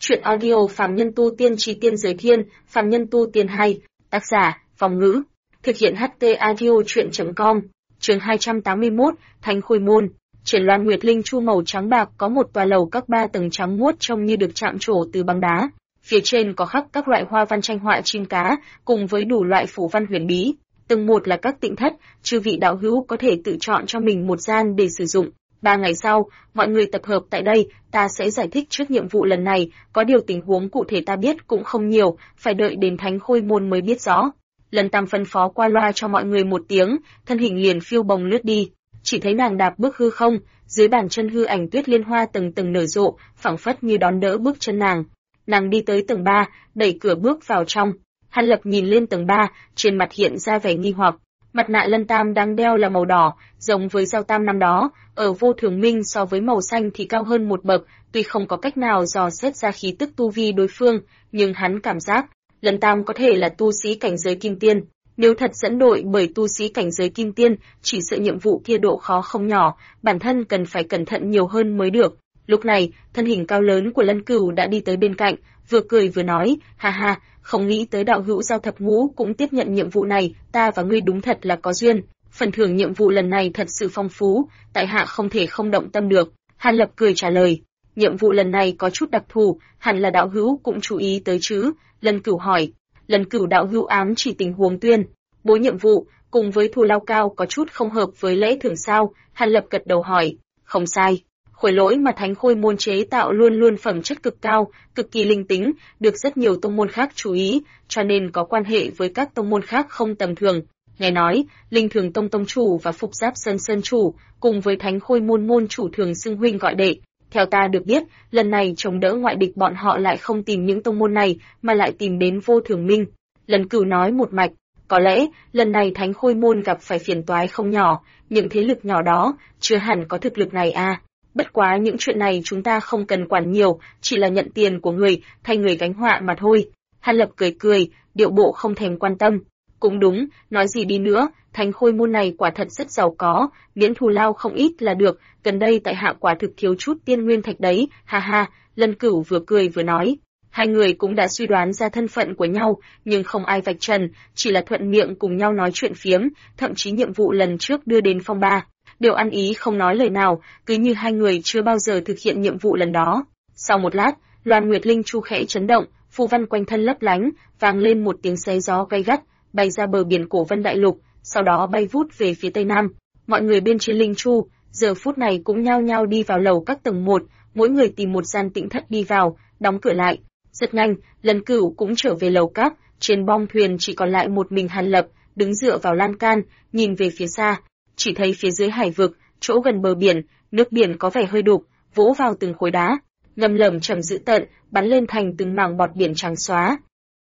Chuyện audio Phàm Nhân Tu Tiên Chí Tiên Giới Thiên, Phàm Nhân Tu Tiên hay, tác giả, Phong Ngữ. Thực hiện HT Audio Chuyện.com, chương 281, Thánh Khôi Môn. Trên Loan Nguyệt Linh Chu màu trắng bạc có một tòa lầu các 3 tầng trắng muốt trông như được chạm trổ từ băng đá. Phía trên có khắc các loại hoa văn tranh họa chim cá, cùng với đủ loại phù văn huyền bí. Từng một là các tịnh thất, chư vị đạo hữu có thể tự chọn cho mình một gian để sử dụng. 3 ngày sau, mọi người tập hợp tại đây, ta sẽ giải thích trước nhiệm vụ lần này, có điều tình huống cụ thể ta biết cũng không nhiều, phải đợi đến Thánh Khôi Môn mới biết rõ. Lần Tam phân phó qua loa cho mọi người một tiếng, thân hình liền phiêu bồng lướt đi. Chỉ thấy nàng đạp bước hư không, dưới bàn chân hư ảnh tuyết liên hoa tầng tầng nở rộ, phảng phất như đón đỡ bước chân nàng. Nàng đi tới tầng 3, đẩy cửa bước vào trong. Hàn Lập nhìn lên tầng 3, trên mặt hiện ra vẻ nghi hoặc. Mặt nạ Lân Tam đang đeo là màu đỏ, giống với Giao Tam năm đó, ở Vô Thường Minh so với màu xanh thì cao hơn một bậc, tuy không có cách nào dò xét ra khí tức tu vi đối phương, nhưng hắn cảm giác, Lân Tam có thể là tu sĩ cảnh giới kim tiên. Nếu thật dẫn đội bởi tu sĩ cảnh giới kim tiên, chỉ sợ nhiệm vụ kia độ khó không nhỏ, bản thân cần phải cẩn thận nhiều hơn mới được. Lúc này, thân hình cao lớn của Lân Cửu đã đi tới bên cạnh, vừa cười vừa nói, ha ha, không nghĩ tới đạo hữu Giao Thập Ngũ cũng tiếp nhận nhiệm vụ này, ta và ngươi đúng thật là có duyên. Phần thưởng nhiệm vụ lần này thật sự phong phú, tại hạ không thể không động tâm được. Hàn Lập cười trả lời, nhiệm vụ lần này có chút đặc thù, hẳn là đạo hữu cũng chú ý tới chứ? Lân Cửu hỏi. Lân Cửu đạo hữu ám chỉ tình huống tuyên bố nhiệm vụ cùng với thù lao cao có chút không hợp với lễ thưởng sao? Hàn Lập gật đầu hỏi, không sai. Khối lỗi mà Thánh Khôi Môn chế tạo luôn luôn phẩm chất cực cao, cực kỳ linh tính, được rất nhiều tông môn khác chú ý, cho nên có quan hệ với các tông môn khác không tầm thường. Nghe nói, Linh Thường Tông tông chủ và Phục Giáp Sơn sơn chủ, cùng với Thánh Khôi Môn môn chủ thường xưng huynh gọi đệ. Theo ta được biết, lần này chống đỡ ngoại địch bọn họ lại không tìm những tông môn này, mà lại tìm đến Vô Thường Minh. Lân Cửu nói một mạch, có lẽ, lần này Thánh Khôi Môn gặp phải phiền toái không nhỏ, những thế lực nhỏ đó, chưa hẳn có thực lực này à. Bất quá những chuyện này chúng ta không cần quản nhiều, chỉ là nhận tiền của người, thay người gánh họa mà thôi. Hàn Lập cười cười, điệu bộ không thèm quan tâm. Cũng đúng, nói gì đi nữa, Thánh Khôi Môn này quả thật rất giàu có, miễn thù lao không ít là được, gần đây tại hạ quả thực thiếu chút tiên nguyên thạch đấy, ha ha. Lân Cửu vừa cười vừa nói. Hai người cũng đã suy đoán ra thân phận của nhau, nhưng không ai vạch trần, chỉ là thuận miệng cùng nhau nói chuyện phiếm, thậm chí nhiệm vụ lần trước đưa đến phong ba. Đều ăn ý không nói lời nào, cứ như hai người chưa bao giờ thực hiện nhiệm vụ lần đó. Sau một lát, Loan Nguyệt Linh Chu khẽ chấn động, phù văn quanh thân lấp lánh, vang lên một tiếng xé gió gay gắt, bay ra bờ biển Cổ Vân Đại Lục, sau đó bay vút về phía tây nam. Mọi người bên trên Linh Chu, giờ phút này cũng nhao nhao đi vào lầu các tầng 1, mỗi người tìm một gian tĩnh thất đi vào, đóng cửa lại. Rất nhanh, Lân Cửu cũng trở về lầu các, trên bong thuyền chỉ còn lại một mình Hàn Lập, đứng dựa vào lan can, nhìn về phía xa. Chỉ thấy phía dưới hải vực, chỗ gần bờ biển, nước biển có vẻ hơi đục, vỗ vào từng khối đá, ngầm lởm chởm dữ tợn, bắn lên thành từng mảng bọt biển trắng xóa.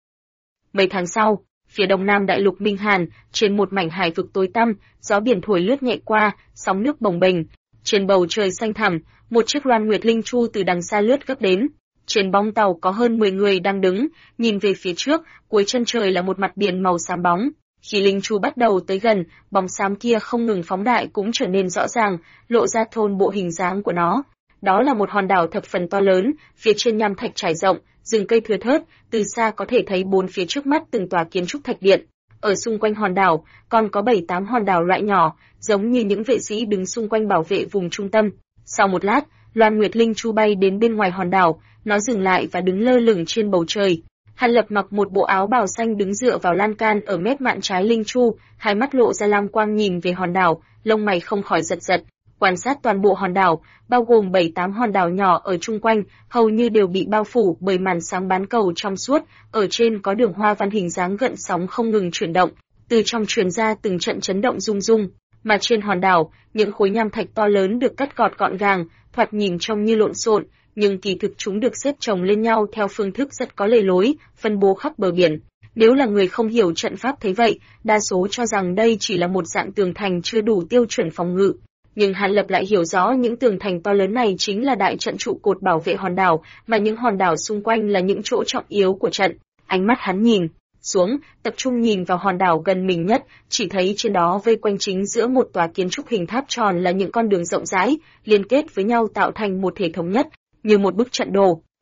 Mấy tháng sau, phía đông nam đại lục Minh Hàn, trên một mảnh hải vực tối tăm, gió biển thổi lướt nhẹ qua, sóng nước bồng bềnh. Trên bầu trời xanh thẳm, một chiếc Loan Nguyệt Linh Chu từ đằng xa lướt gấp đến. Trên bong tàu có hơn 10 người đang đứng, nhìn về phía trước, cuối chân trời là một mặt biển màu xám bóng. Khi Linh Chu bắt đầu tới gần, bóng xám kia không ngừng phóng đại cũng trở nên rõ ràng, lộ ra thôn bộ hình dáng của nó. Đó là một hòn đảo thập phần to lớn, phía trên nham thạch trải rộng, rừng cây thưa thớt, từ xa có thể thấy bốn phía trước mắt từng tòa kiến trúc thạch điện. Ở xung quanh hòn đảo, còn có 7-8 hòn đảo loại nhỏ, giống như những vệ sĩ đứng xung quanh bảo vệ vùng trung tâm. Sau một lát, Loan Nguyệt Linh Chu bay đến bên ngoài hòn đảo, nó dừng lại và đứng lơ lửng trên bầu trời. Hàn Lập mặc một bộ áo bào xanh đứng dựa vào lan can ở mép mạn trái Linh Chu, hai mắt lộ ra lam quang nhìn về hòn đảo, lông mày không khỏi giật giật. Quan sát toàn bộ hòn đảo, bao gồm 7-8 hòn đảo nhỏ ở chung quanh, hầu như đều bị bao phủ bởi màn sáng bán cầu trong suốt, ở trên có đường hoa văn hình dáng gợn sóng không ngừng chuyển động, từ trong truyền ra từng trận chấn động rung rung. Mà trên hòn đảo, những khối nham thạch to lớn được cắt gọt gọn gàng, thoạt nhìn trông như lộn xộn, nhưng kỳ thực chúng được xếp chồng lên nhau theo phương thức rất có lề lối, phân bố khắp bờ biển. Nếu là người không hiểu trận pháp thấy vậy, đa số cho rằng đây chỉ là một dạng tường thành chưa đủ tiêu chuẩn phòng ngự. Nhưng Hàn Lập lại hiểu rõ những tường thành to lớn này chính là đại trận trụ cột bảo vệ hòn đảo, mà những hòn đảo xung quanh là những chỗ trọng yếu của trận. Ánh mắt hắn nhìn xuống, tập trung nhìn vào hòn đảo gần mình nhất, chỉ thấy trên đó vây quanh chính giữa một tòa kiến trúc hình tháp tròn là những con đường rộng rãi, liên kết với nhau tạo thành một thể thống nhất, như một bức trận đồ.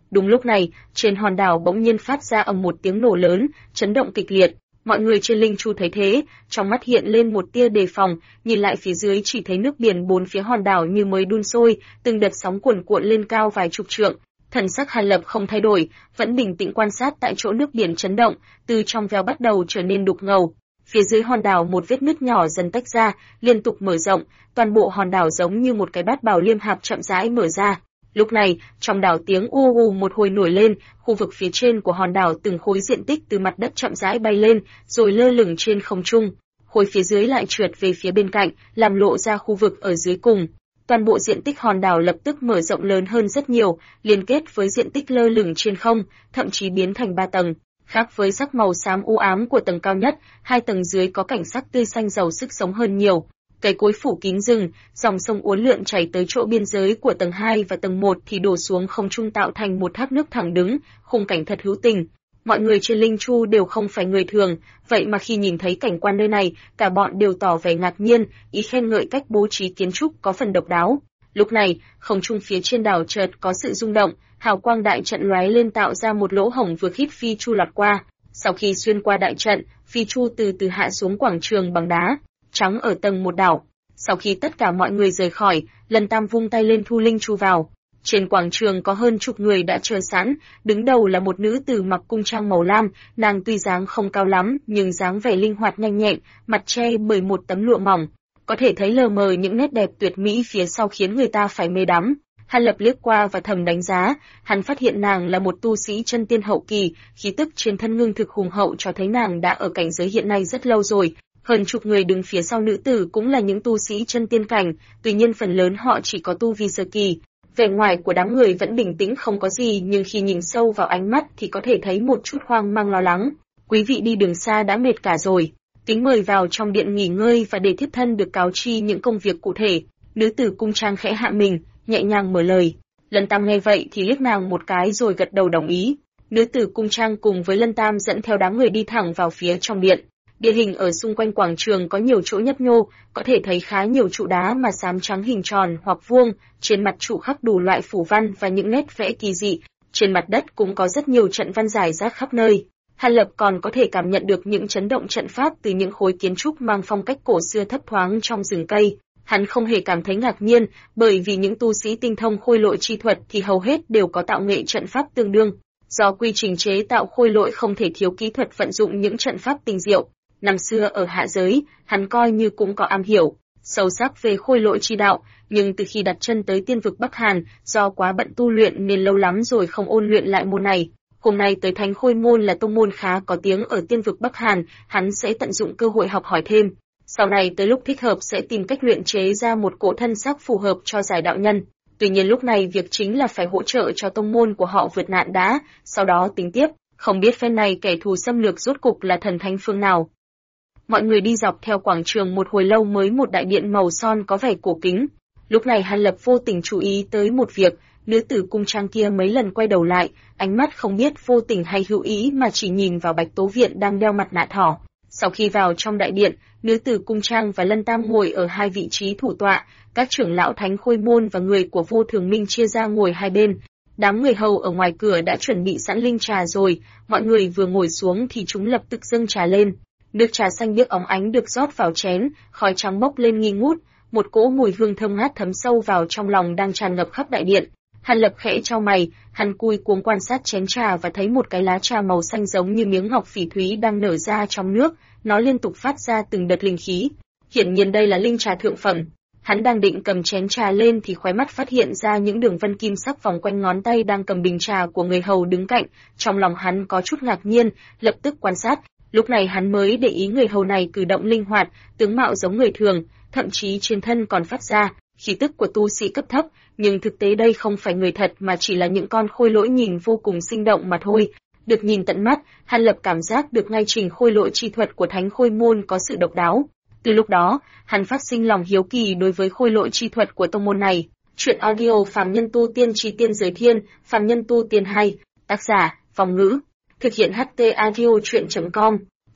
Đúng lúc này, trên hòn đảo bỗng nhiên phát ra ầm một tiếng nổ lớn, chấn động kịch liệt. Mọi người trên linh chu thấy thế, trong mắt hiện lên một tia đề phòng, nhìn lại phía dưới chỉ thấy nước biển bốn phía hòn đảo như mới đun sôi, từng đợt sóng cuồn cuộn lên cao vài chục trượng. Thần sắc Hàn Lập không thay đổi, vẫn bình tĩnh quan sát tại chỗ nước biển chấn động, từ trong veo bắt đầu trở nên đục ngầu. Phía dưới hòn đảo một vết nứt nhỏ dần tách ra, liên tục mở rộng, toàn bộ hòn đảo giống như một cái bát bảo liêm hạp chậm rãi mở ra. Lúc này, trong đảo tiếng u u một hồi nổi lên, khu vực phía trên của hòn đảo từng khối diện tích từ mặt đất chậm rãi bay lên, rồi lơ lửng trên không trung. Khối phía dưới lại trượt về phía bên cạnh, làm lộ ra khu vực ở dưới cùng. Toàn bộ diện tích hòn đảo lập tức mở rộng lớn hơn rất nhiều, liên kết với diện tích lơ lửng trên không, thậm chí biến thành 3 tầng. Khác với sắc màu xám u ám của tầng cao nhất, 2 tầng dưới có cảnh sắc tươi xanh giàu sức sống hơn nhiều. Cây cối phủ kín rừng, dòng sông uốn lượn chảy tới chỗ biên giới của tầng 2 và tầng 1 thì đổ xuống không trung tạo thành một thác nước thẳng đứng, khung cảnh thật hữu tình. Mọi người trên linh chu đều không phải người thường, vậy mà khi nhìn thấy cảnh quan nơi này, cả bọn đều tỏ vẻ ngạc nhiên, ý khen ngợi cách bố trí kiến trúc có phần độc đáo. Lúc này, không trung phía trên đảo chợt có sự rung động, hào quang đại trận lóe lên tạo ra một lỗ hổng vừa khít phi chu lọt qua. Sau khi xuyên qua đại trận, phi chu từ từ hạ xuống quảng trường bằng đá trắng ở tầng 1 đảo. Sau khi tất cả mọi người rời khỏi, Lần Tam vung tay lên thu linh chu vào. Trên quảng trường có hơn chục người đã chờ sẵn, đứng đầu là một nữ tử mặc cung trang màu lam, nàng tuy dáng không cao lắm, nhưng dáng vẻ linh hoạt nhanh nhẹn, mặt che bởi một tấm lụa mỏng, có thể thấy lờ mờ những nét đẹp tuyệt mỹ phía sau khiến người ta phải mê đắm. Hàn Lập liếc qua và thầm đánh giá, hắn phát hiện nàng là một tu sĩ chân tiên hậu kỳ, khí tức trên thân ngưng thực hùng hậu cho thấy nàng đã ở cảnh giới hiện nay rất lâu rồi. Hơn chục người đứng phía sau nữ tử cũng là những tu sĩ chân tiên cảnh, tuy nhiên phần lớn họ chỉ có tu vi sơ kỳ. Vẻ ngoài của đám người vẫn bình tĩnh không có gì, nhưng khi nhìn sâu vào ánh mắt thì có thể thấy một chút hoang mang lo lắng. Quý vị đi đường xa đã mệt cả rồi, kính mời vào trong điện nghỉ ngơi và để thiếp thân được cáo chi những công việc cụ thể. Nữ tử cung trang khẽ hạ mình, nhẹ nhàng mở lời. Lân Tam nghe vậy thì liếc nàng một cái rồi gật đầu đồng ý. Nữ tử cung trang cùng với Lân Tam dẫn theo đám người đi thẳng vào phía trong điện. Địa hình ở xung quanh quảng trường có nhiều chỗ nhấp nhô, có thể thấy khá nhiều trụ đá mà xám trắng hình tròn hoặc vuông, trên mặt trụ khắc đủ loại phủ văn và những nét vẽ kỳ dị. Trên mặt đất cũng có rất nhiều trận văn rải rác khắp nơi. Hàn Lập còn có thể cảm nhận được những chấn động trận pháp từ những khối kiến trúc mang phong cách cổ xưa thấp thoáng trong rừng cây. Hắn không hề cảm thấy ngạc nhiên, bởi vì những tu sĩ tinh thông khôi lỗi chi thuật thì hầu hết đều có tạo nghệ trận pháp tương đương. Do quy trình chế tạo khôi lỗi không thể thiếu kỹ thuật vận dụng những trận pháp tinh diệu. Năm xưa ở hạ giới, hắn coi như cũng có am hiểu sâu sắc về khôi lỗi chi đạo, nhưng từ khi đặt chân tới tiên vực Bắc Hàn, do quá bận tu luyện nên lâu lắm rồi không ôn luyện lại môn này. Hôm nay tới Thánh Khôi Môn là tông môn khá có tiếng ở tiên vực Bắc Hàn, hắn sẽ tận dụng cơ hội học hỏi thêm. Sau này tới lúc thích hợp sẽ tìm cách luyện chế ra một cỗ thân xác phù hợp cho giải đạo nhân. Tuy nhiên lúc này việc chính là phải hỗ trợ cho tông môn của họ vượt nạn đã, sau đó tính tiếp, không biết phen này kẻ thù xâm lược rốt cục là thần thánh phương nào. Mọi người đi dọc theo quảng trường một hồi lâu mới một đại điện màu son có vẻ cổ kính. Lúc này Hàn Lập vô tình chú ý tới một việc, nữ tử cung trang kia mấy lần quay đầu lại, ánh mắt không biết vô tình hay hữu ý mà chỉ nhìn vào Bạch Tố Viện đang đeo mặt nạ thỏ. Sau khi vào trong đại điện, nữ tử cung trang và Lân Tam ngồi ở hai vị trí thủ tọa, các trưởng lão Thánh Khôi Môn và người của Vô Thường Minh chia ra ngồi hai bên. Đám người hầu ở ngoài cửa đã chuẩn bị sẵn linh trà rồi, mọi người vừa ngồi xuống thì chúng lập tức dâng trà lên. Nước trà xanh biếc óng ánh được rót vào chén, khói trắng bốc lên nghi ngút, một cỗ mùi hương thơm ngát thấm sâu vào trong lòng đang tràn ngập khắp đại điện. Hàn Lập khẽ chau mày, hắn cúi xuống quan sát chén trà và thấy một cái lá trà màu xanh giống như miếng ngọc phỉ thúy đang nở ra trong nước, nó liên tục phát ra từng đợt linh khí. Hiển nhiên đây là linh trà thượng phẩm. Hắn đang định cầm chén trà lên thì khóe mắt phát hiện ra những đường vân kim sắc vòng quanh ngón tay đang cầm bình trà của người hầu đứng cạnh, trong lòng hắn có chút ngạc nhiên, lập tức quan sát. Lúc này hắn mới để ý người hầu này cử động linh hoạt, tướng mạo giống người thường, thậm chí trên thân còn phát ra khí tức của tu sĩ cấp thấp, nhưng thực tế đây không phải người thật mà chỉ là những con khôi lỗi nhìn vô cùng sinh động mà thôi. Được nhìn tận mắt, Hàn Lập cảm giác được ngay trình khôi lỗi chi thuật của Thánh Khôi Môn có sự độc đáo. Từ lúc đó, hắn phát sinh lòng hiếu kỳ đối với khôi lỗi chi thuật của tông môn này. Truyện audio Phàm Nhân Tu Tiên Chí Tiên Giới Thiên, Phàm Nhân Tu Tiên 2, tác giả, Vong Ngữ. Thực hiện HT audio truyện.com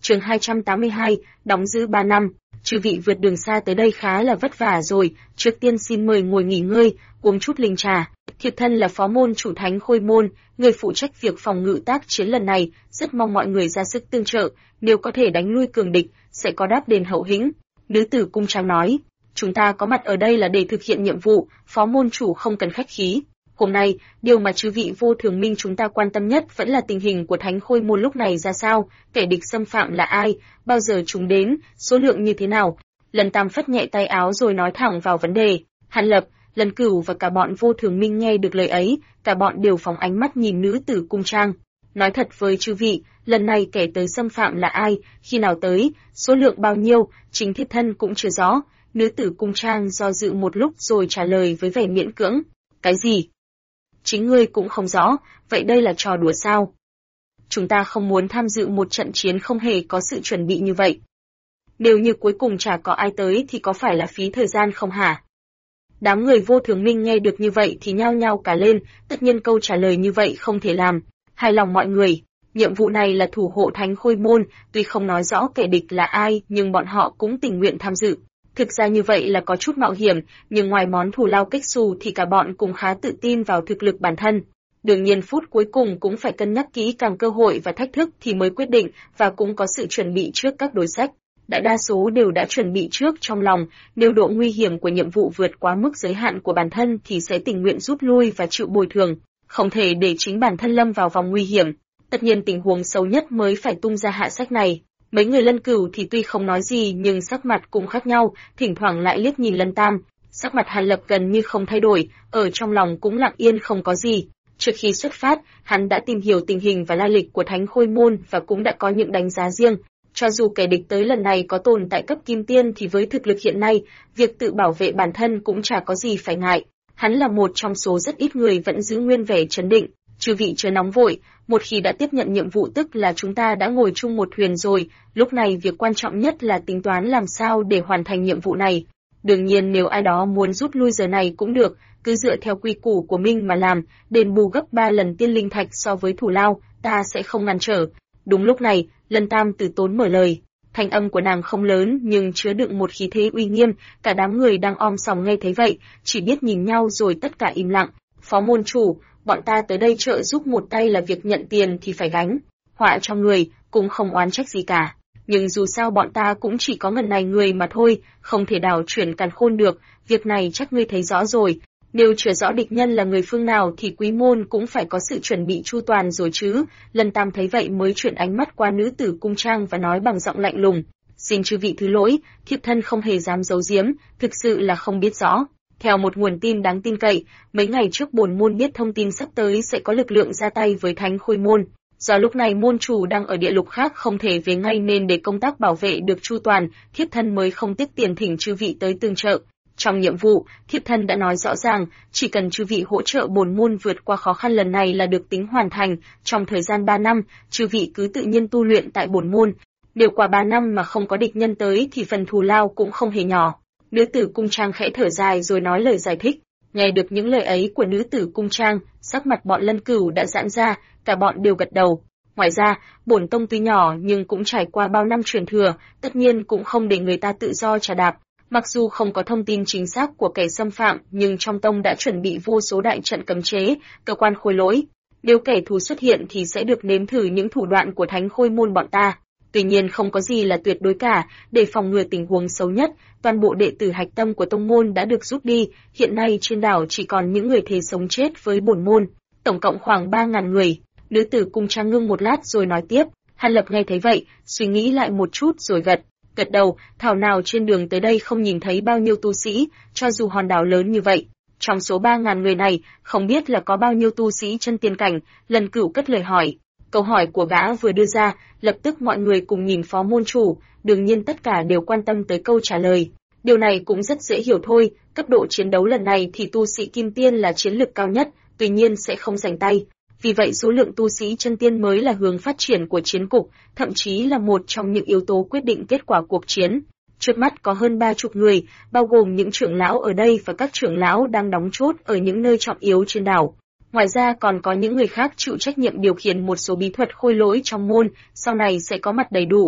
Chương 282, đóng giữ 3 năm. Chư vị vượt đường xa tới đây khá là vất vả rồi, trước tiên xin mời ngồi nghỉ ngơi, uống chút linh trà. Thiệp thân là phó môn chủ Thánh Khôi môn, người phụ trách việc phòng ngự tác chiến lần này, rất mong mọi người ra sức tương trợ, nếu có thể đánh lui cường địch, sẽ có đáp đền hậu hĩnh. Nữ tử cung trang nói, chúng ta có mặt ở đây là để thực hiện nhiệm vụ, phó môn chủ không cần khách khí. Hôm nay, điều mà chư vị vô thường minh chúng ta quan tâm nhất vẫn là tình hình của Thánh Khôi môn lúc này ra sao, kẻ địch xâm phạm là ai, bao giờ chúng đến, số lượng như thế nào. Lần Tam phất nhẹ tay áo rồi nói thẳng vào vấn đề. Hàn Lập, Lần Cửu và cả bọn vô thường minh nghe được lời ấy, cả bọn đều phóng ánh mắt nhìn nữ tử cung trang. Nói thật với chư vị, lần này kẻ tới xâm phạm là ai, khi nào tới, số lượng bao nhiêu, chính thiếp thân cũng chưa rõ. Nữ tử cung trang do dự một lúc rồi trả lời với vẻ miễn cưỡng. Cái gì? Chính ngươi cũng không rõ, vậy đây là trò đùa sao? Chúng ta không muốn tham dự một trận chiến không hề có sự chuẩn bị như vậy. Nếu như cuối cùng chả có ai tới thì có phải là phí thời gian không hả? Đám người vô thường minh nghe được như vậy thì nhao nhao cả lên, tất nhiên câu trả lời như vậy không thể làm. Hài lòng mọi người, nhiệm vụ này là thủ hộ Thánh Khôi môn, tuy không nói rõ kẻ địch là ai nhưng bọn họ cũng tình nguyện tham dự. Thực ra như vậy là có chút mạo hiểm, nhưng ngoài món thù lao kích xù thì cả bọn cũng khá tự tin vào thực lực bản thân. Đương nhiên phút cuối cùng cũng phải cân nhắc kỹ càng cơ hội và thách thức thì mới quyết định, và cũng có sự chuẩn bị trước các đối sách. Đại đa số đều đã chuẩn bị trước trong lòng, nếu độ nguy hiểm của nhiệm vụ vượt quá mức giới hạn của bản thân thì sẽ tình nguyện rút lui và chịu bồi thường, không thể để chính bản thân lâm vào vòng nguy hiểm. Tất nhiên tình huống xấu nhất mới phải tung ra hạ sách này. Mấy người Lân Cửu thì tuy không nói gì nhưng sắc mặt cũng khác nhau, thỉnh thoảng lại liếc nhìn Lân Tam. Sắc mặt Hàn Lập gần như không thay đổi, ở trong lòng cũng lặng yên không có gì. Trước khi xuất phát, hắn đã tìm hiểu tình hình và lai lịch của Thánh Khôi môn và cũng đã có những đánh giá riêng. Cho dù kẻ địch tới lần này có tồn tại cấp kim tiên thì với thực lực hiện nay, việc tự bảo vệ bản thân cũng chả có gì phải ngại. Hắn là một trong số rất ít người vẫn giữ nguyên vẻ trấn định. Chư vị chớ nóng vội, một khi đã tiếp nhận nhiệm vụ tức là chúng ta đã ngồi chung một thuyền rồi, lúc này việc quan trọng nhất là tính toán làm sao để hoàn thành nhiệm vụ này. Đương nhiên nếu ai đó muốn rút lui giờ này cũng được, cứ dựa theo quy củ của mình mà làm, đền bù gấp 3 lần tiên linh thạch so với thủ lao, ta sẽ không ngăn trở. Đúng lúc này, Lân Tam từ tốn mở lời. Thanh âm của nàng không lớn nhưng chứa đựng một khí thế uy nghiêm, cả đám người đang om sòm nghe thấy vậy, chỉ biết nhìn nhau rồi tất cả im lặng. Phó môn chủ, bọn ta tới đây trợ giúp một tay là việc nhận tiền thì phải gánh. Họa cho người, cũng không oán trách gì cả. Nhưng dù sao bọn ta cũng chỉ có ngần này người mà thôi, không thể đảo chuyển càn khôn được, việc này chắc ngươi thấy rõ rồi. Nếu chưa rõ địch nhân là người phương nào thì quý môn cũng phải có sự chuẩn bị chu toàn rồi chứ. Lân Tam thấy vậy mới chuyển ánh mắt qua nữ tử cung trang và nói bằng giọng lạnh lùng. Xin chư vị thứ lỗi, thiếp thân không hề dám giấu giếm, thực sự là không biết rõ. Theo một nguồn tin đáng tin cậy, mấy ngày trước bổn môn biết thông tin sắp tới sẽ có lực lượng ra tay với Thánh Khôi môn. Do lúc này môn chủ đang ở địa lục khác không thể về ngay nên để công tác bảo vệ được chu toàn, thiếp thân mới không tiếc tiền thỉnh chư vị tới tương trợ. Trong nhiệm vụ, thiếp thân đã nói rõ ràng, chỉ cần chư vị hỗ trợ bổn môn vượt qua khó khăn lần này là được tính hoàn thành. Trong thời gian 3 năm, chư vị cứ tự nhiên tu luyện tại bổn môn. Nếu qua 3 năm mà không có địch nhân tới thì phần thù lao cũng không hề nhỏ. Nữ tử cung trang khẽ thở dài rồi nói lời giải thích. Nghe được những lời ấy của nữ tử cung trang, sắc mặt bọn Lân Cửu đã giãn ra, cả bọn đều gật đầu. Ngoài ra, bổn tông tuy nhỏ nhưng cũng trải qua bao năm truyền thừa, tất nhiên cũng không để người ta tự do trà đạp. Mặc dù không có thông tin chính xác của kẻ xâm phạm, nhưng trong tông đã chuẩn bị vô số đại trận cấm chế, cơ quan khôi lỗi. Nếu kẻ thù xuất hiện thì sẽ được nếm thử những thủ đoạn của Thánh Khôi môn bọn ta. Tuy nhiên không có gì là tuyệt đối cả, để phòng ngừa tình huống xấu nhất, toàn bộ đệ tử hạch tâm của tông môn đã được rút đi, hiện nay trên đảo chỉ còn những người thề sống chết với bổn môn, tổng cộng khoảng 3.000 người. Nữ tử cung trang ngưng một lát rồi nói tiếp. Hàn Lập nghe thấy vậy, suy nghĩ lại một chút rồi gật đầu, thảo nào trên đường tới đây không nhìn thấy bao nhiêu tu sĩ, cho dù hòn đảo lớn như vậy. Trong số 3.000 người này, không biết là có bao nhiêu tu sĩ chân tiên cảnh. Lần Cửu cất lời hỏi. Câu hỏi của gã vừa đưa ra, lập tức mọi người cùng nhìn phó môn chủ, đương nhiên tất cả đều quan tâm tới câu trả lời. Điều này cũng rất dễ hiểu thôi, cấp độ chiến đấu lần này thì tu sĩ kim tiên là chiến lực cao nhất, tuy nhiên sẽ không giành tay. Vì vậy số lượng tu sĩ chân tiên mới là hướng phát triển của chiến cục, thậm chí là một trong những yếu tố quyết định kết quả cuộc chiến. Trước mắt có hơn 30 người, bao gồm những trưởng lão ở đây và các trưởng lão đang đóng chốt ở những nơi trọng yếu trên đảo. Ngoài ra còn có những người khác chịu trách nhiệm điều khiển một số bí thuật khôi lỗi trong môn, sau này sẽ có mặt đầy đủ.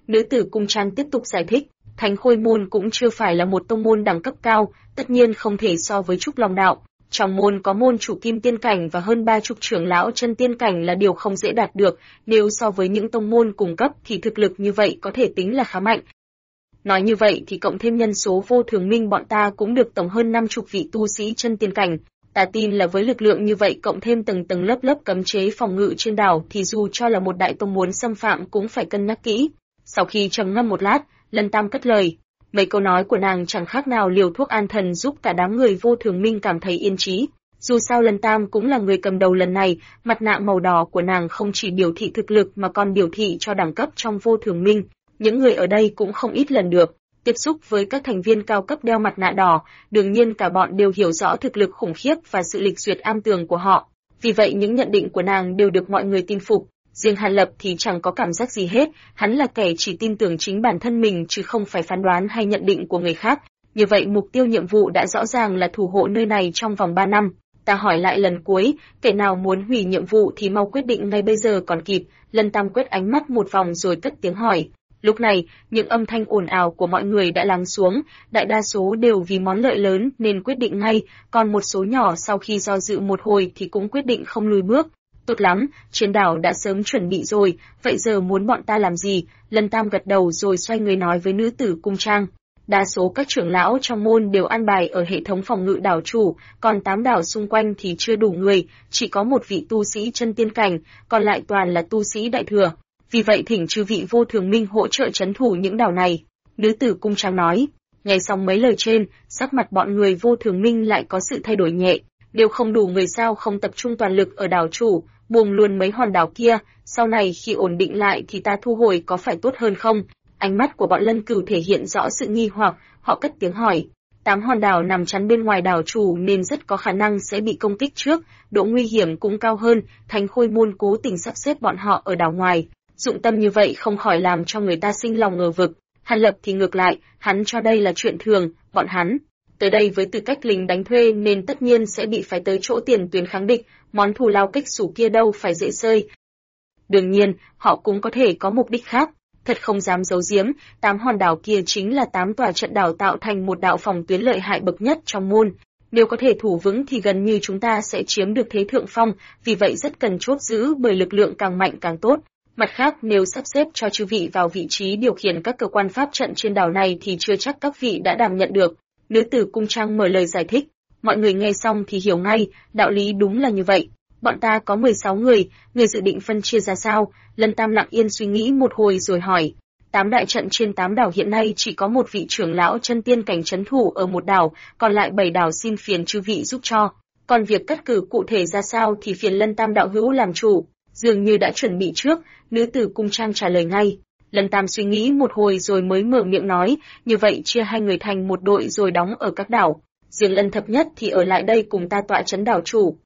Nữ tử cung trang tiếp tục giải thích, Thánh Khôi Môn cũng chưa phải là một tông môn đẳng cấp cao, tất nhiên không thể so với Trúc Long Đạo. Trong môn có môn chủ kim tiên cảnh và hơn 30 trưởng lão chân tiên cảnh là điều không dễ đạt được, nếu so với những tông môn cùng cấp thì thực lực như vậy có thể tính là khá mạnh. Nói như vậy thì cộng thêm nhân số Vô Thường Minh bọn ta cũng được tổng hơn 50 vị tu sĩ chân tiên cảnh. Ta tin là với lực lượng như vậy cộng thêm tầng tầng lớp lớp cấm chế phòng ngự trên đảo thì dù cho là một đại tông muốn xâm phạm cũng phải cân nhắc kỹ. Sau khi trầm ngâm một lát, Lân Tam cất lời. Mấy câu nói của nàng chẳng khác nào liều thuốc an thần giúp cả đám người Vô Thường Minh cảm thấy yên trí. Dù sao Lân Tam cũng là người cầm đầu lần này, mặt nạ màu đỏ của nàng không chỉ biểu thị thực lực mà còn biểu thị cho đẳng cấp trong Vô Thường Minh. Những người ở đây cũng không ít lần được tiếp xúc với các thành viên cao cấp đeo mặt nạ đỏ, đương nhiên cả bọn đều hiểu rõ thực lực khủng khiếp và sự lịch duyệt am tường của họ. Vì vậy những nhận định của nàng đều được mọi người tin phục. Riêng Hàn Lập thì chẳng có cảm giác gì hết, hắn là kẻ chỉ tin tưởng chính bản thân mình chứ không phải phán đoán hay nhận định của người khác. Như vậy mục tiêu nhiệm vụ đã rõ ràng là thủ hộ nơi này trong vòng 3 năm. Ta hỏi lại lần cuối, kẻ nào muốn hủy nhiệm vụ thì mau quyết định ngay bây giờ còn kịp. Lân Tam quét ánh mắt một vòng rồi cất tiếng hỏi. Lúc này, những âm thanh ồn ào của mọi người đã lắng xuống, đại đa số đều vì món lợi lớn nên quyết định ngay, còn một số nhỏ sau khi do dự một hồi thì cũng quyết định không lùi bước. Tốt lắm, trên đảo đã sớm chuẩn bị rồi, vậy giờ muốn bọn ta làm gì? Lân Tam gật đầu rồi xoay người nói với nữ tử cung trang. Đa số các trưởng lão trong môn đều an bài ở hệ thống phòng ngự đảo chủ, còn 8 đảo xung quanh thì chưa đủ người, chỉ có một vị tu sĩ chân tiên cảnh, còn lại toàn là tu sĩ đại thừa. Vì vậy thỉnh chư vị Vô Thường Minh hỗ trợ trấn thủ những đảo này. Nữ tử cung trang nói. Nghe xong mấy lời trên, sắc mặt bọn người Vô Thường Minh lại có sự thay đổi nhẹ. Đều không đủ người sao không tập trung toàn lực ở đảo chủ, buông luôn mấy hòn đảo kia, sau này khi ổn định lại thì ta thu hồi có phải tốt hơn không? Ánh mắt của bọn Lân Cửu thể hiện rõ sự nghi hoặc, họ cất tiếng hỏi. 8 hòn đảo nằm chắn bên ngoài đảo chủ nên rất có khả năng sẽ bị công kích trước, độ nguy hiểm cũng cao hơn, Thánh Khôi Môn cố tình sắp xếp bọn họ ở đảo ngoài. Dụng tâm như vậy không khỏi làm cho người ta sinh lòng ngờ vực. Hàn Lập thì ngược lại, hắn cho đây là chuyện thường, bọn hắn tới đây với tư cách lính đánh thuê nên tất nhiên sẽ bị phái tới chỗ tiền tuyến kháng địch, món thù lao kích xù kia đâu phải dễ xơi. Đương nhiên, họ cũng có thể có mục đích khác. Thật không dám giấu giếm, 8 hòn đảo kia chính là 8 tòa trận đảo tạo thành một đạo phòng tuyến lợi hại bậc nhất trong môn. Nếu có thể thủ vững thì gần như chúng ta sẽ chiếm được thế thượng phong, vì vậy rất cần chốt giữ bởi lực lượng càng mạnh càng tốt. Mặt khác, nếu sắp xếp cho chư vị vào vị trí điều khiển các cơ quan pháp trận trên đảo này thì chưa chắc các vị đã đảm nhận được. Nữ tử cung trang mở lời giải thích. Mọi người nghe xong thì hiểu ngay, đạo lý đúng là như vậy. Bọn ta có 16 người dự định phân chia ra sao? Lân Tam lặng yên suy nghĩ một hồi rồi hỏi. 8 đại trận trên 8 đảo hiện nay chỉ có một vị trưởng lão chân tiên cảnh trấn thủ ở một đảo, còn lại 7 đảo xin phiền chư vị giúp cho. Còn việc cắt cử cụ thể ra sao thì phiền Lân Tam đạo hữu làm chủ. Dường như đã chuẩn bị trước, nữ tử cung trang trả lời ngay. Lân Tam suy nghĩ một hồi rồi mới mở miệng nói, như vậy chia 2 người thành một đội rồi đóng ở các đảo. Riêng Lân Thập Nhất thì ở lại đây cùng ta tọa trấn đảo chủ.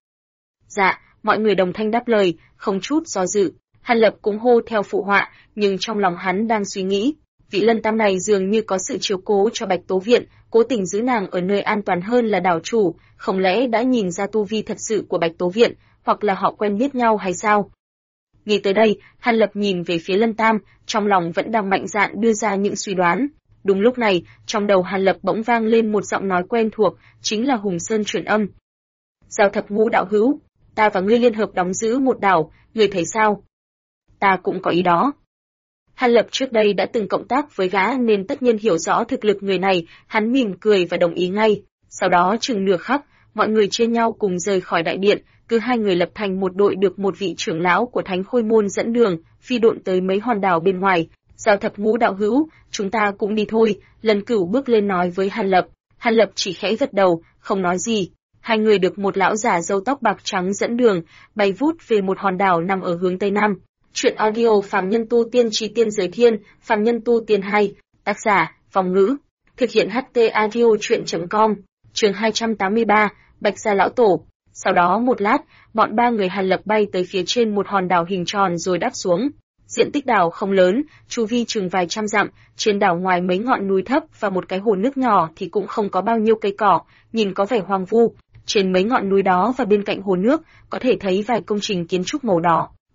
Dạ, mọi người đồng thanh đáp lời, không chút do dự. Hàn Lập cũng hô theo phụ họa, nhưng trong lòng hắn đang suy nghĩ. Vị Lân Tam này dường như có sự chiếu cố cho Bạch Tố Viện, cố tình giữ nàng ở nơi an toàn hơn là đảo chủ, không lẽ đã nhìn ra tu vi thật sự của Bạch Tố Viện, hoặc là họ quen biết nhau hay sao? Nghĩ tới đây, Hàn Lập nhìn về phía Lân Tam, trong lòng vẫn đang mạnh dạn đưa ra những suy đoán. Đúng lúc này, trong đầu Hàn Lập bỗng vang lên một giọng nói quen thuộc, chính là Hùng Sơn truyền âm. Giao Thập Ngũ đạo hữu, ta và ngươi liên hợp đóng giữ một đảo, ngươi thấy sao? Ta cũng có ý đó. Hàn Lập trước đây đã từng cộng tác với gã nên tất nhiên hiểu rõ thực lực người này, hắn mỉm cười và đồng ý ngay. Sau đó chừng nửa khắc, mọi người chia nhau cùng rời khỏi đại điện, cứ 2 người lập thành một đội được một vị trưởng lão của Thánh Khôi Môn dẫn đường, phi độn tới mấy hòn đảo bên ngoài. Giao Thập Ngũ đạo hữu, chúng ta cũng đi thôi. Lân Cửu bước lên nói với Hàn Lập. Hàn Lập chỉ khẽ gật đầu, không nói gì. 2 người được một lão giả râu tóc bạc trắng dẫn đường, bay vút về một hòn đảo nằm ở hướng tây nam. Truyện audio Phàm Nhân Tu Tiên Chí Tiên Giới Thiên, Phàm Nhân Tu Tiên 2, tác giả Vong Ngữ, thực hiện HT Audio Truyện.com. Chương 283, Bạch Gia lão tổ. Sau đó một lát, bọn 3 người Hàn Lập bay tới phía trên một hòn đảo hình tròn rồi đáp xuống. Diện tích đảo không lớn, chu vi chừng vài trăm dặm, trên đảo ngoài mấy ngọn núi thấp và một cái hồ nước nhỏ thì cũng không có bao nhiêu cây cỏ, nhìn có vẻ hoang vu. Trên mấy ngọn núi đó và bên cạnh hồ nước, có thể thấy vài công trình kiến trúc màu đỏ.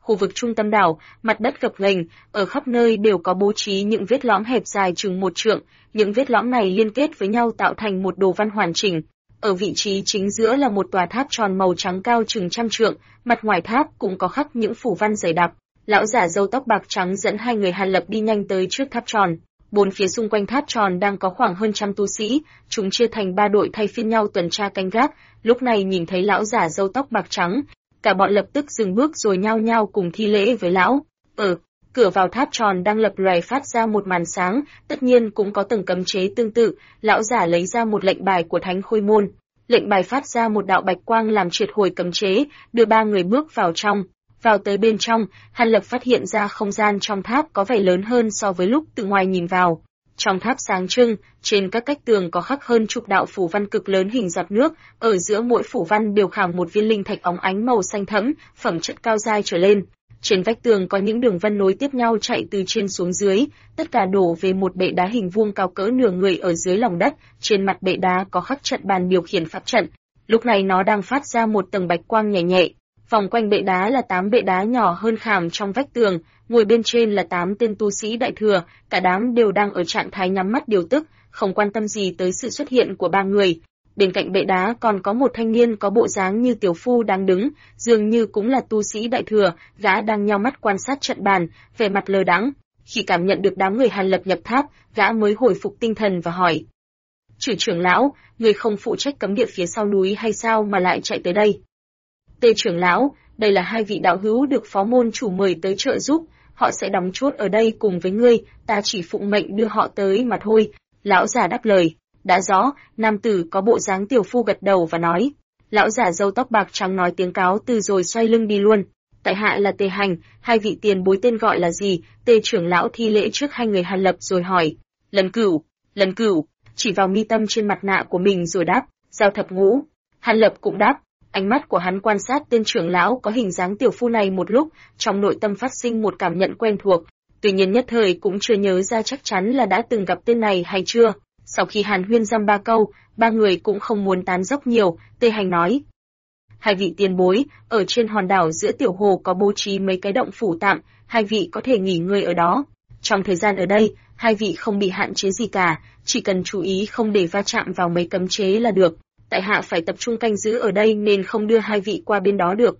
Khu vực trung tâm đảo, mặt đất gập ghềnh, ở khắp nơi đều có bố trí những vết lõm hẹp dài chừng 1 trượng, những vết lõm này liên kết với nhau tạo thành một đồ văn hoàn chỉnh. Ở vị trí chính giữa là một tòa tháp tròn màu trắng cao chừng 100 trượng, mặt ngoài tháp cũng có khắc những phủ văn dày đặc. Lão giả râu tóc bạc trắng dẫn hai người Hàn Lập đi nhanh tới trước tháp tròn. Bốn phía xung quanh tháp tròn đang có khoảng hơn 100 tu sĩ, chúng chia thành 3 đội thay phiên nhau tuần tra canh gác. Lúc này nhìn thấy lão giả râu tóc bạc trắng, cả bọn lập tức dừng bước rồi nhao nhao cùng thi lễ với lão. Cửa vào tháp tròn đang lập lòe phát ra một màn sáng, tất nhiên cũng có từng cấm chế tương tự. Lão giả lấy ra một lệnh bài của Thánh Khôi Môn. Lệnh bài phát ra một đạo bạch quang làm triệt hồi cấm chế, đưa 3 người bước vào trong. Vào tới bên trong, Hàn Lập phát hiện ra không gian trong tháp có vẻ lớn hơn so với lúc từ ngoài nhìn vào. Trong tháp sáng trưng, trên các cách tường có khắc hơn chục đạo phủ văn cực lớn hình giọt nước, ở giữa mỗi phủ văn đều khảm một viên linh thạch óng ánh màu xanh thẫm, phẩm chất cao giai trở lên. Trên vách tường có những đường vân nối tiếp nhau chạy từ trên xuống dưới, tất cả đổ về một bệ đá hình vuông cao cỡ nửa người ở dưới lòng đất, trên mặt bệ đá có khắc trận bàn điều khiển pháp trận. Lúc này nó đang phát ra một tầng bạch quang nhẹ nhẹ. Vòng quanh bệ đá là 8 bệ đá nhỏ hơn khảm trong vách tường, ngồi bên trên là 8 tên tu sĩ đại thừa, cả đám đều đang ở trạng thái nhắm mắt điều tức, không quan tâm gì tới sự xuất hiện của 3 người. Bên cạnh bệ đá còn có một thanh niên có bộ dáng như tiểu phu đang đứng, dường như cũng là tu sĩ đại thừa, gã đang nheo mắt quan sát trận bàn, vẻ mặt lơ đãng. Khi cảm nhận được đám người Hàn Lập nhập tháp, gã mới hồi phục tinh thần và hỏi: "Chử trưởng lão, người không phụ trách cấm địa phía sau núi hay sao mà lại chạy tới đây?" "Tề trưởng lão, đây là 2 vị đạo hữu được phó môn chủ mời tới trợ giúp, họ sẽ đóng chốt ở đây cùng với ngươi, ta chỉ phụng mệnh đưa họ tới mà thôi." Lão giả đáp lời. Đã rõ, nam tử có bộ dáng tiểu phu gật đầu và nói. Lão giả râu tóc bạc trắng nói tiếng cáo từ rồi xoay lưng đi luôn. Tại hạ là Tề Hành, 2 vị tiền bối tên gọi là gì? Tề trưởng lão thi lễ trước 2 người Hàn Lập rồi hỏi. Lần Cửu, chỉ vào mi tâm trên mặt nạ của mình rồi đáp. Giao Thập Ngũ. Hàn Lập cũng đáp. Ánh mắt của hắn quan sát tên trưởng lão có hình dáng tiểu phu này một lúc, trong nội tâm phát sinh một cảm nhận quen thuộc. Tuy nhiên nhất thời cũng chưa nhớ ra chắc chắn là đã từng gặp tên này hay chưa. Sau khi hàn huyên dăm 3 câu, 3 người cũng không muốn tán dốc nhiều, Tề Hành nói. 2 vị tiền bối, ở trên hòn đảo giữa tiểu hồ có bố trí mấy cái động phủ tạm, 2 vị có thể nghỉ ngơi ở đó. Trong thời gian ở đây, 2 vị không bị hạn chế gì cả, chỉ cần chú ý không để va chạm vào mấy cấm chế là được. Tại hạ phải tập trung canh giữ ở đây nên không đưa 2 vị qua bên đó được.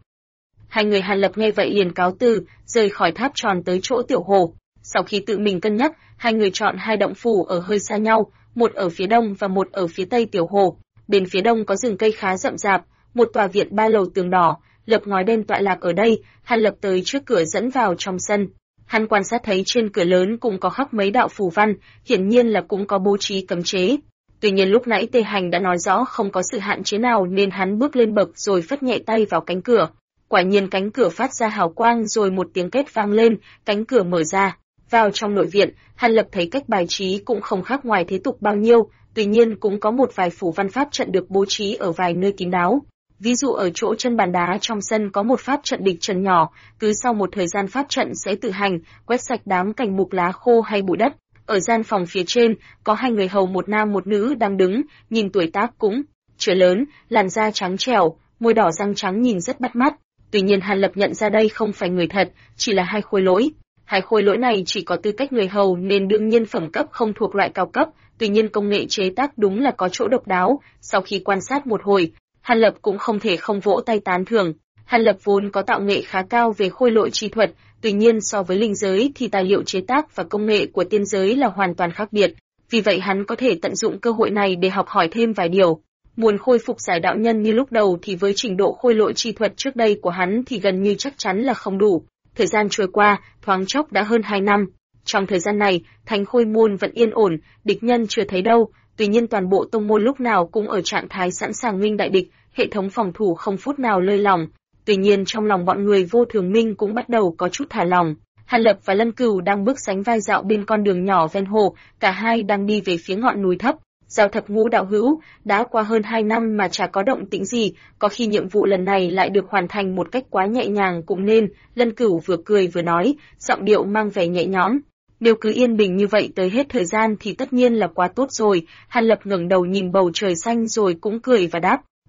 2 người Hàn Lập nghe vậy liền cáo từ, rời khỏi tháp tròn tới chỗ tiểu hồ. Sau khi tự mình cân nhắc, 2 người chọn 2 động phủ ở hơi xa nhau, một ở phía đông và một ở phía tây tiểu hồ. Bên phía đông có rừng cây khá rậm rạp, một tòa viện 3 lầu tường đỏ, lợp ngói đen tọa lạc ở đây. Hàn Lập tới trước cửa dẫn vào trong sân. Hắn quan sát thấy trên cửa lớn cũng có khắc mấy đạo phù văn, hiển nhiên là cũng có bố trí cấm chế. Tuy nhiên lúc nãy Tề Hành đã nói rõ không có sự hạn chế nào nên hắn bước lên bậc rồi phất nhẹ tay vào cánh cửa. Quả nhiên cánh cửa phát ra hào quang rồi một tiếng két vang lên, cánh cửa mở ra. Vào trong nội viện, Hàn Lập thấy cách bài trí cũng không khác ngoài thế tục bao nhiêu, tuy nhiên cũng có một vài phủ văn pháp trận được bố trí ở vài nơi kín đáo. Ví dụ ở chỗ chân bàn đá trong sân có một pháp trận địch trần nhỏ, cứ sau một thời gian pháp trận sẽ tự hành, quét sạch đám cành mục lá khô hay bụi đất. Ở gian phòng phía trên, có 2 người hầu một nam một nữ đang đứng, nhìn tuổi tác cũng chưa lớn, làn da trắng trẻo, môi đỏ răng trắng nhìn rất bắt mắt. Tuy nhiên Hàn Lập nhận ra đây không phải người thật, chỉ là 2 khôi lỗi. 2 khôi lỗi này chỉ có tư cách người hầu nên đương nhiên phẩm cấp không thuộc loại cao cấp, tuy nhiên công nghệ chế tác đúng là có chỗ độc đáo. Sau khi quan sát một hồi, Hàn Lập cũng không thể không vỗ tay tán thưởng. Hàn Lập vốn có tạo nghệ khá cao về khôi lỗi chi thuật, tuy nhiên so với linh giới thì tài liệu chế tác và công nghệ của tiên giới là hoàn toàn khác biệt. Vì vậy hắn có thể tận dụng cơ hội này để học hỏi thêm vài điều. Muốn khôi phục giải đạo nhân như lúc đầu thì với trình độ khôi lỗi chi thuật trước đây của hắn thì gần như chắc chắn là không đủ. Thời gian trôi qua, thoáng chốc đã hơn 2 năm. Trong thời gian này, Thánh Khôi Môn vẫn yên ổn, địch nhân chưa thấy đâu. Tuy nhiên toàn bộ tông môn lúc nào cũng ở trạng thái sẵn sàng nghênh đại địch, hệ thống phòng thủ không phút nào lơi lỏng. Tuy nhiên trong lòng bọn người Vô Thường Minh cũng bắt đầu có chút thả lỏng. Hàn Lập và Lân Cửu đang bước sánh vai dạo bên con đường nhỏ ven hồ, cả hai đang đi về phía ngọn núi thấp. Giao Thập Ngũ đạo hữu, đã qua hơn 2 năm mà chả có động tĩnh gì, có khi nhiệm vụ lần này lại được hoàn thành một cách quá nhẹ nhàng cũng nên. Lân Cửu vừa cười vừa nói, giọng điệu mang vẻ nhẹ nhõm. Nếu cứ yên bình như vậy tới hết thời gian thì tất nhiên là quá tốt rồi. Hàn Lập ngẩng đầu nhìn bầu trời xanh rồi cũng cười và đáp,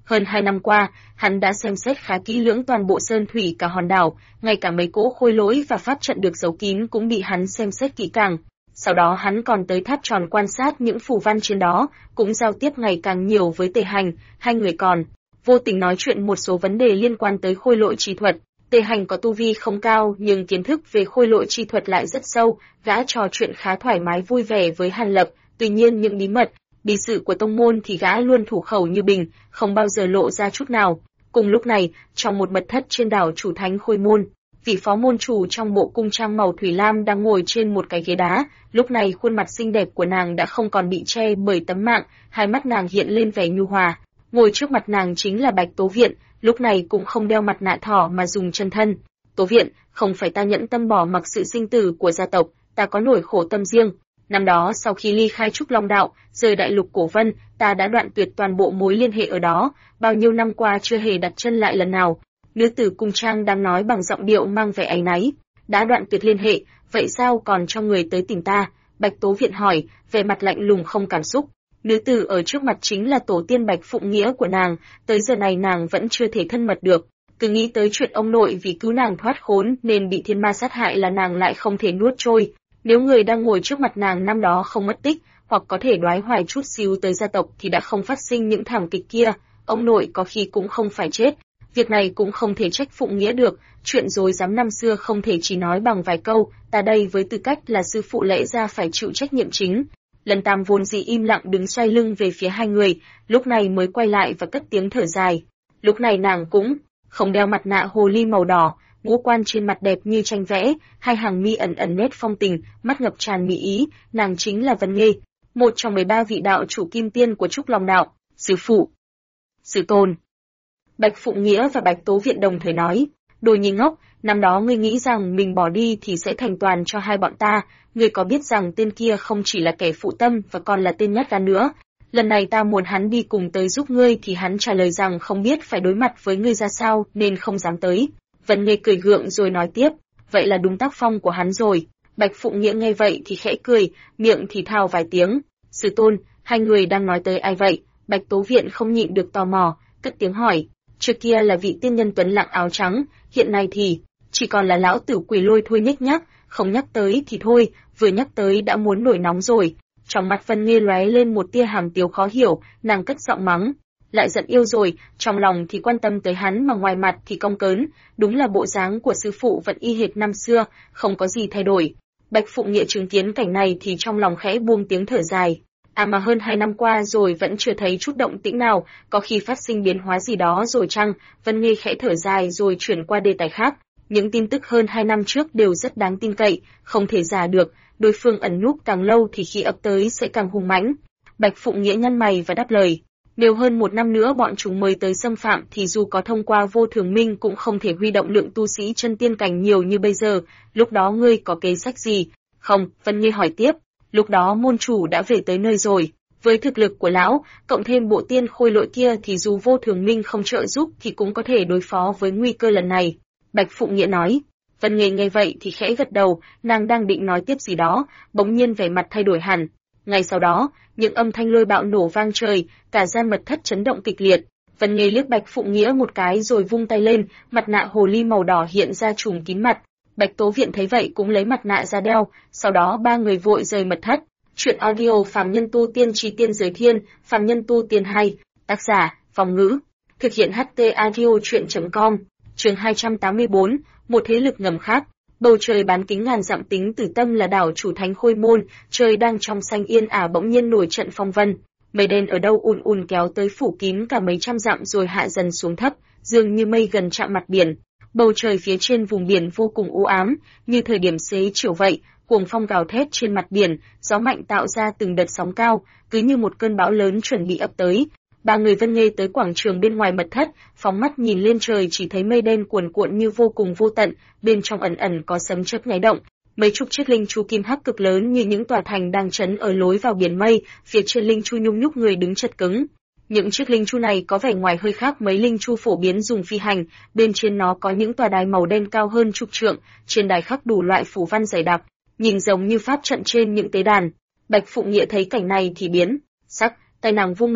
Hơn 2 năm qua, hắn đã xem xét khá kỹ lưỡng toàn bộ sơn thủy cả hòn đảo, ngay cả mấy cỗ khôi lỗi và pháp trận được giấu kín cũng bị hắn xem xét kỹ càng. Sau đó hắn còn tới tháp tròn quan sát những phù văn trên đó, cũng giao tiếp ngày càng nhiều với Tề Hành, hai người còn vô tình nói chuyện một số vấn đề liên quan tới khôi lỗi chi thuật. Tề Hành có tu vi không cao nhưng kiến thức về khôi lỗi chi thuật lại rất sâu, gã trò chuyện khá thoải mái vui vẻ với Hàn Lập, tuy nhiên những bí sự của tông môn thì gã luôn thủ khẩu như bình, không bao giờ lộ ra chút nào. Cùng lúc này, trong một mật thất trên đảo Chủ Thánh Khôi Môn, vị phó môn chủ trong bộ cung trang màu thủy lam đang ngồi trên một cái ghế đá, lúc này khuôn mặt xinh đẹp của nàng đã không còn bị che bởi tấm mạng, hai mắt nàng hiện lên vẻ nhu hòa. Ngồi trước mặt nàng chính là Bạch Tố Viện, lúc này cũng không đeo mặt nạ thỏ mà dùng chân thân. Tố Viện, không phải ta nhẫn tâm bỏ mặc sự sinh tử của gia tộc, ta có nỗi khổ tâm riêng. Năm đó sau khi ly khai Trúc Long Đạo, rời đại lục Cổ Vân, ta đã đoạn tuyệt toàn bộ mối liên hệ ở đó, bao nhiêu năm qua chưa hề đặt chân lại lần nào. Nữ tử cung trang đang nói bằng giọng điệu mang vẻ áy náy. Đã đoạn tuyệt liên hệ, vậy sao còn cho người tới tìm ta? Bạch Tố Viện hỏi, vẻ mặt lạnh lùng không cảm xúc. Nữ tử ở trước mặt chính là tổ tiên Bạch Phụng Nghĩa của nàng, tới giờ này nàng vẫn chưa thể thân mật được. Cứ nghĩ tới chuyện ông nội vì cứu nàng thoát khốn nên bị thiên ma sát hại là nàng lại không thể nuốt trôi. Nếu người đang ngồi trước mặt nàng năm đó không mất tích, hoặc có thể đoái hoài chút xíu tới gia tộc thì đã không phát sinh những thảm kịch kia, ông nội có khi cũng không phải chết. Việc này cũng không thể trách Phụng Nghĩa được, chuyện dối dám năm xưa không thể chỉ nói bằng vài câu, ta đây với tư cách là sư phụ lẽ ra phải chịu trách nhiệm chính. Lần Tam vốn dĩ im lặng đứng xoay lưng về phía hai người, lúc này mới quay lại và cất tiếng thở dài. Lúc này nàng cũng không đeo mặt nạ hồ ly màu đỏ, ngũ quan trên mặt đẹp như tranh vẽ, hai hàng mi ẩn ẩn nét phong tình, mắt ngập tràn mỹ ý, nàng chính là Vân Nghê, một trong 13 vị đạo chủ kim tiên của Trúc Long Đạo. Sư phụ, sư tôn. Bạch Phụng Nghĩa và Bạch Tố Viện đồng thời nói, đồ nhi ngốc, năm đó ngươi nghĩ rằng mình bỏ đi thì sẽ thành toàn cho hai bọn ta, ngươi có biết rằng tên kia không chỉ là kẻ phụ tâm và còn là tên nhát gan nữa. Lần này ta muốn hắn đi cùng tới giúp ngươi thì hắn trả lời rằng không biết phải đối mặt với ngươi ra sao nên không dám tới. Vân Nghê cười gượng rồi nói tiếp, vậy là đúng tác phong của hắn rồi. Bạch Phụng Nghĩa nghe vậy thì khẽ cười, miệng thì thào vài tiếng. Sư tôn, hai người đang nói tới ai vậy? Bạch Tố Viện không nhịn được tò mò, cất tiếng hỏi. Trước kia là vị tiên nhân tuấn lãng áo trắng, hiện nay thì chỉ còn là lão tử Quỷ Lôi thôi nhếch nhác, không nhắc tới thì thôi, vừa nhắc tới đã muốn nổi nóng rồi. Trong mắt Vân Nghê lóe lên một tia hàm tiếu khó hiểu, nàng cất giọng mắng, lại giận yêu rồi, trong lòng thì quan tâm tới hắn mà ngoài mặt thì cong cớn, đúng là bộ dáng của sư phụ vẫn y hệt năm xưa, không có gì thay đổi. Bạch Phụng Nghĩa chứng kiến cảnh này thì trong lòng khẽ buông tiếng thở dài. À mà hơn 2 năm qua rồi vẫn chưa thấy chút động tĩnh nào, có khi phát sinh biến hóa gì đó rồi chăng? Vân Nghê khẽ thở dài rồi chuyển qua đề tài khác. Những tin tức hơn 2 năm trước đều rất đáng tin cậy, không thể giả được, đối phương ẩn núp càng lâu thì khi ập tới sẽ càng hung mãnh. Bạch Phụng Nghĩa nhăn mày và đáp lời. Nếu hơn 1 năm nữa bọn chúng mới tới xâm phạm thì dù có thông qua Vô Thường Minh cũng không thể huy động lượng tu sĩ chân tiên cảnh nhiều như bây giờ, lúc đó ngươi có kế sách gì? Không, Vân Nghê hỏi tiếp. Lúc đó môn chủ đã về tới nơi rồi, với thực lực của lão, cộng thêm bộ tiên khôi lỗi kia thì dù Vô Thường Minh không trợ giúp thì cũng có thể đối phó với nguy cơ lần này. Bạch Phụng Nghĩa nói. Vân Nghê nghe vậy thì khẽ gật đầu, nàng đang định nói tiếp gì đó, bỗng nhiên vẻ mặt thay đổi hẳn. Ngay sau đó, những âm thanh lôi bạo nổ vang trời, cả gian mật thất chấn động kịch liệt. Vân Nghê liếc Bạch Phụng Nghĩa một cái rồi vung tay lên, mặt nạ hồ ly màu đỏ hiện ra trùm kín mặt. Bạch Tố Viện thấy vậy cũng lấy mặt nạ ra đeo, sau đó ba người vội rời mật thất. Chuyện audio Phàm Nhân Tu Tiên Chí Tiên Giới Thiên, Phàm Nhân Tu Tiên hay, tác giả, Phong Ngữ, thực hiện HT audio truyện.com, chương 284, một thế lực ngầm khác. Bầu trời bán kính ngàn dặm tính từ tâm là đảo Chủ Thánh Khôi Môn, trời đang trong xanh yên ả bỗng nhiên nổi trận phong vân. Mây đen ở đâu ùn ùn kéo tới phủ kín cả mấy trăm dặm rồi hạ dần xuống thấp, dường như mây gần chạm mặt biển. Bầu trời phía trên vùng biển vô cùng u ám, như thời điểm xế chiều vậy, cuồng phong gào thét trên mặt biển, gió mạnh tạo ra từng đợt sóng cao, cứ như một cơn bão lớn chuẩn bị ập tới. Ba người Vân Nghê tới quảng trường bên ngoài mật thất, phóng mắt nhìn lên trời chỉ thấy mây đen cuồn cuộn như vô cùng vô tận, bên trong ẩn ẩn có sấm chớp nháy động. Mấy chục chiếc linh chu kim hắc cực lớn như những tòa thành đang trấn ở lối vào biển mây, phía trên linh chu nhung nhúc người đứng chật cứng. Những chiếc linh chu này có vẻ ngoài hơi khác mấy linh chu phổ biến dùng phi hành, bên trên nó có những tòa đài màu đen cao hơn chục trượng, trên đài khắc đủ loại phù văn dày đặc, nhìn giống như pháp trận trên những tế đàn. Bạch Phụng Nghĩa thấy cảnh này thì biến sắc, tay nàng vung lên,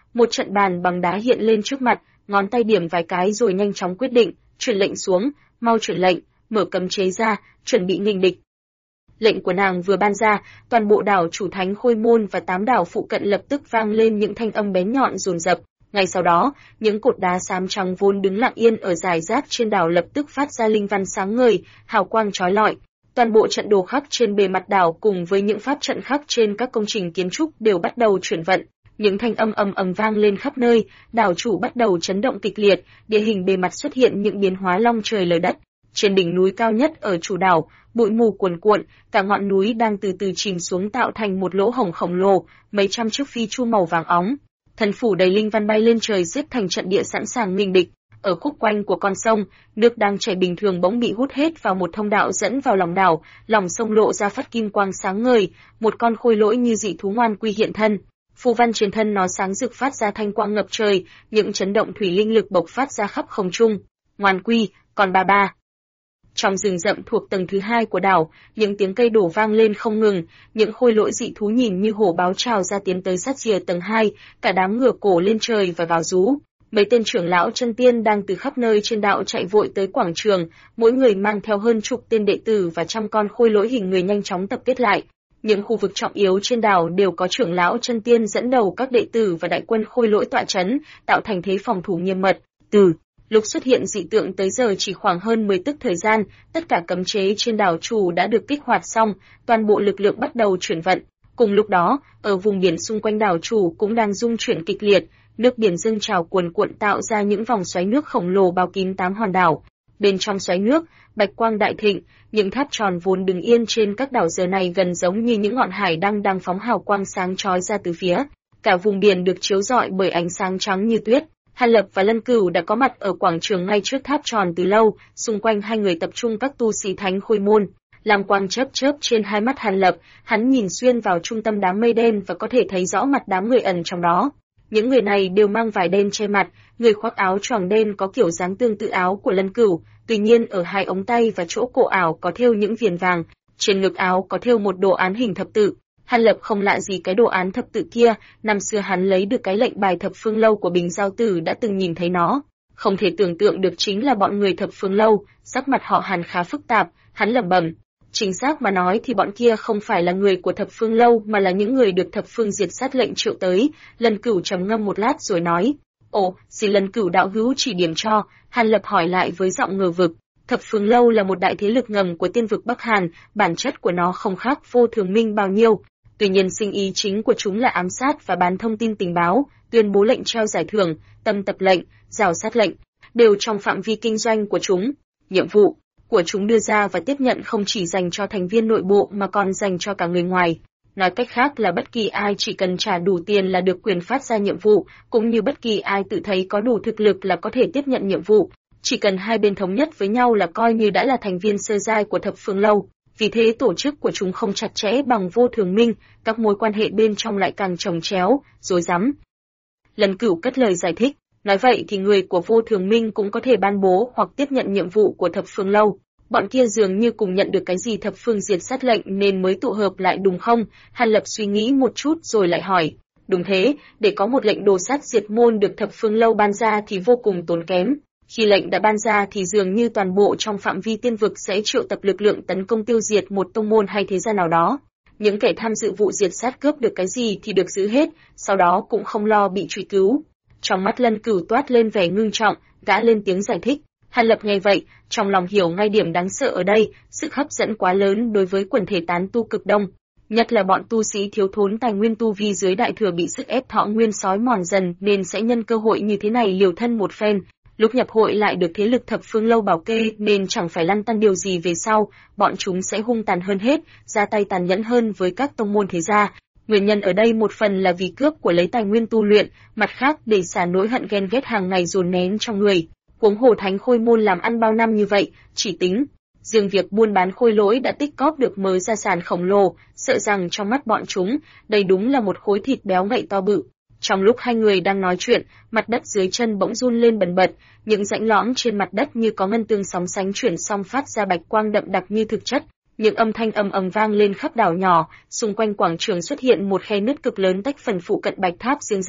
Một trận bàn bằng đá hiện lên trước mặt, ngón tay điểm vài cái rồi nhanh chóng quyết định, truyền lệnh xuống, mau truyền lệnh, mở cấm chế ra, chuẩn bị nghênh địch. Lệnh của nàng vừa ban ra, toàn bộ đảo Chủ Thánh Khôi Môn và 8 đảo phụ cận lập tức vang lên những thanh âm bén nhọn dồn dập. Ngay sau đó, những cột đá xám trắng vốn đứng lặng yên ở rải rác trên đảo lập tức phát ra linh văn sáng ngời, hào quang chói lọi. Toàn bộ trận đồ khắc trên bề mặt đảo cùng với những pháp trận khắc trên các công trình kiến trúc đều bắt đầu chuyển vận. Những thanh âm ầm ầm vang lên khắp nơi, đảo chủ bắt đầu chấn động kịch liệt, địa hình bề mặt xuất hiện những biến hóa long trời lở đất. Trên đỉnh núi cao nhất ở chủ đảo, bụi mù cuồn cuộn, cả ngọn núi đang từ từ chìm xuống tạo thành một lỗ hổng khổng lồ, mấy trăm chiếc phi chu màu vàng óng, thần phủ đầy linh văn bay lên trời xếp thành trận địa sẵn sàng nghênh địch. Ở khúc quanh của con sông, nước đang chảy bình thường bỗng bị hút hết vào một thông đạo dẫn vào lòng đảo, lòng sông lộ ra phát kim quang sáng ngời, một con khôi lỗi như dị thú ngoan quy hiện thân. Phù văn trên thân nó sáng rực phát ra thanh quang ngập trời, những chấn động thủy linh lực bộc phát ra khắp không trung. Ngoan quy, còn bà ba. Trong rừng rậm thuộc tầng thứ 2 của đảo, những tiếng cây đổ vang lên không ngừng, những khôi lỗi dị thú nhìn như hổ báo trào ra tiến tới sát rìa tầng 2, cả đám ngửa cổ lên trời và gào rú. Mấy tên trưởng lão chân tiên đang từ khắp nơi trên đảo chạy vội tới quảng trường, mỗi người mang theo hơn chục tên đệ tử và trăm con khôi lỗi hình người nhanh chóng tập kết lại. Những khu vực trọng yếu trên đảo đều có trưởng lão chân tiên dẫn đầu các đệ tử và đại quân khôi lỗi tọa trấn, tạo thành thế phòng thủ nghiêm mật. Từ lúc xuất hiện dị tượng tới giờ chỉ khoảng hơn 10 tức thời gian, tất cả cấm chế trên đảo chủ đã được kích hoạt xong, toàn bộ lực lượng bắt đầu chuyển vận. Cùng lúc đó, ở vùng biển xung quanh đảo chủ cũng đang rung chuyển kịch liệt, nước biển dâng trào cuồn cuộn tạo ra những vòng xoáy nước khổng lồ bao kín 8 hòn đảo. Bên trong xoáy nước, bạch quang đại thịnh, những tháp tròn vốn đứng yên trên các đảo giờ này gần giống như những ngọn hải đăng đang phóng hào quang sáng chói ra từ phía. Cả vùng biển được chiếu rọi bởi ánh sáng trắng như tuyết. Hàn Lập và Lân Cửu đã có mặt ở quảng trường ngay trước tháp tròn từ lâu, xung quanh hai người tập trung các tu sĩ Thánh Khôi Môn. Lam quang chớp chớp trên hai mắt Hàn Lập, hắn nhìn xuyên vào trung tâm đám mây đen và có thể thấy rõ mặt đám người ẩn trong đó. Những người này đều mang vải đen che mặt, người khoác áo choàng đen có kiểu dáng tương tự áo của Lân Cửu, tuy nhiên ở hai ống tay và chỗ cổ áo có thêu những viền vàng, trên ngực áo có thêu một đồ án hình thập tự. Hàn Lập không lạ gì cái đồ án thập tự kia, năm xưa hắn lấy được cái lệnh bài thập phương lâu của Bình Giao Tử đã từng nhìn thấy nó. Không thể tưởng tượng được chính là bọn người thập phương lâu, sắc mặt họ Hàn khá phức tạp, hắn lẩm bẩm. Chính xác mà nói thì bọn kia không phải là người của thập phương lâu mà là những người được thập phương diệt sát lệnh triệu tới. Lân Cửu trầm ngâm một lát rồi nói. Ồ, xin Lân Cửu đạo hữu chỉ điểm cho. Hàn Lập hỏi lại với giọng ngờ vực. Thập phương lâu là một đại thế lực ngầm của tiên vực Bắc Hàn, bản chất của nó không khác Vô Thường Minh bao nhiêu. Tuy nhiên sinh ý chính của chúng là ám sát và bán thông tin tình báo, tuyên bố lệnh treo giải thưởng, tâm tập lệnh, rào sát lệnh, đều trong phạm vi kinh doanh của chúng. Nhiệm vụ của chúng đưa ra và tiếp nhận không chỉ dành cho thành viên nội bộ mà còn dành cho cả người ngoài. Nói cách khác là bất kỳ ai chỉ cần trả đủ tiền là được quyền phát ra nhiệm vụ, cũng như bất kỳ ai tự thấy có đủ thực lực là có thể tiếp nhận nhiệm vụ. Chỉ cần hai bên thống nhất với nhau là coi như đã là thành viên sơ giai của thập phương lâu. Vì thế tổ chức của chúng không chặt chẽ bằng Vô Thường Minh, các mối quan hệ bên trong lại càng chồng chéo, rối rắm. Lân Cửu cất lời giải thích, nói vậy thì người của Vô Thường Minh cũng có thể ban bố hoặc tiếp nhận nhiệm vụ của thập phương lâu. Bọn kia dường như cùng nhận được cái gì thập phương diệt sát lệnh nên mới tụ hợp lại đúng không? Hàn Lập suy nghĩ một chút rồi lại hỏi. Đúng thế, để có một lệnh đồ sát diệt môn được thập phương lâu ban ra thì vô cùng tốn kém. Khi lệnh đã ban ra thì dường như toàn bộ trong phạm vi tiên vực sẽ triệu tập lực lượng tấn công tiêu diệt một tông môn hay thế gia nào đó. Những kẻ tham dự vụ diệt sát cướp được cái gì thì được giữ hết, sau đó cũng không lo bị truy cứu. Trong mắt Lân Cửu toát lên vẻ ngưng trọng, gã lên tiếng giải thích. Hàn Lập nghe vậy, trong lòng hiểu ngay điểm đáng sợ ở đây, sức hấp dẫn quá lớn đối với quần thể tán tu cực đông. Nhất là bọn tu sĩ thiếu thốn tài nguyên tu vi dưới đại thừa bị sức ép thọ nguyên sói mòn dần nên sẽ nhân cơ hội như thế này liều thân một phen. Lúc nhập hội lại được thế lực thập phương lâu bảo kê nên chẳng phải lăn tăn điều gì về sau, bọn chúng sẽ hung tàn hơn hết, ra tay tàn nhẫn hơn với các tông môn thế gia. Nguyên nhân ở đây một phần là vì cướp của lấy tài nguyên tu luyện, mặt khác để xả nỗi hận ghen ghét hàng ngày dồn nén trong người. Huống hồ Thánh Khôi Môn làm ăn bao năm như vậy, chỉ tính riêng việc buôn bán khôi lỗi đã tích cóp được mớ gia sản khổng lồ, sợ rằng trong mắt bọn chúng, đây đúng là một khối thịt béo ngậy to bự. Trong lúc hai người đang nói chuyện, mặt đất dưới chân bỗng run lên bần bật, những rãnh lõm trên mặt đất như có ngân tương sóng sánh chuyển xong phát ra bạch quang đậm đặc như thực chất. Những âm thanh ầm ầm vang lên khắp đảo nhỏ, xung quanh quảng trường xuất hiện một khe nứt cực lớn tách phần phụ cận bạch tháp riêng ra.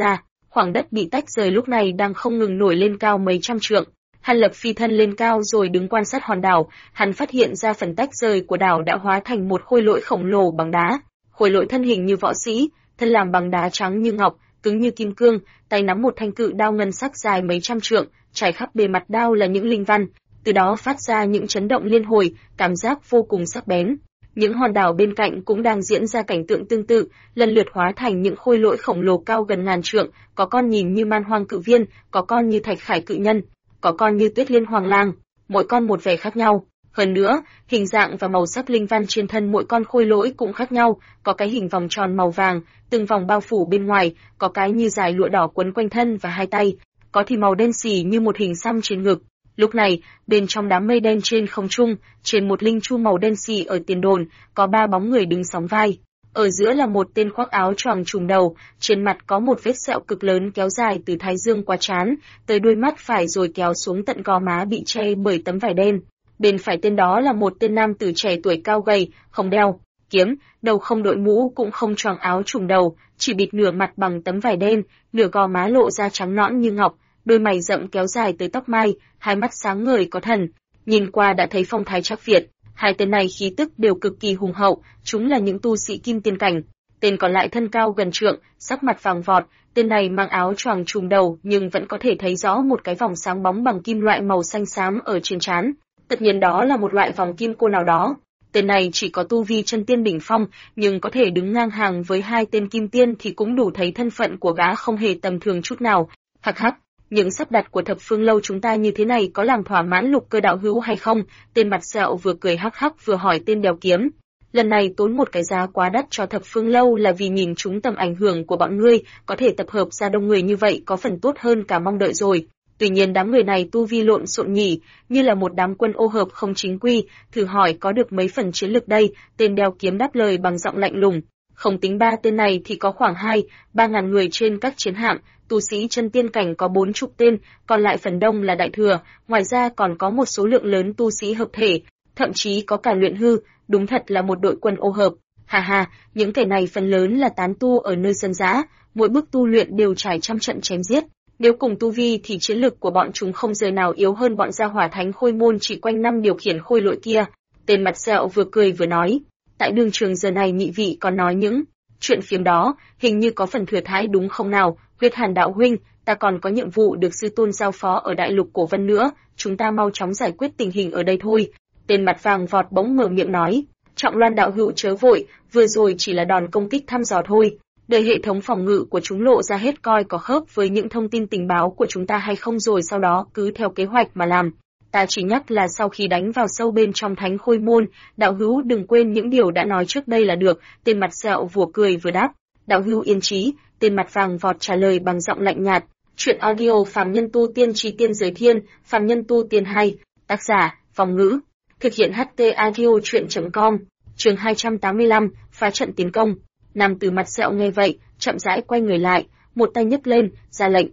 Khoảng đất bị tách rời lúc này đang không ngừng nổi lên cao mấy trăm trượng. Hàn Lập phi thân lên cao rồi đứng quan sát hòn đảo, hắn phát hiện ra phần tách rời của đảo đã hóa thành một khôi lỗi khổng lồ bằng đá. Khôi lỗi thân hình như võ sĩ, thân làm bằng đá trắng như ngọc, cứng như kim cương, tay nắm một thanh cự đao ngân sắc dài mấy trăm trượng, trải khắp bề mặt đao là những linh văn, từ đó phát ra những chấn động liên hồi, cảm giác vô cùng sắc bén. Những hòn đảo bên cạnh cũng đang diễn ra cảnh tượng tương tự, lần lượt hóa thành những khôi lỗi khổng lồ cao gần ngàn trượng, có con nhìn như man hoang cự viên, có con như thạch khải cự nhân, có con như tuyết liên hoàng lang, mỗi con một vẻ khác nhau. Hơn nữa, hình dạng và màu sắc linh văn trên thân mỗi con khôi lỗi cũng khác nhau, có cái hình vòng tròn màu vàng, từng vòng bao phủ bên ngoài, có cái như dải lụa đỏ quấn quanh thân và hai tay, có thì màu đen xì như một hình xăm trên ngực. Lúc này, bên trong đám mây đen trên không trung, trên một linh chu màu đen xì ở tiền đồn, có 3 bóng người đứng sóng vai. Ở giữa là một tên khoác áo choàng trùm đầu, trên mặt có một vết sẹo cực lớn kéo dài từ thái dương qua trán, tới đuôi mắt phải rồi kéo xuống tận gò má bị che bởi tấm vải đen. Bên phải tên đó là một tên nam tử trẻ tuổi cao gầy, không đeo kiếm, đầu không đội mũ cũng không choàng áo trùm đầu, chỉ bịt nửa mặt bằng tấm vải đen, nửa gò má lộ ra trắng nõn như ngọc, đôi mày rậm kéo dài tới tóc mai, hai mắt sáng ngời có thần, nhìn qua đã thấy phong thái trác Việt. Hai tên này khí tức đều cực kỳ hùng hậu, chúng là những tu sĩ kim tiên cảnh. Tên còn lại thân cao gần trượng, sắc mặt vàng vọt, tên này mang áo choàng trùm đầu nhưng vẫn có thể thấy rõ một cái vòng sáng bóng bằng kim loại màu xanh xám ở trên trán. Tất nhiên đó là một loại vòng kim cô nào đó. Tên này chỉ có tu vi chân tiên đỉnh phong, nhưng có thể đứng ngang hàng với hai tên kim tiên thì cũng đủ thấy thân phận của gã không hề tầm thường chút nào. Hắc hắc, những sắp đặt của Thập Phương Lâu chúng ta như thế này có làm thỏa mãn Lục Cơ đạo hữu hay không? Tên mặt sẹo vừa cười hắc hắc vừa hỏi tên đeo kiếm. Lần này tốn một cái giá quá đắt cho Thập Phương Lâu là vì nhìn chúng tầm ảnh hưởng của bọn ngươi, có thể tập hợp ra đông người như vậy có phần tốt hơn cả mong đợi rồi. Tuy nhiên đám người này tu vi lộn xộn nhỉ, như là một đám quân ô hợp không chính quy, thử hỏi có được mấy phần chiến lực đây, tên đeo kiếm đáp lời bằng giọng lạnh lùng. Không tính 3 tên này thì có khoảng 2-3 ngàn người trên các chiến hạm, tu sĩ chân tiên cảnh có 40 tên, còn lại phần đông là đại thừa, ngoài ra còn có một số lượng lớn tu sĩ hợp thể, thậm chí có cả luyện hư, đúng thật là một đội quân ô hợp. Hà hà, những kẻ này phần lớn là tán tu ở nơi dân dã, mỗi bước tu luyện đều trải trăm trận chém giết. Nếu cùng tu vi thì chiến lực của bọn chúng không rời nào yếu hơn bọn gia hỏa thánh khôi môn chỉ quanh năm điều khiển khôi lỗi kia. Tên mặt sẹo vừa cười vừa nói, tại đường trường giờ này nhị vị còn nói những chuyện phiếm đó, hình như có phần thừa thãi đúng không nào? Huyết Hàn đạo huynh, ta còn có nhiệm vụ được sư tôn giao phó ở đại lục cổ vân nữa, chúng ta mau chóng giải quyết tình hình ở đây thôi. Tên mặt vàng vọt bỗng mở miệng nói, Trọng Loan đạo hữu chớ vội, vừa rồi chỉ là đòn công kích thăm dò thôi. Đợi hệ thống phòng ngự của chúng lộ ra hết coi có khớp với những thông tin tình báo của chúng ta hay không rồi sau đó cứ theo kế hoạch mà làm. Ta chỉ nhắc là sau khi đánh vào sâu bên trong thánh khôi môn, đạo hữu đừng quên những điều đã nói trước đây là được. Tên mặt sẹo vừa cười vừa đáp, đạo hữu yên trí. Tên mặt vàng vọt trả lời bằng giọng lạnh nhạt. Chuyện audio Phàm Nhân Tu Tiên Chi Tiên Giới Thiên, Phàm Nhân Tu Tiên 2, tác giả, Phòng Ngữ, thực hiện HT audio chuyện.com, chương 285, phá trận tiến công. Nam tử mặt sẹo nghe vậy, chậm rãi quay người lại, một tay nhấc lên, ra lệnh.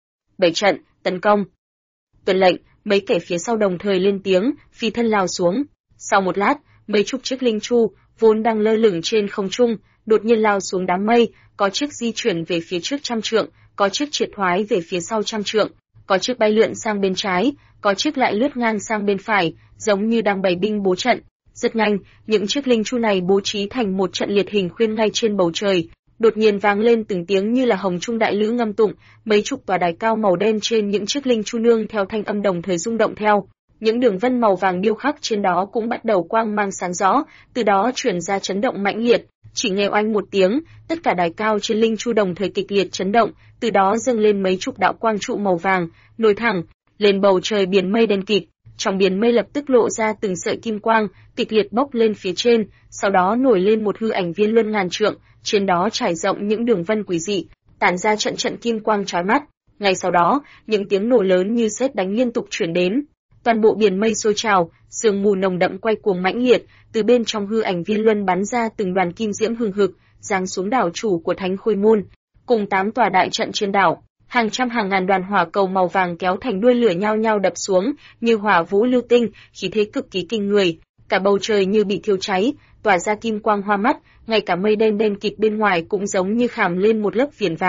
7 trận, tấn công. Tuân lệnh, mấy kẻ phía sau đồng thời lên tiếng, phi thân lao xuống. Sau một lát, mấy chục chiếc linh chu, vốn đang lơ lửng trên không trung, đột nhiên lao xuống đám mây, có chiếc di chuyển về phía trước 100 trượng, có chiếc triệt thoái về phía sau 100 trượng, có chiếc bay lượn sang bên trái, có chiếc lại lướt ngang sang bên phải, giống như đang bày binh bố trận. Rất nhanh, những chiếc linh chu này bố trí thành một trận liệt hình khuyên ngay trên bầu trời. Đột nhiên vang lên từng tiếng như là hồng trung đại lữ ngâm tụng, mấy chục tòa đài cao màu đen trên những chiếc linh chu nương theo thanh âm đồng thời rung động theo. Những đường vân màu vàng điêu khắc trên đó cũng bắt đầu quang mang sáng rõ, từ đó truyền ra chấn động mãnh liệt. Chỉ nghe oanh một tiếng, tất cả đài cao trên linh chu đồng thời kịch liệt chấn động, từ đó dâng lên mấy chục đạo quang trụ màu vàng, nối thẳng lên bầu trời biển mây đen kịt. Trong biển mây lập tức lộ ra từng sợi kim quang, kịch liệt bốc lên phía trên, sau đó nổi lên một hư ảnh viên luân ngàn trượng, trên đó trải rộng những đường vân quỷ dị, tản ra trận trận kim quang chói mắt. Ngay sau đó, những tiếng nổ lớn như sét đánh liên tục truyền đến. Toàn bộ biển mây sôi trào, sương mù nồng đậm quay cuồng mãnh liệt, từ bên trong hư ảnh viên luân bắn ra từng đoàn kim diễm hừng hực, giáng xuống đảo chủ của Thánh Khôi Môn, cùng 8 tòa đại trận trên đảo. Hàng trăm hàng ngàn đoàn hỏa cầu màu vàng kéo thành đuôi lửa nhao nhao đập xuống, như hỏa vũ lưu tinh, khí thế cực kỳ kinh người. Cả bầu trời như bị thiêu cháy, tỏa ra kim quang hoa mắt, ngay cả mây đen đen kịt bên ngoài cũng giống như khảm lên một lớp viền vàng.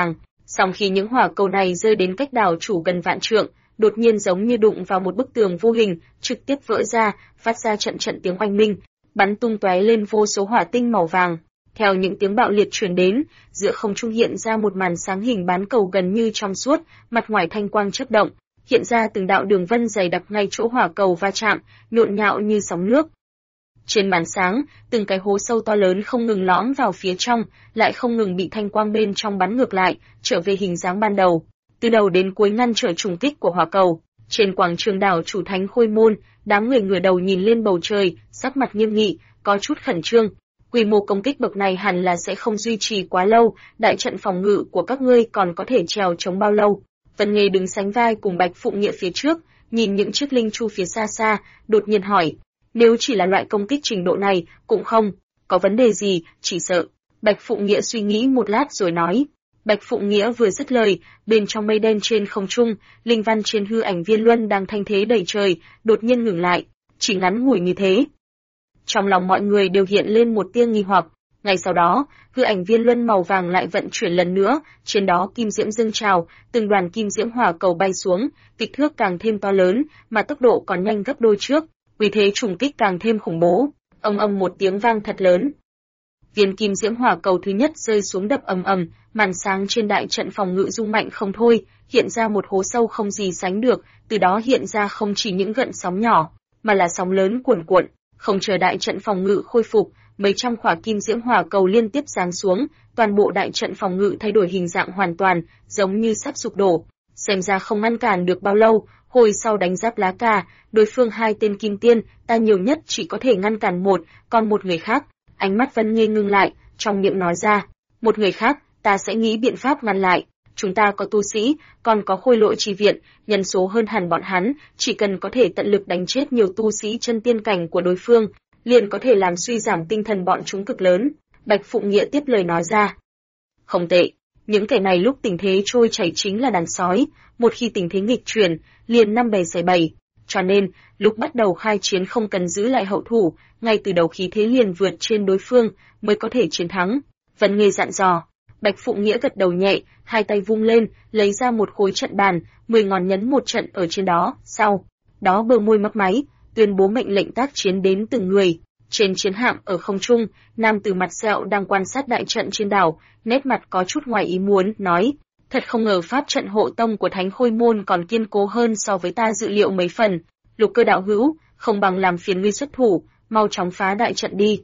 Song khi những hỏa cầu này rơi đến cách đảo chủ gần vạn trượng, đột nhiên giống như đụng vào một bức tường vô hình, trực tiếp vỡ ra, phát ra trận trận tiếng oanh minh, bắn tung tóe lên vô số hỏa tinh màu vàng. Theo những tiếng bạo liệt truyền đến, giữa không trung hiện ra một màn sáng hình bán cầu gần như trong suốt, mặt ngoài thanh quang chớp động, hiện ra từng đạo đường vân dày đặc ngay chỗ hỏa cầu va chạm, nhộn nhạo như sóng nước. Trên màn sáng, từng cái hố sâu to lớn không ngừng lõm vào phía trong, lại không ngừng bị thanh quang bên trong bắn ngược lại, trở về hình dáng ban đầu. Từ đầu đến cuối ngăn trở trùng kích của hỏa cầu. Trên quảng trường đảo chủ Thánh Khôi Môn, đám người ngửa đầu nhìn lên bầu trời, sắc mặt nghiêm nghị, có chút khẩn trương. Quy mô công kích bậc này hẳn là sẽ không duy trì quá lâu, đại trận phòng ngự của các ngươi còn có thể trèo chống bao lâu. Vân Nghê đứng sánh vai cùng Bạch Phụng Nghĩa phía trước, nhìn những chiếc linh chu phía xa xa, đột nhiên hỏi, nếu chỉ là loại công kích trình độ này, cũng không có vấn đề gì, chỉ sợ. Bạch Phụng Nghĩa suy nghĩ một lát rồi nói. Bạch Phụng Nghĩa vừa dứt lời, bên trong mây đen trên không trung, linh văn trên hư ảnh viên luân đang thanh thế đầy trời, đột nhiên ngừng lại, chỉ ngắn ngủi như thế. Trong lòng mọi người đều hiện lên một tia nghi hoặc. Ngay sau đó, hư ảnh viên luân màu vàng lại vận chuyển lần nữa, trên đó kim diễm dâng trào, từng đoàn kim diễm hỏa cầu bay xuống, kích thước càng thêm to lớn, mà tốc độ còn nhanh gấp đôi trước, uy thế trùng kích càng thêm khủng bố. Ầm ầm một tiếng vang thật lớn. Viên kim diễm hỏa cầu thứ nhất rơi xuống đập ầm ầm, màn sáng trên đại trận phòng ngự rung mạnh không thôi, hiện ra một hố sâu không gì sánh được, từ đó hiện ra không chỉ những gợn sóng nhỏ, mà là sóng lớn cuồn cuộn. Không chờ đại trận phòng ngự khôi phục, mấy trăm quả kim diễm hỏa cầu liên tiếp giáng xuống, toàn bộ đại trận phòng ngự thay đổi hình dạng hoàn toàn, giống như sắp sụp đổ. Xem ra không ngăn cản được bao lâu, hồi sau đánh giáp lá cà, đối phương 2 tên kim tiên, ta nhiều nhất chỉ có thể ngăn cản một, còn một người khác. Ánh mắt Vân Nghê ngưng lại, trong miệng nói ra, một người khác, ta sẽ nghĩ biện pháp ngăn lại. Chúng ta có tu sĩ, còn có khôi lỗi chi viện, nhân số hơn hẳn bọn hắn, chỉ cần có thể tận lực đánh chết nhiều tu sĩ chân tiên cảnh của đối phương, liền có thể làm suy giảm tinh thần bọn chúng cực lớn. Bạch Phụng Nghĩa tiếp lời nói ra. Không tệ, những kẻ này lúc tình thế trôi chảy chính là đàn sói, một khi tình thế nghịch chuyển, liền năm bè xẻ bầy. Cho nên, lúc bắt đầu khai chiến không cần giữ lại hậu thủ, ngay từ đầu khí thế liền vượt trên đối phương, mới có thể chiến thắng. Vân Nghê dặn dò. Bạch Phụng Nghĩa gật đầu nhẹ, hai tay vung lên, lấy ra một khối trận bàn, 10 ngón nhấn một trận ở trên đó, sau đó bờ môi mấp máy, tuyên bố mệnh lệnh tác chiến đến từng người. Trên chiến hạm ở không trung, nam tử mặt sẹo đang quan sát đại trận trên đảo, nét mặt có chút ngoài ý muốn, nói, thật không ngờ pháp trận hộ tông của Thánh Khôi Môn còn kiên cố hơn so với ta dự liệu mấy phần. Lục Cơ đạo hữu, không bằng làm phiền ngươi xuất thủ, mau chóng phá đại trận đi.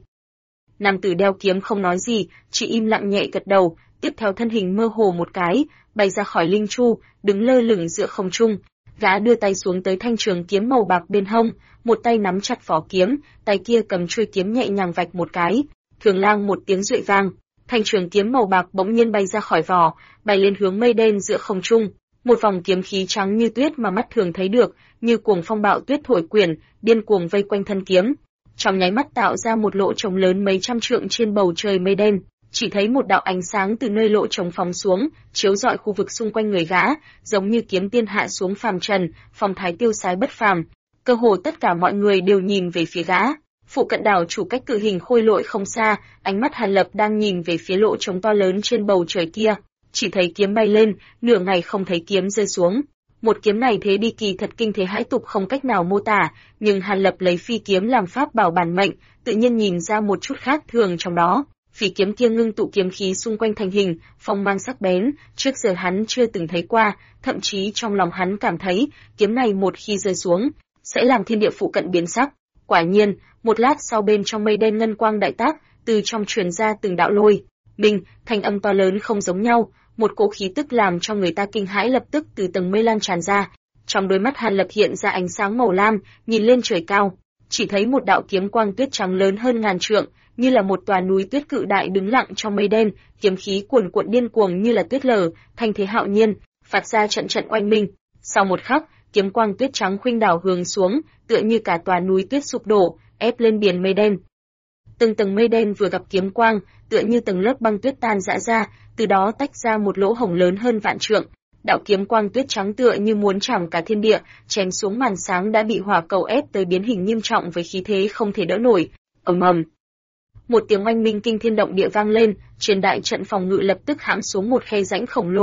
Nam tử đeo kiếm không nói gì, chỉ im lặng nhẹ gật đầu, tiếp theo thân hình mơ hồ một cái, bay ra khỏi linh chu, đứng lơ lửng giữa không trung. Gã đưa tay xuống tới thanh trường kiếm màu bạc bên hông, một tay nắm chặt vỏ kiếm, tay kia cầm chuôi kiếm nhẹ nhàng vạch một cái. Thường lang một tiếng duệ vang, thanh trường kiếm màu bạc bỗng nhiên bay ra khỏi vỏ, bay lên hướng mây đen giữa không trung. Một vòng kiếm khí trắng như tuyết mà mắt thường thấy được, như cuồng phong bạo tuyết thổi quyển, điên cuồng vây quanh thân kiếm. Trong nháy mắt tạo ra một lỗ trống lớn mấy trăm trượng trên bầu trời mây đen. Chỉ thấy một đạo ánh sáng từ nơi lỗ trống phóng xuống, chiếu rọi khu vực xung quanh người gã, giống như kiếm tiên hạ xuống phàm trần, phong thái tiêu sái bất phàm. Cơ hồ tất cả mọi người đều nhìn về phía gã. Phụ cận đảo chủ cách cự hình khôi lỗi không xa, ánh mắt Hàn Lập đang nhìn về phía lỗ trống to lớn trên bầu trời kia. Chỉ thấy kiếm bay lên, nửa ngày không thấy kiếm rơi xuống. Một kiếm này thế đi kỳ thật kinh thế hãi tục không cách nào mô tả, nhưng Hàn Lập lấy phi kiếm làm pháp bảo bản mệnh, tự nhiên nhìn ra một chút khác thường trong đó. Phi kiếm kia ngưng tụ kiếm khí xung quanh thành hình, phong mang sắc bén, trước giờ hắn chưa từng thấy qua, thậm chí trong lòng hắn cảm thấy, kiếm này một khi rơi xuống, sẽ làm thiên địa phụ cận biến sắc. Quả nhiên, một lát sau bên trong mây đen ngân quang đại tác, từ trong truyền ra từng đạo lôi, minh, thanh âm to lớn không giống nhau, một cỗ khí tức làm cho người ta kinh hãi lập tức từ tầng mây lan tràn ra. Trong đôi mắt Hàn Lập hiện ra ánh sáng màu lam, nhìn lên trời cao, chỉ thấy một đạo kiếm quang tuyết trắng lớn hơn ngàn trượng, như là một tòa núi tuyết cự đại đứng lặng trong mây đen, kiếm khí cuồn cuộn điên cuồng như là tuyết lở, thanh thế hạo nhiên, phát ra trận trận oanh minh. Sau một khắc, kiếm quang tuyết trắng khuynh đảo hướng xuống, tựa như cả tòa núi tuyết sụp đổ, ép lên biển mây đen. Từng tầng mây đen vừa gặp kiếm quang, tựa như từng lớp băng tuyết tan rã ra, từ đó tách ra một lỗ hổng lớn hơn vạn trượng. Đạo kiếm quang tuyết trắng tựa như muốn chạm cả thiên địa, chém xuống màn sáng đã bị hỏa cầu ép tới biến hình nghiêm trọng với khí thế không thể đỡ nổi. Ầm ầm. Một tiếng oanh minh kinh thiên động địa vang lên, trên đại trận phòng ngự lập tức hãm xuống một khe rãnh khổng lồ,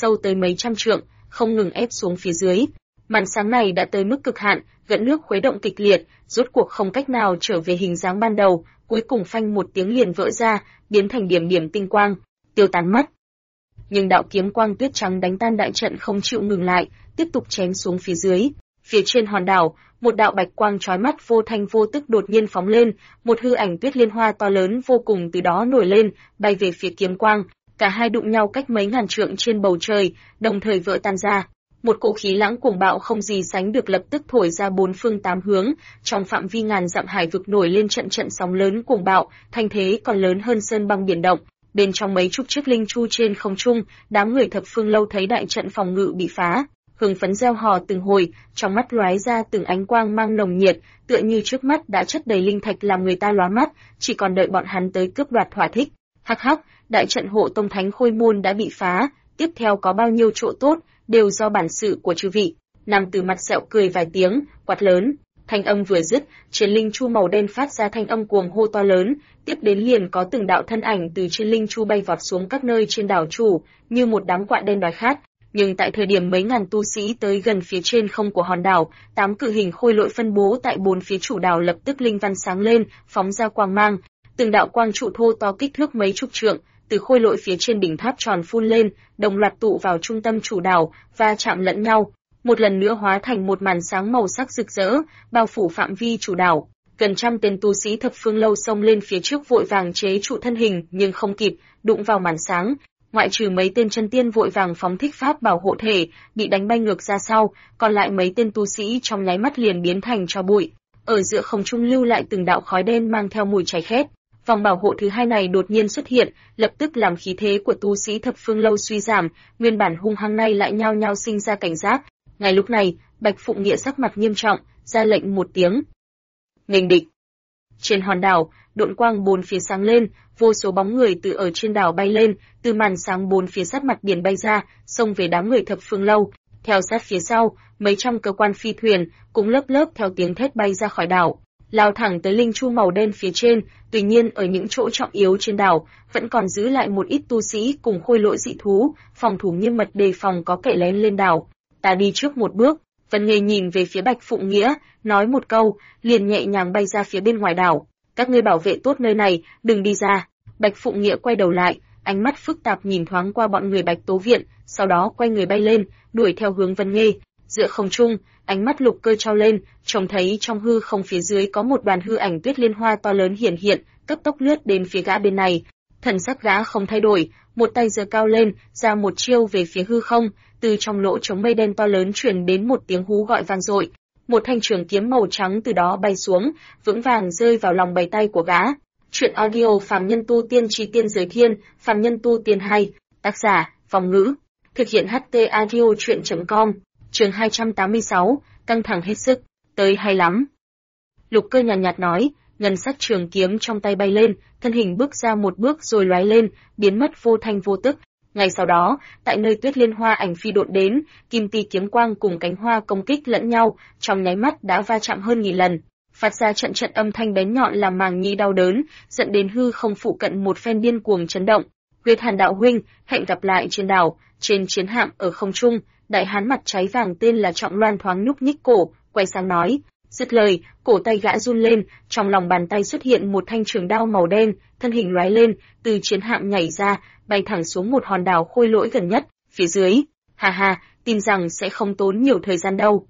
sâu tới mấy trăm trượng, không ngừng ép xuống phía dưới. Màn sáng này đã tới mức cực hạn, gợn nước khuấy động kịch liệt, rốt cuộc không cách nào trở về hình dáng ban đầu, cuối cùng phanh một tiếng liền vỡ ra, biến thành điểm điểm tinh quang, tiêu tán mất. Nhưng đạo kiếm quang tuyết trắng đánh tan đại trận không chịu ngừng lại, tiếp tục chém xuống phía dưới. Phía trên hòn đảo, một đạo bạch quang chói mắt vô thanh vô tức đột nhiên phóng lên, một hư ảnh tuyết liên hoa to lớn vô cùng từ đó nổi lên, bay về phía kiếm quang, cả hai đụng nhau cách mấy ngàn trượng trên bầu trời, đồng thời vỡ tan ra. Một cỗ khí lãng cuồng bạo không gì sánh được lập tức thổi ra bốn phương tám hướng, trong phạm vi ngàn dặm hải vực nổi lên trận trận sóng lớn cuồng bạo, thanh thế còn lớn hơn sơn băng biển động. Bên trong mấy chục chiếc linh chu trên không trung, đám người thập phương lâu thấy đại trận phòng ngự bị phá, hưng phấn reo hò từng hồi, trong mắt lóe ra từng ánh quang mang nồng nhiệt, tựa như trước mắt đã chất đầy linh thạch làm người ta lóa mắt, chỉ còn đợi bọn hắn tới cướp đoạt thỏa thích. Hắc hắc, đại trận hộ tông thánh khôi môn đã bị phá, tiếp theo có bao nhiêu chỗ tốt, đều do bản sự của chư vị. Nam Tử mặt sẹo cười vài tiếng, quát lớn. Thanh âm vừa dứt, trên linh chu màu đen phát ra thanh âm cuồng hô to lớn, tiếp đến liền có từng đạo thân ảnh từ trên linh chu bay vọt xuống các nơi trên đảo chủ, như một đám quạ đen đói khát. Nhưng tại thời điểm mấy ngàn tu sĩ tới gần phía trên không của hòn đảo, 8 cự hình khôi lỗi phân bố tại bốn phía chủ đảo lập tức linh văn sáng lên, phóng ra quang mang, từng đạo quang trụ thô to kích thước mấy chục trượng, từ khôi lỗi phía trên đỉnh tháp tròn phun lên, đồng loạt tụ vào trung tâm chủ đảo, va chạm lẫn nhau, một lần nữa hóa thành một màn sáng màu sắc rực rỡ, bao phủ phạm vi chủ đảo. Gần trăm tên tu sĩ thập phương lâu xông lên phía trước vội vàng chế trụ thân hình, nhưng không kịp, đụng vào màn sáng. Ngoại trừ mấy tên chân tiên vội vàng phóng thích pháp bảo hộ thể, bị đánh bay ngược ra sau, còn lại mấy tên tu sĩ trong nháy mắt liền biến thành tro bụi. Ở giữa không trung lưu lại từng đạo khói đen mang theo mùi cháy khét. Vòng bảo hộ thứ hai này đột nhiên xuất hiện, lập tức làm khí thế của tu sĩ thập phương lâu suy giảm, nguyên bản hung hăng này lại nhao nhao sinh ra cảnh giác. Ngay lúc này, Bạch Phụng Nghĩa sắc mặt nghiêm trọng, ra lệnh một tiếng. Nghênh địch. Trên hòn đảo, độn quang bốn phía sáng lên, vô số bóng người từ ở trên đảo bay lên, từ màn sáng bốn phía sát mặt biển bay ra, xông về đám người thập phương lâu. Theo sát phía sau, mấy trăm cơ quan phi thuyền cũng lớp lớp theo tiếng thét bay ra khỏi đảo, lao thẳng tới linh chu màu đen phía trên. Tuy nhiên ở những chỗ trọng yếu trên đảo, vẫn còn giữ lại một ít tu sĩ cùng khôi lỗi dị thú, phòng thủ nghiêm mật đề phòng có kẻ lén lên đảo. Ta đi trước một bước. Vân Nghê nhìn về phía Bạch Phụng Nghĩa, nói một câu, liền nhẹ nhàng bay ra phía bên ngoài đảo. Các ngươi bảo vệ tốt nơi này, đừng đi ra. Bạch Phụng Nghĩa quay đầu lại, ánh mắt phức tạp nhìn thoáng qua bọn người Bạch Tố Viện, sau đó quay người bay lên, đuổi theo hướng Vân Nghê. Giữa không trung, ánh mắt Lục Cơ trao lên, trông thấy trong hư không phía dưới có một đoàn hư ảnh tuyết liên hoa to lớn hiển hiện, cấp tốc lướt đến phía gã bên này. Thần sắc gã không thay đổi, một tay giơ cao lên, ra một chiêu về phía hư không. Từ trong lỗ trống mây đen to lớn truyền đến một tiếng hú gọi vang dội, một thanh trường kiếm màu trắng từ đó bay xuống, vững vàng rơi vào lòng bàn tay của gã. Truyện audio Phàm Nhân Tu Tiên Chí Tiên Giới Thiên, Phàm Nhân Tu Tiên 2, tác giả Phong Ngữ, thực hiện HT audio truyện.com. Chương 286, căng thẳng hết sức, tới hay lắm. Lục Cơ nhàn nhạt nói, ngân sắc trường kiếm trong tay bay lên, thân hình bước ra một bước rồi lóe lên, biến mất vô thanh vô tức. Ngay sau đó, tại nơi tuyết liên hoa ảnh phi độn đến, kim ti kiếm quang cùng cánh hoa công kích lẫn nhau, trong nháy mắt đã va chạm hơn nghìn lần, phát ra trận trận âm thanh bén nhọn làm màng nhĩ đau đớn, dẫn đến hư không phụ cận một phen điên cuồng chấn động. Huyết Hàn đạo huynh, hẹn gặp lại trên đảo. Trên chiến hạm ở không trung, đại hán mặt cháy vàng tên là Trọng Loan thoáng nhúc nhích cổ, quay sang nói. Dứt lời, cổ tay gã run lên, trong lòng bàn tay xuất hiện một thanh trường đao màu đen, thân hình lóe lên, từ chiến hạm nhảy ra, bay thẳng xuống một hòn đảo khôi lỗi gần nhất, phía dưới. Ha ha, tin rằng sẽ không tốn nhiều thời gian đâu.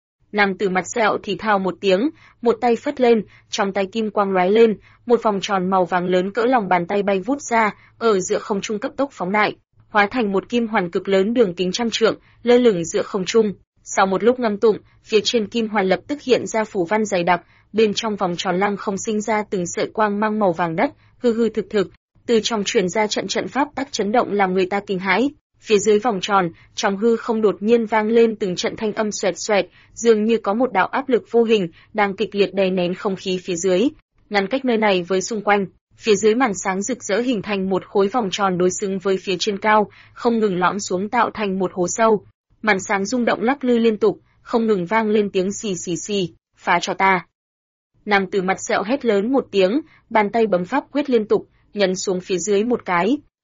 Nam Tử mặt sẹo thì thào một tiếng, một tay phất lên, trong tay kim quang lóe lên, một vòng tròn màu vàng lớn cỡ lòng bàn tay bay vút ra, ở giữa không trung cấp tốc phóng đại, hóa thành một kim hoàn cực lớn đường kính trăm trượng, lơ lửng giữa không trung. Sau một lúc ngâm tụng, phía trên kim hoàn lập tức hiện ra phủ văn dày đặc, bên trong vòng tròn lăng không sinh ra từng sợi quang mang màu vàng đất, hư hư thực thực, từ trong truyền ra trận trận pháp tắc chấn động làm người ta kinh hãi. Phía dưới vòng tròn, trong hư không đột nhiên vang lên từng trận thanh âm xoẹt xoẹt, dường như có một đạo áp lực vô hình đang kịch liệt đè nén không khí phía dưới, ngăn cách nơi này với xung quanh. Phía dưới màn sáng rực rỡ hình thành một khối vòng tròn đối xứng với phía trên cao, không ngừng lõm xuống tạo thành một hố sâu. Màn sáng rung động lắc lư liên tục, không ngừng vang lên tiếng xì xì xì, phá cho ta. Nam Tử mặt sẹo hét lớn một tiếng, bàn tay bấm pháp quyết liên tục, nhấn xuống phía dưới một cái.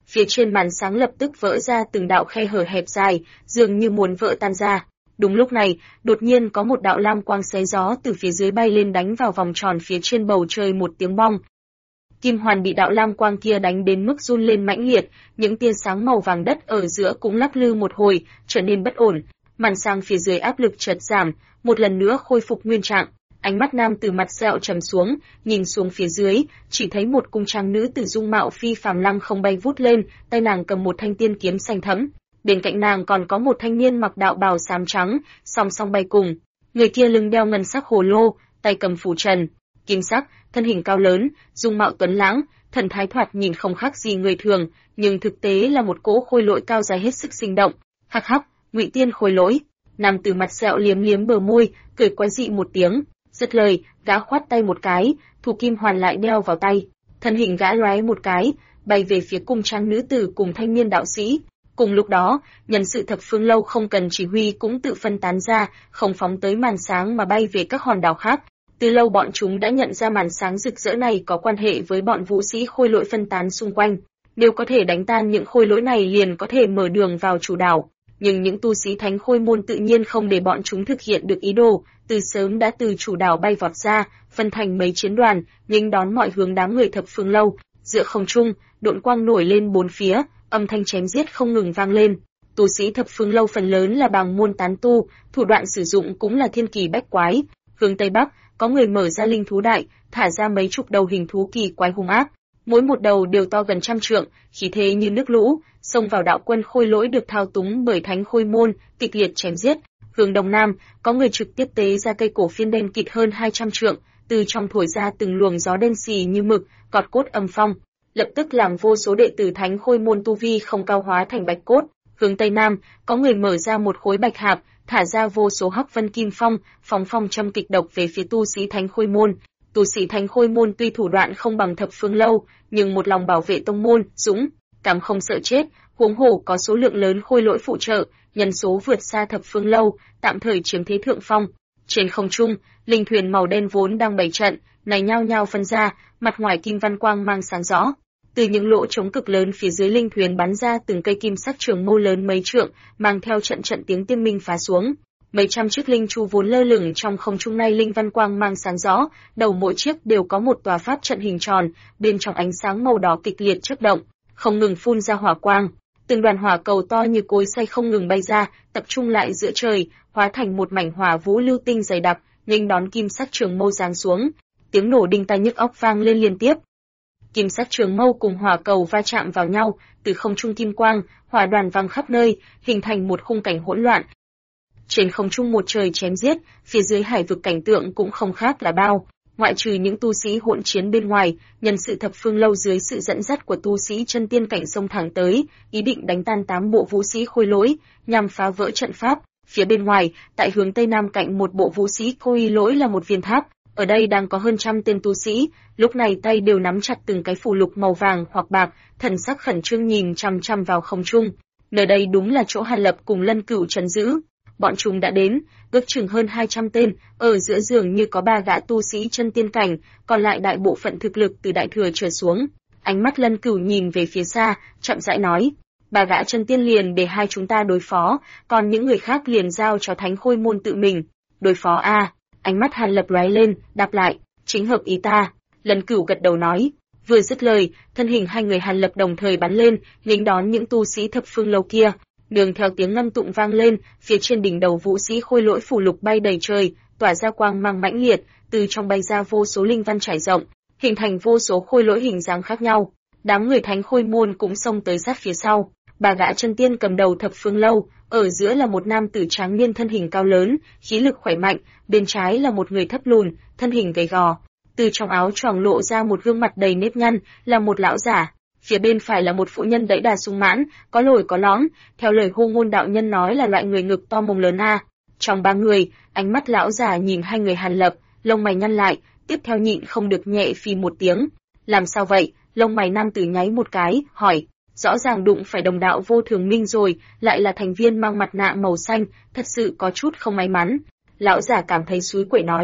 Phía trên màn sáng lập tức vỡ ra từng đạo khe hở hẹp dài, dường như muốn vỡ tan ra. Đúng lúc này, đột nhiên có một đạo lam quang xé gió từ phía dưới bay lên đánh vào vòng tròn phía trên bầu trời một tiếng bong. Kim hoàn bị đạo lam quang kia đánh đến mức run lên mãnh liệt, những tia sáng màu vàng đất ở giữa cũng lắc lư một hồi, trở nên bất ổn. Màn sáng phía dưới áp lực chợt giảm, một lần nữa khôi phục nguyên trạng. Ánh mắt nam từ mặt sẹo trầm xuống, nhìn xuống phía dưới, chỉ thấy một cung trang nữ tử dung mạo phi phàm lăng không bay vút lên, tay nàng cầm một thanh tiên kiếm xanh thẫm. Bên cạnh nàng còn có một thanh niên mặc đạo bào xám trắng, song song bay cùng. Người kia lưng đeo ngân sắc hồ lô, tay cầm phù trần, kim sắc, thân hình cao lớn, dung mạo tuấn lãng, thần thái thoạt nhìn không khác gì người thường, nhưng thực tế là một cỗ khôi lỗi cao dài hết sức sinh động. Hắc hắc, Ngụy Tiên khôi lỗi. Nam từ mặt sẹo liếm liếm bờ môi, cười quái dị một tiếng. Dứt lời, gã khoát tay một cái, thủ kim hoàn lại đeo vào tay. Thân hình gã lóe một cái, bay về phía cung trang nữ tử cùng thanh niên đạo sĩ. Cùng lúc đó, nhân sự Thập Phương Lâu không cần chỉ huy cũng tự phân tán ra, không phóng tới màn sáng mà bay về các hòn đảo khác. Từ lâu bọn chúng đã nhận ra màn sáng rực rỡ này có quan hệ với bọn vũ sĩ khôi lỗi phân tán xung quanh. Nếu có thể đánh tan những khôi lỗi này liền có thể mở đường vào chủ đảo. Nhưng những tu sĩ Thánh Khôi môn tự nhiên không để bọn chúng thực hiện được ý đồ, từ sớm đã từ chủ đảo bay vọt ra, phân thành mấy chiến đoàn, nghênh đón mọi hướng đám người Thập Phương Lâu. Giữa không trung, độn quang nổi lên bốn phía, âm thanh chém giết không ngừng vang lên. Tu sĩ Thập Phương Lâu phần lớn là bàng môn tán tu, thủ đoạn sử dụng cũng là thiên kỳ bách quái. Hướng Tây Bắc, có người mở ra linh thú đại, thả ra mấy chục đầu hình thú kỳ quái hung ác, mỗi một đầu đều to gần 100 trượng, khí thế như nước lũ, xông vào đạo quân khôi lỗi được thao túng bởi Thánh Khôi môn, kịch liệt chém giết. Hướng Đông Nam, có người trực tiếp tế ra cây cổ phiên đen kịt hơn 200 trượng, từ trong thổi ra từng luồng gió đen xì như mực, cọt cốt âm phong, lập tức làm vô số đệ tử Thánh Khôi môn tu vi không cao hóa thành bạch cốt. Hướng Tây Nam, có người mở ra một khối bạch hạp, thả ra vô số hắc vân kim phong, phóng phong châm kịch độc về phía tu sĩ Thánh Khôi môn. Tu sĩ Thánh Khôi môn tuy thủ đoạn không bằng Thập Phương Lâu, nhưng một lòng bảo vệ tông môn, dũng cảm không sợ chết, huống hồ có số lượng lớn khôi lỗi phụ trợ, nhân số vượt xa Thập Phương Lâu, tạm thời chiếm thế thượng phong. Trên không trung, linh thuyền màu đen vốn đang bày trận, này nhao nhao phân ra, mặt ngoài kim văn quang mang sáng rõ. Từ những lỗ trống cực lớn phía dưới linh thuyền bắn ra từng cây kim sắc trường mâu lớn mấy trượng, mang theo trận trận tiếng tiên minh phá xuống. Mấy trăm chiếc linh chu vốn lơ lửng trong không trung nay linh văn quang mang sáng rõ, đầu mỗi chiếc đều có một tòa pháp trận hình tròn, bên trong ánh sáng màu đỏ kịch liệt chớp động, không ngừng phun ra hỏa quang. Từng đoàn hỏa cầu to như cối xay không ngừng bay ra, tập trung lại giữa trời, hóa thành một mảnh hỏa vũ lưu tinh dày đặc, nghênh đón kim sắc trường mâu giáng xuống. Tiếng nổ đinh tai nhức óc vang lên liên tiếp. Kim sắc trường mâu cùng hỏa cầu va chạm vào nhau, từ không trung kim quang, hỏa đoàn vang khắp nơi, hình thành một khung cảnh hỗn loạn. Trên không trung một trời chém giết, phía dưới hải vực cảnh tượng cũng không khác là bao. Ngoại trừ những tu sĩ hỗn chiến bên ngoài, nhân sự Thập Phương Lâu dưới sự dẫn dắt của tu sĩ chân tiên cảnh xông thẳng tới, ý định đánh tan 8 bộ vũ sĩ khôi lỗi, nhằm phá vỡ trận pháp. Phía bên ngoài, tại hướng Tây Nam cạnh một bộ vũ sĩ khôi lỗi là một viên tháp. Ở đây đang có hơn 100 tên tu sĩ, lúc này tay đều nắm chặt từng cái phù lục màu vàng hoặc bạc, thần sắc khẩn trương nhìn chằm chằm vào không trung. Nơi đây đúng là chỗ Hàn Lập cùng Lân Cửu trấn giữ. Bọn chúng đã đến, ước chừng hơn 200 tên, ở giữa dường như có 3 gã tu sĩ chân tiên cảnh, còn lại đại bộ phận thực lực từ đại thừa trở xuống. Ánh mắt Lân Cửu nhìn về phía xa, chậm rãi nói: 3 gã chân tiên liền để hai chúng ta đối phó, còn những người khác liền giao cho Thánh Khôi môn tự mình. Đối phó a? Ánh mắt Hàn Lập lóe lên, đáp lại: chính hợp ý ta. Lân Cửu gật đầu nói. Vừa dứt lời, thân hình hai người Hàn Lập đồng thời bắn lên, nghênh đón những tu sĩ Thập Phương Lâu kia. Nương theo tiếng ngâm tụng vang lên, phía trên đỉnh đầu vũ sĩ khôi lỗi phù lục bay đầy trời, tỏa ra quang mang mãnh liệt, từ trong bay ra vô số linh văn trải rộng, hình thành vô số khôi lỗi hình dáng khác nhau. Đám người Thánh Khôi môn cũng xông tới sát phía sau. 3 gã chân tiên cầm đầu Thập Phương Lâu, ở giữa là một nam tử tráng niên thân hình cao lớn, khí lực khỏe mạnh, bên trái là một người thấp lùn, thân hình gầy gò. Từ trong áo choàng lộ ra một gương mặt đầy nếp nhăn, là một lão giả. Phía bên phải là một phụ nhân đẫy đà sung mãn, có lồi có lõm, theo lời Hô Ngôn đạo nhân nói là loại người ngực to mông lớn a. Trong 3 người, ánh mắt lão giả nhìn hai người Hàn Lập, lông mày nhăn lại, tiếp theo nhịn không được nhẹ phì một tiếng. Làm sao vậy? Lông mày nam tử nháy một cái, hỏi. Rõ ràng đụng phải đồng đạo Vô Thường Minh rồi, lại là thành viên mang mặt nạ màu xanh, thật sự có chút không may mắn. Lão giả cảm thấy xúi quậy nói.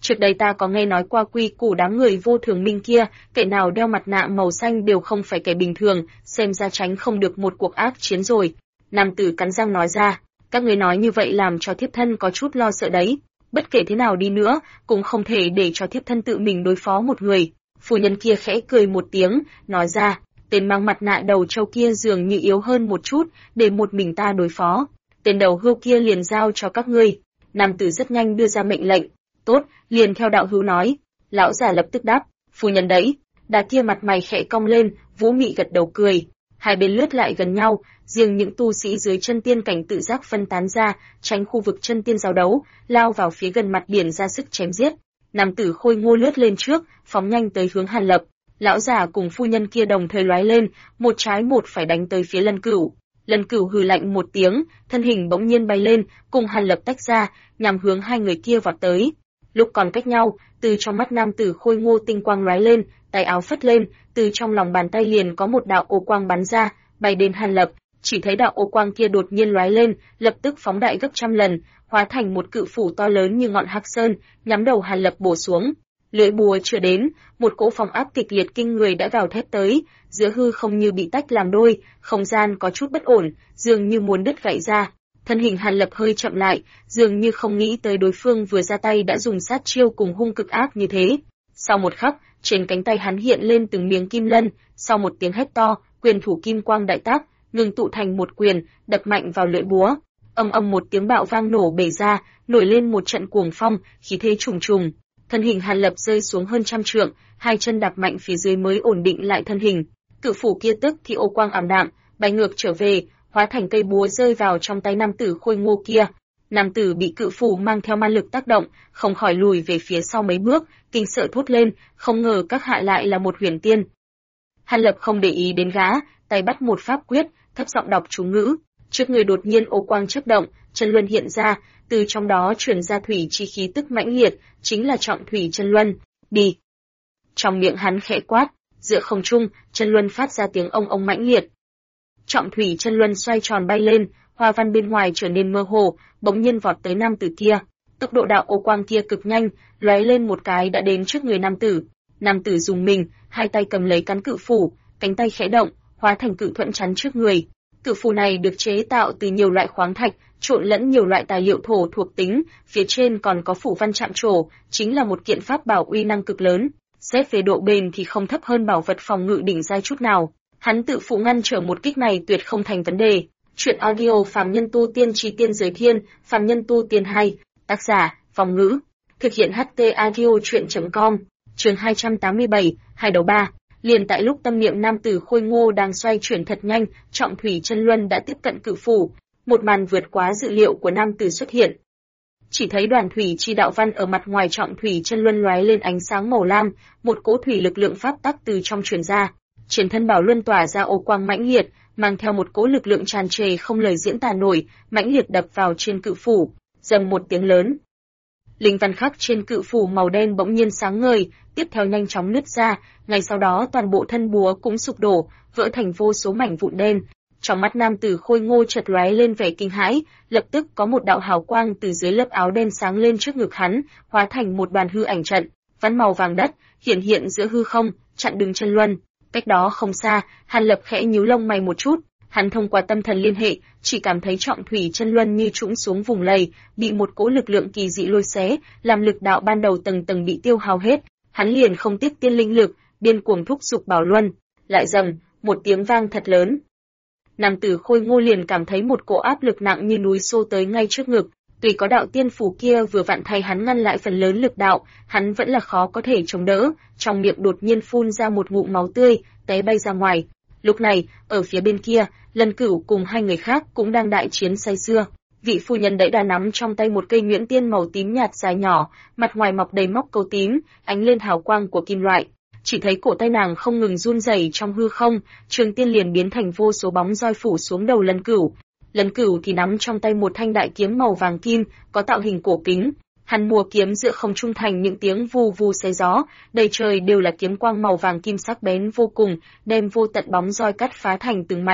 Trước đây ta có nghe nói qua quy củ đám người vô thường minh kia, kẻ nào đeo mặt nạ màu xanh đều không phải kẻ bình thường, xem ra tránh không được một cuộc ác chiến rồi. Nam tử cắn răng nói ra, các người nói như vậy làm cho thiếp thân có chút lo sợ đấy. Bất kể thế nào đi nữa, cũng không thể để cho thiếp thân tự mình đối phó một người. Phu nhân kia khẽ cười một tiếng, nói ra, tên mang mặt nạ đầu trâu kia dường như yếu hơn một chút, để một mình ta đối phó. Tên đầu hươu kia liền giao cho các ngươi. Nam tử rất nhanh đưa ra mệnh lệnh. Tốt, liền theo đạo hữu nói. Lão già lập tức đáp, phu nhân đấy. Đà kia mặt mày khẽ cong lên, Vũ Mị gật đầu cười. Hai bên lướt lại gần nhau, riêng những tu sĩ dưới chân tiên cảnh tự giác phân tán ra, tránh khu vực chân tiên giao đấu, lao vào phía gần mặt biển ra sức chém giết. Nam tử khôi ngô lướt lên trước, phóng nhanh tới hướng Hàn Lập. Lão già cùng phu nhân kia đồng thời lóe lên, một trái một phải đánh tới phía Lân Cửu. Lân Cửu hừ lạnh một tiếng, thân hình bỗng nhiên bay lên, cùng Hàn Lập tách ra, nhằm hướng hai người kia vọt tới. Lúc còn cách nhau, từ trong mắt nam tử khôi ngô tinh quang lóe lên, tay áo phất lên, từ trong lòng bàn tay liền có một đạo ô quang bắn ra, bay đến Hàn Lập. Chỉ thấy đạo ô quang kia đột nhiên lóe lên, lập tức phóng đại gấp trăm lần, hóa thành một cự phủ to lớn như ngọn Hắc Sơn, nhắm đầu Hàn Lập bổ xuống. Lưỡi búa chưa đến, một cỗ phong áp kịch liệt kinh người đã gào thét tới, giữa hư không như bị tách làm đôi, không gian có chút bất ổn, dường như muốn đứt gãy ra. Thân hình Hàn Lập hơi chậm lại, dường như không nghĩ tới đối phương vừa ra tay đã dùng sát chiêu cùng hung cực ác như thế. Sau một khắc, trên cánh tay hắn hiện lên từng miếng kim lân, sau một tiếng hét to, quyền thủ kim quang đại tác, ngừng tụ thành một quyền, đập mạnh vào lưỡi búa. Âm âm một tiếng bạo vang nổ bể ra, nổi lên một trận cuồng phong, khí thế trùng trùng. Thân hình Hàn Lập rơi xuống hơn trăm trượng, hai chân đạp mạnh phía dưới mới ổn định lại thân hình. Cự phủ kia tức thì ô quang ảm đạm, bay ngược trở về, hóa thành cây búa rơi vào trong tay nam tử khôi ngô kia. Nam tử bị cự phủ mang theo ma lực tác động, không khỏi lùi về phía sau mấy bước, kinh sợ thốt lên, không ngờ các hạ lại là một huyền tiên. Hàn Lập không để ý đến gã, tay bắt một pháp quyết, thấp giọng đọc chú ngữ. Trước người đột nhiên ô quang chớp động, chân luân hiện ra, từ trong đó truyền ra thủy chi khí tức mãnh liệt, chính là trọng thủy chân luân. Đi. Trong miệng hắn khẽ quát, giữa không trung, chân luân phát ra tiếng ông ông mãnh liệt. Trọng thủy chân luân xoay tròn bay lên, hoa văn bên ngoài trở nên mơ hồ, bỗng nhiên vọt tới nam tử kia. Tốc độ đạo ô quang kia cực nhanh, lóe lên một cái đã đến trước người nam tử. Nam tử dùng mình, hai tay cầm lấy cán cự phủ, cánh tay khẽ động, hóa thành cự thuẫn chắn trước người. Cự phủ này được chế tạo từ nhiều loại khoáng thạch, trộn lẫn nhiều loại tài liệu thổ thuộc tính, phía trên còn có phủ văn chạm trổ, chính là một kiện pháp bảo uy năng cực lớn. Xét về độ bền thì không thấp hơn bảo vật phòng ngự đỉnh giai chút nào. Hắn tự phụ ngăn trở một kích này tuyệt không thành vấn đề. Chuyện audio Phàm Nhân Tu Tiên Chi Tiên Giới Thiên, Phàm Nhân Tu Tiên 2, tác giả, Vong Ngữ, thực hiện HT audio chuyện.com, chương 287, hai đấu ba. Liền tại lúc tâm niệm nam tử khôi ngô đang xoay chuyển thật nhanh, trọng thủy chân luân đã tiếp cận cự phủ. Một màn vượt quá dự liệu của nam tử xuất hiện. Chỉ thấy đoàn thủy chi đạo văn ở mặt ngoài trọng thủy chân luân lóe lên ánh sáng màu lam, một cỗ thủy lực lượng pháp tắc từ trong truyền ra. Trên thân bảo luân tỏa ra ô quang mãnh liệt, mang theo một cỗ lực lượng tràn trề không lời diễn tả nổi, mãnh liệt đập vào trên cự phủ, dầm một tiếng lớn. Linh văn khắc trên cự phủ màu đen bỗng nhiên sáng ngời, tiếp theo nhanh chóng nứt ra, ngay sau đó toàn bộ thân búa cũng sụp đổ, vỡ thành vô số mảnh vụn đen. Trong mắt nam tử khôi ngô chợt lóe lên vẻ kinh hãi, lập tức có một đạo hào quang từ dưới lớp áo đen sáng lên trước ngực hắn, hóa thành một đoàn hư ảnh trận, vắn màu vàng đất, hiện giữa hư không, chặn đường chân luân. Cách đó không xa, Hàn Lập khẽ nhíu lông mày một chút, hắn thông qua tâm thần liên hệ, chỉ cảm thấy trọng thủy chân luân như trũng xuống vùng lầy, bị một cỗ lực lượng kỳ dị lôi xé, làm lực đạo ban đầu tầng tầng bị tiêu hao hết. Hắn liền không tiếc tiên linh lực, điên cuồng thúc giục bảo luân, lại rầm, một tiếng vang thật lớn. Nam tử khôi ngô liền cảm thấy một cỗ áp lực nặng như núi xô tới ngay trước ngực, tuy có đạo tiên phủ kia vừa vặn thay hắn ngăn lại phần lớn lực đạo, hắn vẫn là khó có thể chống đỡ, trong miệng đột nhiên phun ra một ngụm máu tươi, té bay ra ngoài. Lúc này, ở phía bên kia, Lân Cửu cùng hai người khác cũng đang đại chiến say sưa. Vị phu nhân đẫy đà nắm trong tay một cây nhuyễn tiên màu tím nhạt dài nhỏ, mặt ngoài mọc đầy móc câu tím, ánh lên hào quang của kim loại. Chỉ thấy cổ tay nàng không ngừng run rẩy trong hư không, trường tiên liền biến thành vô số bóng roi phủ xuống đầu Lân Cửu. Lân Cửu thì nắm trong tay một thanh đại kiếm màu vàng kim, có tạo hình cổ kính. Hắn múa kiếm giữa không trung thành những tiếng vù vù xé gió, đầy trời đều là kiếm quang màu vàng kim sắc bén vô cùng, đem vô tận bóng roi cắt phá thành từng mảnh.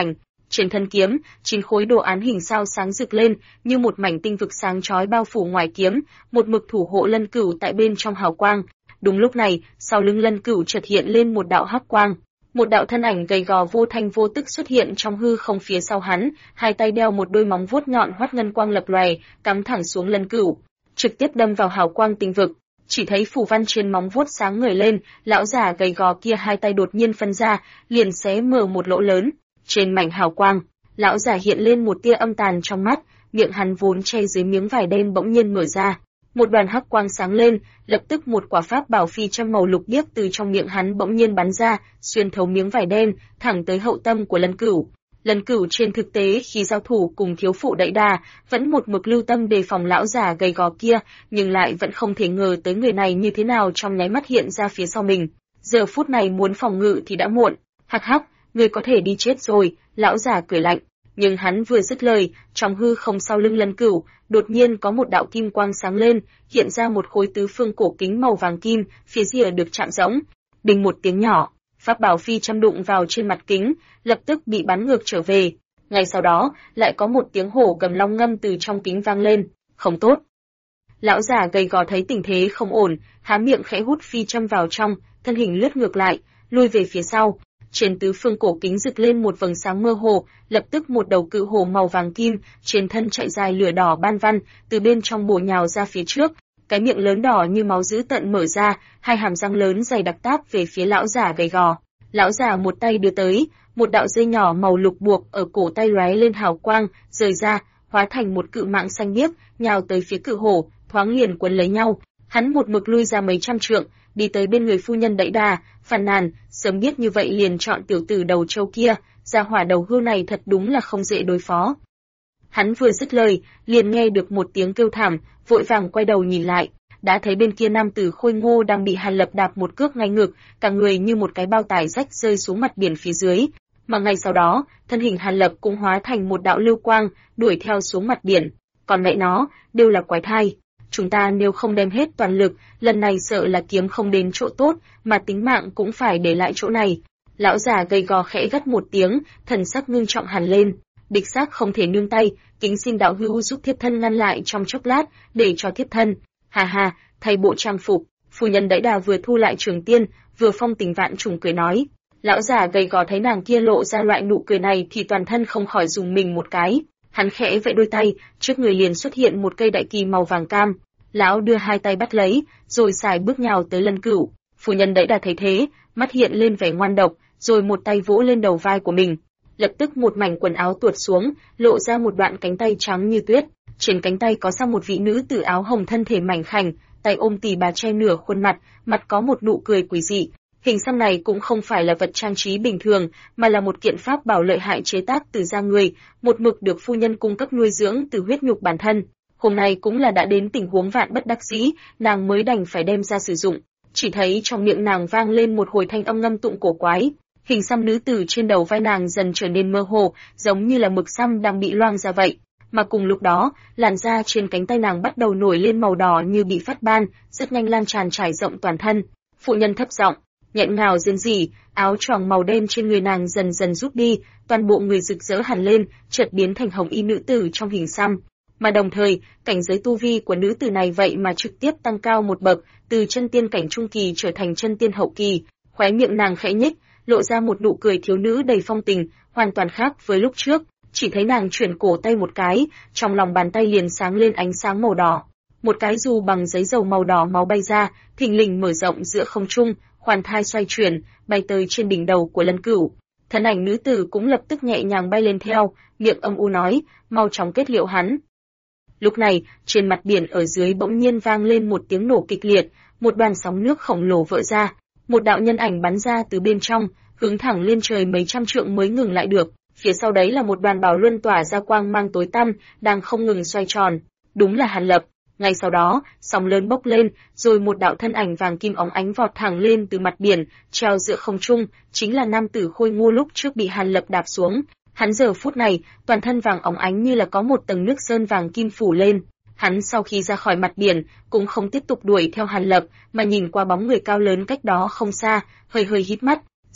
Trên thân kiếm, 9 khối đồ án hình sao sáng rực lên, như một mảnh tinh vực sáng chói bao phủ ngoài kiếm, một mực thủ hộ Lân Cửu tại bên trong hào quang. Đúng lúc này, sau lưng Lân Cửu chợt hiện lên một đạo hắc quang. Một đạo thân ảnh gầy gò vô thanh vô tức xuất hiện trong hư không phía sau hắn, hai tay đeo một đôi móng vuốt nhọn hoắt ngân quang lập lòe, cắm thẳng xuống Lân Cửu, trực tiếp đâm vào hào quang tinh vực. Chỉ thấy phù văn trên móng vuốt sáng ngời lên, lão giả gầy gò kia hai tay đột nhiên phân ra, liền xé mở một lỗ lớn. Trên mảnh hào quang, lão giả hiện lên một tia âm tàn trong mắt, miệng hắn vốn che dưới miếng vải đen bỗng nhiên mở ra. Một đoàn hắc quang sáng lên, lập tức một quả pháp bảo phi châm màu lục biếc từ trong miệng hắn bỗng nhiên bắn ra, xuyên thấu miếng vải đen, thẳng tới hậu tâm của Lân Cửu. Lân Cửu trên thực tế khi giao thủ cùng thiếu phụ Đẫy Đà, vẫn một mực lưu tâm đề phòng lão giả gầy gò kia, nhưng lại vẫn không thể ngờ tới người này như thế nào trong nháy mắt hiện ra phía sau mình. Giờ phút này muốn phòng ngự thì đã muộn. Hắc hắc, ngươi có thể đi chết rồi, lão giả cười lạnh. Nhưng hắn vừa dứt lời, trong hư không sau lưng Lân Cửu, đột nhiên có một đạo kim quang sáng lên, hiện ra một khối tứ phương cổ kính màu vàng kim, phía rìa được chạm rỗng. Đinh một tiếng nhỏ, pháp bảo phi châm đụng vào trên mặt kính, lập tức bị bắn ngược trở về. Ngay sau đó, lại có một tiếng hổ gầm long ngâm từ trong kính vang lên. Không tốt. Lão giả gầy gò thấy tình thế không ổn, há miệng khẽ hút phi châm vào trong, thân hình lướt ngược lại, lui về phía sau. Trên tứ phương cổ kính rực lên một vầng sáng mơ hồ, lập tức một đầu cự hổ màu vàng kim, trên thân chạy dài lửa đỏ ban văn, từ bên trong bổ nhào ra phía trước, cái miệng lớn đỏ như máu dữ tợn mở ra, hai hàm răng lớn dày đặc táp về phía lão giả gầy gò. Lão giả một tay đưa tới, một đạo dây nhỏ màu lục buộc ở cổ tay lóe lên hào quang, rời ra, hóa thành một cự mạng xanh biếc, nhào tới phía cự hổ, thoáng liền quấn lấy nhau. Hắn một mực lui ra mấy trăm trượng, đi tới bên người phu nhân Đẫy Đà, phàn nàn, sớm biết như vậy liền chọn tiểu tử đầu trâu kia, gia hỏa đầu hươu này thật đúng là không dễ đối phó. Hắn vừa dứt lời, liền nghe được một tiếng kêu thảm, vội vàng quay đầu nhìn lại, đã thấy bên kia nam tử khôi ngô đang bị Hàn Lập đạp một cước ngay ngực, cả người như một cái bao tải rách rơi xuống mặt biển phía dưới. Mà ngay sau đó, thân hình Hàn Lập cũng hóa thành một đạo lưu quang, đuổi theo xuống mặt biển. Còn mẹ nó, đều là quái thai. Chúng ta nếu không đem hết toàn lực, lần này sợ là kiếm không đến chỗ tốt, mà tính mạng cũng phải để lại chỗ này. Lão già gầy gò khẽ gắt một tiếng, thần sắc ngưng trọng hẳn lên. Địch xác không thể nương tay, kính xin đạo hữu giúp thiếp thân ngăn lại trong chốc lát, để cho thiếp thân. Hà hà, thay bộ trang phục, phu nhân Đẫy Đà vừa thu lại trường tiên, vừa phong tình vạn trùng cười nói. Lão già gầy gò thấy nàng kia lộ ra loại nụ cười này thì toàn thân không khỏi dùng mình một cái. Hắn khẽ vẫy đôi tay, trước người liền xuất hiện một cây đại kỳ màu vàng cam. Lão đưa hai tay bắt lấy, rồi xài bước nhào tới Lân Cửu. Phu nhân Đẫy Đà thấy thế, mắt hiện lên vẻ ngoan độc, rồi một tay vỗ lên đầu vai của mình. Lập tức một mảnh quần áo tuột xuống, lộ ra một đoạn cánh tay trắng như tuyết. Trên cánh tay có xăm một vị nữ tử áo hồng thân thể mảnh khảnh, tay ôm tỳ bà che nửa khuôn mặt, mặt có một nụ cười quỷ dị. Hình xăm này cũng không phải là vật trang trí bình thường, mà là một kiện pháp bảo lợi hại chế tác từ da người, một mực được phu nhân cung cấp nuôi dưỡng từ huyết nhục bản thân. Hôm nay cũng là đã đến tình huống vạn bất đắc dĩ, nàng mới đành phải đem ra sử dụng. Chỉ thấy trong miệng nàng vang lên một hồi thanh âm ngâm tụng cổ quái. Hình xăm nữ tử trên đầu vai nàng dần trở nên mơ hồ, giống như là mực xăm đang bị loang ra vậy. Mà cùng lúc đó, làn da trên cánh tay nàng bắt đầu nổi lên màu đỏ như bị phát ban, rất nhanh lan tràn trải rộng toàn thân. Phụ nhân thấp giọng, nghẹn ngào rên rỉ, áo choàng màu đen trên người nàng dần dần rút đi, toàn bộ người rực rỡ hẳn lên, chợt biến thành hồng y nữ tử trong hình xăm. Mà đồng thời, cảnh giới tu vi của nữ tử này vậy mà trực tiếp tăng cao một bậc, từ chân tiên cảnh trung kỳ trở thành chân tiên hậu kỳ. Khóe miệng nàng khẽ nhếch, lộ ra một nụ cười thiếu nữ đầy phong tình, hoàn toàn khác với lúc trước. Chỉ thấy nàng chuyển cổ tay một cái, trong lòng bàn tay liền sáng lên ánh sáng màu đỏ. Một cái dù bằng giấy dầu màu đỏ máu bay ra, thình lình mở rộng giữa không trung, khoan thai xoay chuyển, bay tới trên đỉnh đầu của Lân Cửu. Thân ảnh nữ tử cũng lập tức nhẹ nhàng bay lên theo, miệng âm u nói, mau chóng kết liễu hắn. Lúc này, trên mặt biển ở dưới bỗng nhiên vang lên một tiếng nổ kịch liệt, một đoàn sóng nước khổng lồ vỡ ra, một đạo nhân ảnh bắn ra từ bên trong, hướng thẳng lên trời mấy trăm trượng mới ngừng lại được. Phía sau đấy là một đoàn bảo luân tỏa ra quang mang tối tăm, đang không ngừng xoay tròn. Đúng là Hàn Lập. Ngay sau đó, sóng lớn bốc lên, rồi một đạo thân ảnh vàng kim óng ánh vọt thẳng lên từ mặt biển, treo giữa không trung, chính là nam tử khôi ngô lúc trước bị Hàn Lập đạp xuống. Hắn giờ phút này, toàn thân vàng óng ánh như là có một tầng nước sơn vàng kim phủ lên. Hắn sau khi ra khỏi mặt biển, cũng không tiếp tục đuổi theo Hàn Lập, mà nhìn qua bóng người cao lớn cách đó không xa, hơi hơi hít mắt.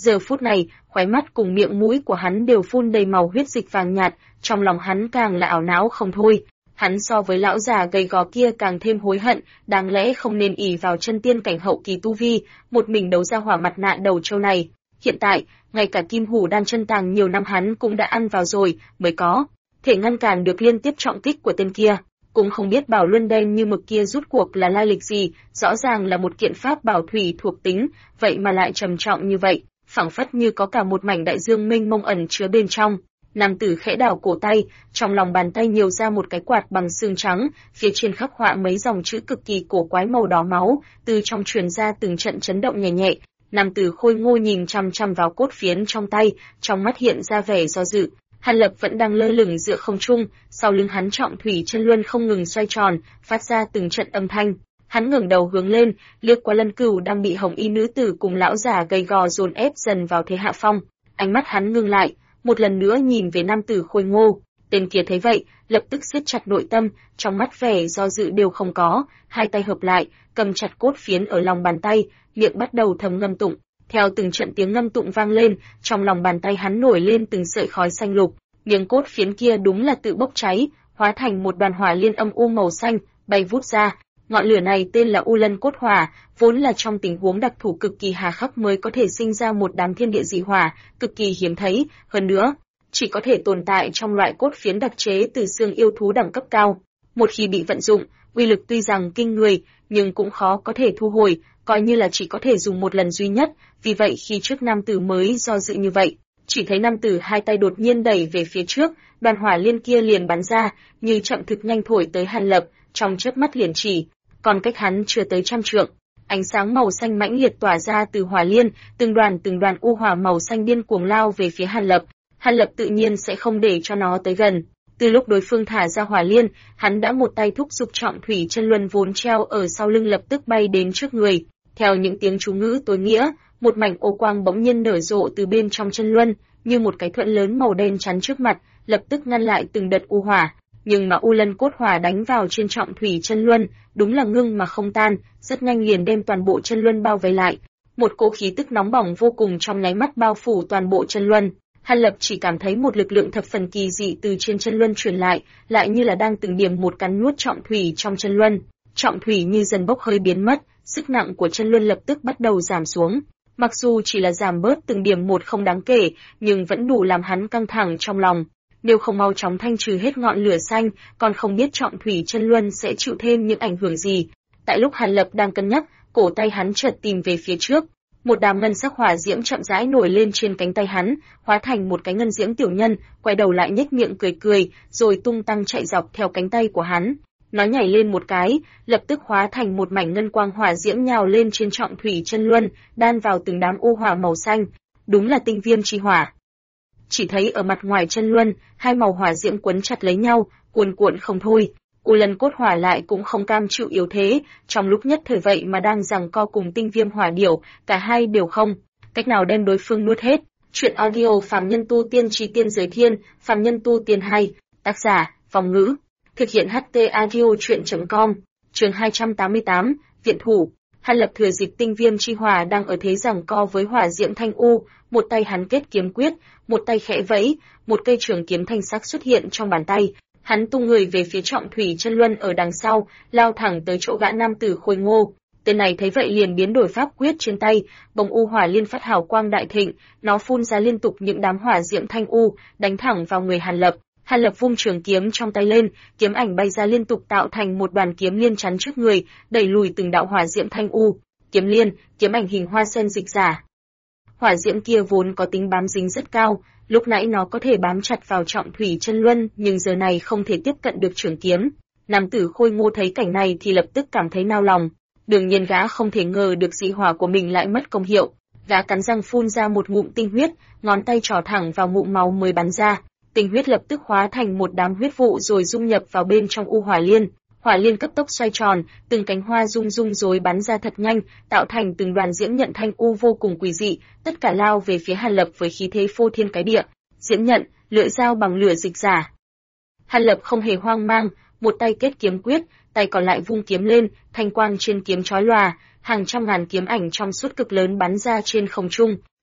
Giờ phút này, khóe mắt cùng miệng mũi của hắn đều phun đầy màu huyết dịch vàng nhạt, trong lòng hắn càng là ảo não không thôi. Hắn so với lão già gầy gò kia càng thêm hối hận, đáng lẽ không nên ỷ vào chân tiên cảnh hậu kỳ tu vi, một mình đấu ra hỏa mặt nạ đầu trâu này. Hiện tại, ngay cả kim hủ đan chân tàng nhiều năm hắn cũng đã ăn vào rồi, mới có thể ngăn cản được liên tiếp trọng kích của tên kia. Cũng không biết bảo luân đen như mực kia rút cuộc là lai lịch gì, rõ ràng là một kiện pháp bảo thủy thuộc tính, vậy mà lại trầm trọng như vậy, phảng phất như có cả một mảnh đại dương mênh mông ẩn chứa bên trong. Nam tử khẽ đảo cổ tay, trong lòng bàn tay nhiều ra một cái quạt bằng xương trắng, phía trên khắc họa mấy dòng chữ cực kỳ cổ quái màu đỏ máu, từ trong truyền ra từng trận chấn động nhẹ nhẹ. Nam tử khôi ngô nhìn chăm chăm vào cốt phiến trong tay, trong mắt hiện ra vẻ do dự. Hàn Lập vẫn đang lơ lửng giữa không trung, sau lưng hắn trọng thủy chân luân không ngừng xoay tròn, phát ra từng trận âm thanh. Hắn ngẩng đầu hướng lên, liếc qua Lân Cửu đang bị hồng y nữ tử cùng lão già gầy gò dồn ép dần vào thế hạ phong. Ánh mắt hắn ngưng lại, một lần nữa nhìn về nam tử khôi ngô. Tên kia thấy vậy, lập tức siết chặt nội tâm, trong mắt vẻ do dự đều không có, hai tay hợp lại, cầm chặt cốt phiến ở lòng bàn tay, miệng bắt đầu thầm ngâm tụng. Theo từng trận tiếng ngâm tụng vang lên, trong lòng bàn tay hắn nổi lên từng sợi khói xanh lục, miếng cốt phiến kia đúng là tự bốc cháy, hóa thành một đoàn hỏa liên âm u màu xanh, bay vút ra. Ngọn lửa này tên là U Lân Cốt Hỏa, vốn là trong tình huống đặc thù cực kỳ hà khắc mới có thể sinh ra một đám thiên địa dị hỏa, cực kỳ hiếm thấy, hơn nữa, chỉ có thể tồn tại trong loại cốt phiến đặc chế từ xương yêu thú đẳng cấp cao. Một khi bị vận dụng, uy lực tuy rằng kinh người, nhưng cũng khó có thể thu hồi, coi như là chỉ có thể dùng một lần duy nhất, vì vậy khi trước nam tử mới do dự như vậy, chỉ thấy nam tử hai tay đột nhiên đẩy về phía trước, đoàn hỏa liên kia liền bắn ra, như chậm thực nhanh thổi tới Hàn Lập, trong chớp mắt liền chỉ, còn cách hắn chưa tới trăm trượng. Ánh sáng màu xanh mãnh liệt tỏa ra từ hỏa liên, từng đoàn u hỏa màu xanh điên cuồng lao về phía Hàn Lập. Hàn Lập tự nhiên sẽ không để cho nó tới gần. Từ lúc đối phương thả ra hỏa liên, hắn đã một tay thúc giục trọng thủy chân luân vốn treo ở sau lưng lập tức bay đến trước người. Theo những tiếng chú ngữ tối nghĩa, một mảnh ô quang bỗng nhiên nở rộ từ bên trong chân luân, như một cái thuẫn lớn màu đen chắn trước mặt, lập tức ngăn lại từng đợt u hỏa. Nhưng mà U Lân Cốt Hỏa đánh vào trên trọng thủy chân luân, đúng là ngưng mà không tan, rất nhanh liền đem toàn bộ chân luân bao vây lại. Một cỗ khí tức nóng bỏng vô cùng trong nháy mắt bao phủ toàn bộ chân luân. Hàn Lập chỉ cảm thấy một lực lượng thập phần kỳ dị từ trên chân luân truyền lại như là đang từng điểm một cắn nuốt trọng thủy trong chân luân. Trọng thủy như dần bốc hơi biến mất, sức nặng của chân luân lập tức bắt đầu giảm xuống. Mặc dù chỉ là giảm bớt từng điểm một không đáng kể, nhưng vẫn đủ làm hắn căng thẳng trong lòng. Nếu không mau chóng thanh trừ hết ngọn lửa xanh, còn không biết trọng thủy chân luân sẽ chịu thêm những ảnh hưởng gì. Tại lúc Hàn Lập đang cân nhắc, cổ tay hắn chợt tìm về phía trước. Một đám ngân sắc hỏa diễm chậm rãi nổi lên trên cánh tay hắn, hóa thành một cái ngân diễm tiểu nhân, quay đầu lại nhếch miệng cười, rồi tung tăng chạy dọc theo cánh tay của hắn. Nó nhảy lên một cái, lập tức hóa thành một mảnh ngân quang hỏa diễm nhào lên trên trọng thủy chân luân, đan vào từng đám u hỏa màu xanh. Đúng là tinh viêm chi hỏa. Chỉ thấy ở mặt ngoài chân luân, hai màu hỏa diễm quấn chặt lấy nhau, cuồn cuộn không thôi. U Lân Cốt Hỏa lại cũng không cam chịu yếu thế, trong lúc nhất thời vậy mà đang giằng co cùng tinh viêm hỏa điểu, cả hai đều không cách nào đem đối phương nuốt hết. Truyện audio Phàm Nhân Tu Tiên Chí Tiên Giới Thiên, Phàm Nhân Tu Tiên hay, tác giả, Vong Ngữ, thực hiện HT audio truyện.com. Chương 288, Viện Thủ. Hàn Lập thừa dịp tinh viêm chi hỏa đang ở thế giằng co với hỏa diễm thanh u, một tay hắn kết kiếm quyết, một tay khẽ vẫy, một cây trường kiếm thanh sắc xuất hiện trong bàn tay. Hắn tung người về phía trọng thủy chân luân ở đằng sau, lao thẳng tới chỗ gã nam tử khôi ngô. Tên này thấy vậy liền biến đổi pháp quyết trên tay, bông u hỏa liên phát hào quang đại thịnh, nó phun ra liên tục những đám hỏa diễm thanh u, đánh thẳng vào người Hàn Lập. Hàn Lập vung trường kiếm trong tay lên, kiếm ảnh bay ra liên tục tạo thành một đoàn kiếm liên chắn trước người, đẩy lùi từng đạo hỏa diễm thanh u. Kiếm liên, kiếm ảnh hình hoa sen dịch giả. Hỏa diễm kia vốn có tính bám dính rất cao, lúc nãy nó có thể bám chặt vào trọng thủy chân luân, nhưng giờ này không thể tiếp cận được trường kiếm. Nam tử khôi ngô thấy cảnh này thì lập tức cảm thấy nao lòng. Đương nhiên gã không thể ngờ được dị hỏa của mình lại mất công hiệu. Gã cắn răng phun ra một ngụm tinh huyết, ngón tay trỏ thẳng vào ngụm máu mới bắn ra. Tinh huyết lập tức hóa thành một đám huyết vụ rồi dung nhập vào bên trong u hỏa liên. Hỏa liên cấp tốc xoay tròn, từng cánh hoa rung rung rồi bắn ra thật nhanh, tạo thành từng đoàn diễm nhận thanh u vô cùng quỷ dị, tất cả lao về phía Hàn Lập với khí thế phô thiên cái địa. Diễm nhận, lưỡi dao bằng lửa dịch giả. Hàn Lập không hề hoang mang, một tay kết kiếm quyết, tay còn lại vung kiếm lên, thanh quang trên kiếm chói lòa, hàng trăm ngàn kiếm ảnh trong suốt cực lớn bắn ra trên không trung.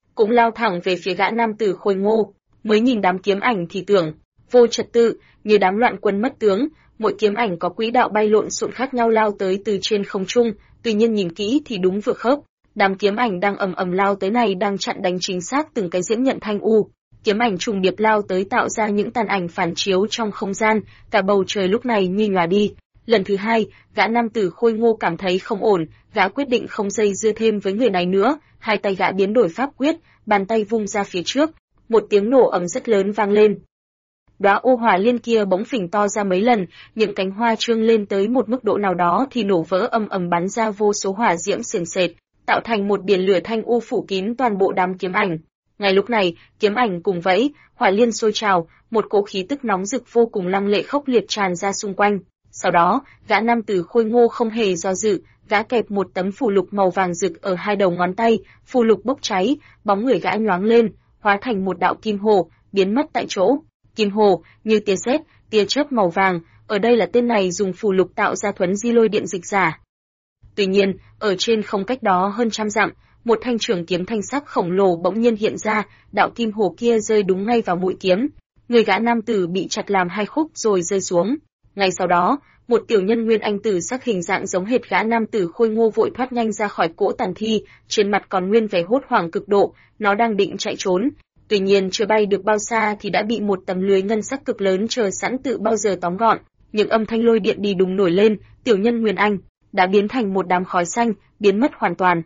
cũng lao thẳng về phía gã nam tử khôi ngô. Mới nhìn đám kiếm ảnh thì tưởng vô trật tự, như đám loạn quân mất tướng, mỗi kiếm ảnh có quỹ đạo bay lộn xộn khác nhau lao tới từ trên không trung, tuy nhiên nhìn kỹ thì đúng vừa khớp. Đám kiếm ảnh đang ầm ầm lao tới này đang chặn đánh chính xác từng cái diễm nhận thanh u. Kiếm ảnh trùng điệp lao tới tạo ra những tàn ảnh phản chiếu trong không gian, cả bầu trời lúc này như nhòa đi. Lần thứ hai, gã nam tử khôi ngô cảm thấy không ổn, gã quyết định không dây dưa thêm với người này nữa, hai tay gã biến đổi pháp quyết, bàn tay vung ra phía trước, một tiếng nổ ầm rất lớn vang lên. Đóa ô hỏa liên kia bỗng phình to ra mấy lần, những cánh hoa trương lên tới một mức độ nào đó thì nổ vỡ ầm ầm bắn ra vô số hỏa diễm sền sệt, tạo thành một biển lửa thanh u phủ kín toàn bộ đám kiếm ảnh. Ngay lúc này, kiếm ảnh cùng vẫy, hỏa liên sôi trào, một cỗ khí tức nóng rực vô cùng lăng lệ khốc liệt tràn ra xung quanh. Sau đó, gã nam tử khôi ngô không hề do dự, gã kẹp một tấm phù lục màu vàng rực ở hai đầu ngón tay, phù lục bốc cháy, bóng người gã nhoáng lên, hóa thành một đạo kim hồ, biến mất tại chỗ. Kim hồ, như tia sét, tia chớp màu vàng, ở đây là tên này dùng phù lục tạo ra thuấn di lôi điện dịch giả. Tuy nhiên, ở trên không cách đó hơn trăm dặm, một thanh trường kiếm thanh sắc khổng lồ bỗng nhiên hiện ra, đạo kim hồ kia rơi đúng ngay vào mũi kiếm. Người gã nam tử bị chặt làm hai khúc rồi rơi xuống. Ngay sau đó, một tiểu nhân nguyên anh tử sắc hình dạng giống hệt gã nam tử khôi ngô vội thoát nhanh ra khỏi cỗ tàn thi, trên mặt còn nguyên vẻ hốt hoảng cực độ, nó đang định chạy trốn. Tuy nhiên chưa bay được bao xa thì đã bị một tấm lưới ngân sắc cực lớn chờ sẵn tự bao giờ tóm gọn. Những âm thanh lôi điện đi đùng nổi lên, tiểu nhân nguyên anh đã biến thành một đám khói xanh, biến mất hoàn toàn.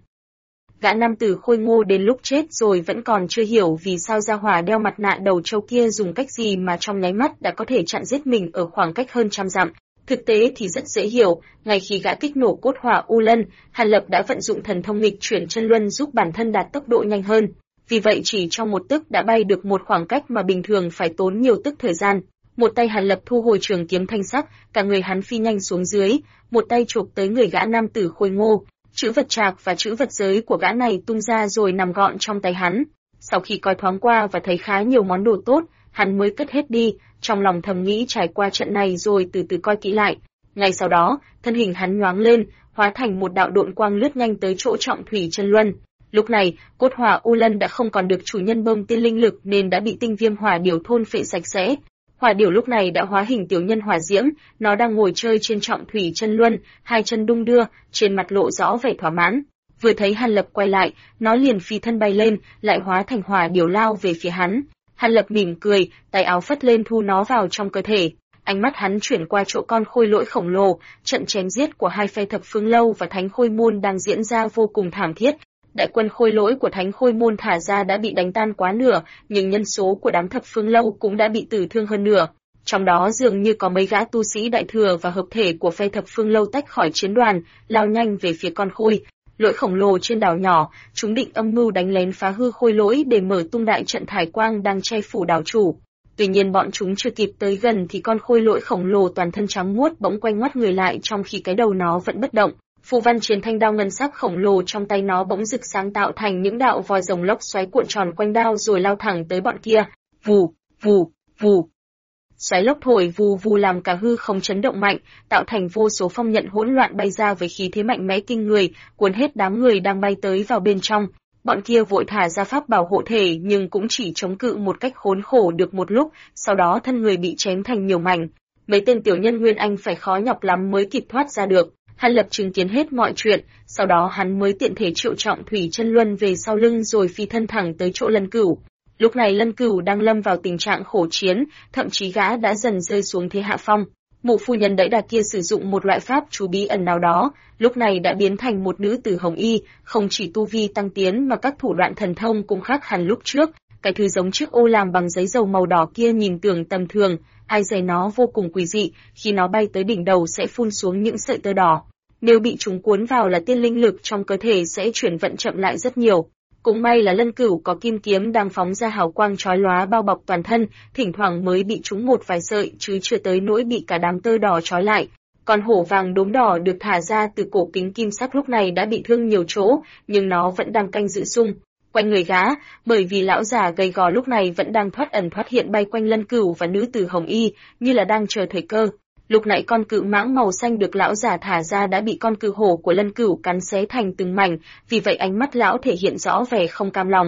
Gã nam tử khôi ngô đến lúc chết rồi vẫn còn chưa hiểu vì sao gia hỏa đeo mặt nạ đầu trâu kia dùng cách gì mà trong nháy mắt đã có thể chặn giết mình ở khoảng cách hơn trăm dặm. Thực tế thì rất dễ hiểu, ngay khi gã kích nổ cốt hỏa U Lân, Hàn Lập đã vận dụng thần thông nghịch chuyển chân luân giúp bản thân đạt tốc độ nhanh hơn. Vì vậy chỉ trong một tức đã bay được một khoảng cách mà bình thường phải tốn nhiều tức thời gian. Một tay Hàn Lập thu hồi trường kiếm thanh sắc, cả người hắn phi nhanh xuống dưới, một tay chụp tới người gã nam tử khôi ngô. Chữ vật trạc và chữ vật giới của gã này tung ra rồi nằm gọn trong tay hắn. Sau khi coi thoáng qua và thấy khá nhiều món đồ tốt, hắn mới cất hết đi, trong lòng thầm nghĩ trải qua trận này rồi từ từ coi kỹ lại. Ngay sau đó, thân hình hắn nhoáng lên, hóa thành một đạo độn quang lướt nhanh tới chỗ trọng thủy chân luân. Lúc này, cốt hỏa U Lân đã không còn được chủ nhân bơm tiên linh lực nên đã bị tinh viêm hỏa điểu thôn phệ sạch sẽ. Hỏa điểu lúc này đã hóa hình tiểu nhân hỏa diễm, nó đang ngồi chơi trên trọng thủy chân luân, hai chân đung đưa, trên mặt lộ rõ vẻ thỏa mãn. Vừa thấy Hàn Lập quay lại, nó liền phi thân bay lên, lại hóa thành hỏa điểu lao về phía hắn. Hàn Lập mỉm cười, tay áo phất lên thu nó vào trong cơ thể. Ánh mắt hắn chuyển qua chỗ con khôi lỗi khổng lồ, trận chém giết của hai phe Thập Phương Lâu và Thánh Khôi Môn đang diễn ra vô cùng thảm thiết. Đại quân khôi lỗi của Thánh Khôi Môn thả ra đã bị đánh tan quá nửa, nhưng nhân số của đám Thập Phương Lâu cũng đã bị tử thương hơn nửa. Trong đó dường như có mấy gã tu sĩ đại thừa và hợp thể của phe Thập Phương Lâu tách khỏi chiến đoàn, lao nhanh về phía con khôi lỗi khổng lồ trên đảo nhỏ. Chúng định âm mưu đánh lén phá hư khôi lỗi để mở tung đại trận thải quang đang che phủ đảo chủ. Tuy nhiên bọn chúng chưa kịp tới gần thì con khôi lỗi khổng lồ toàn thân trắng muốt bỗng quay ngoắt người lại trong khi cái đầu nó vẫn bất động. Phù văn trên thanh đao ngân sắc khổng lồ trong tay nó bỗng rực sáng tạo thành những đạo vòi rồng lốc xoáy cuộn tròn quanh đao rồi lao thẳng tới bọn kia. Vù, vù, vù. Xoáy lốc thổi vù vù làm cả hư không chấn động mạnh, tạo thành vô số phong nhận hỗn loạn bay ra với khí thế mạnh mẽ kinh người, cuốn hết đám người đang bay tới vào bên trong. Bọn kia vội thả ra pháp bảo hộ thể nhưng cũng chỉ chống cự một cách khốn khổ được một lúc, sau đó thân người bị chém thành nhiều mảnh. Mấy tên tiểu nhân Nguyên Anh phải khó nhọc lắm mới kịp thoát ra được. Hàn Lập chứng kiến hết mọi chuyện, sau đó hắn mới tiện thể triệu trọng thủy chân luân về sau lưng rồi phi thân thẳng tới chỗ Lân Cửu. Lúc này Lân Cửu đang lâm vào tình trạng khổ chiến, thậm chí gã đã dần rơi xuống thế hạ phong. Mụ phu nhân đẫy đà kia sử dụng một loại pháp chú bí ẩn nào đó, lúc này đã biến thành một nữ tử hồng y, không chỉ tu vi tăng tiến mà các thủ đoạn thần thông cũng khác hẳn lúc trước. Cái thứ giống chiếc ô làm bằng giấy dầu màu đỏ kia nhìn tưởng tầm thường, ai dè nó vô cùng quỷ dị, khi nó bay tới đỉnh đầu sẽ phun xuống những sợi tơ đỏ. Nếu bị chúng cuốn vào là tiên linh lực trong cơ thể sẽ chuyển vận chậm lại rất nhiều. Cũng may là Lân Cửu có kim kiếm đang phóng ra hào quang chói lóa bao bọc toàn thân, thỉnh thoảng mới bị trúng một vài sợi chứ chưa tới nỗi bị cả đám tơ đỏ trói lại. Còn hổ vàng đốm đỏ được thả ra từ cổ kính kim sắc lúc này đã bị thương nhiều chỗ, nhưng nó vẫn đang canh giữ xung quanh người gã, bởi vì lão già gầy gò lúc này vẫn đang thoát ẩn thoát hiện bay quanh Lân Cửu và nữ tử hồng y, như là đang chờ thời cơ. Lúc nãy con cự mãng màu xanh được lão già thả ra đã bị con cự hổ của Lân Cửu cắn xé thành từng mảnh, vì vậy ánh mắt lão thể hiện rõ vẻ không cam lòng.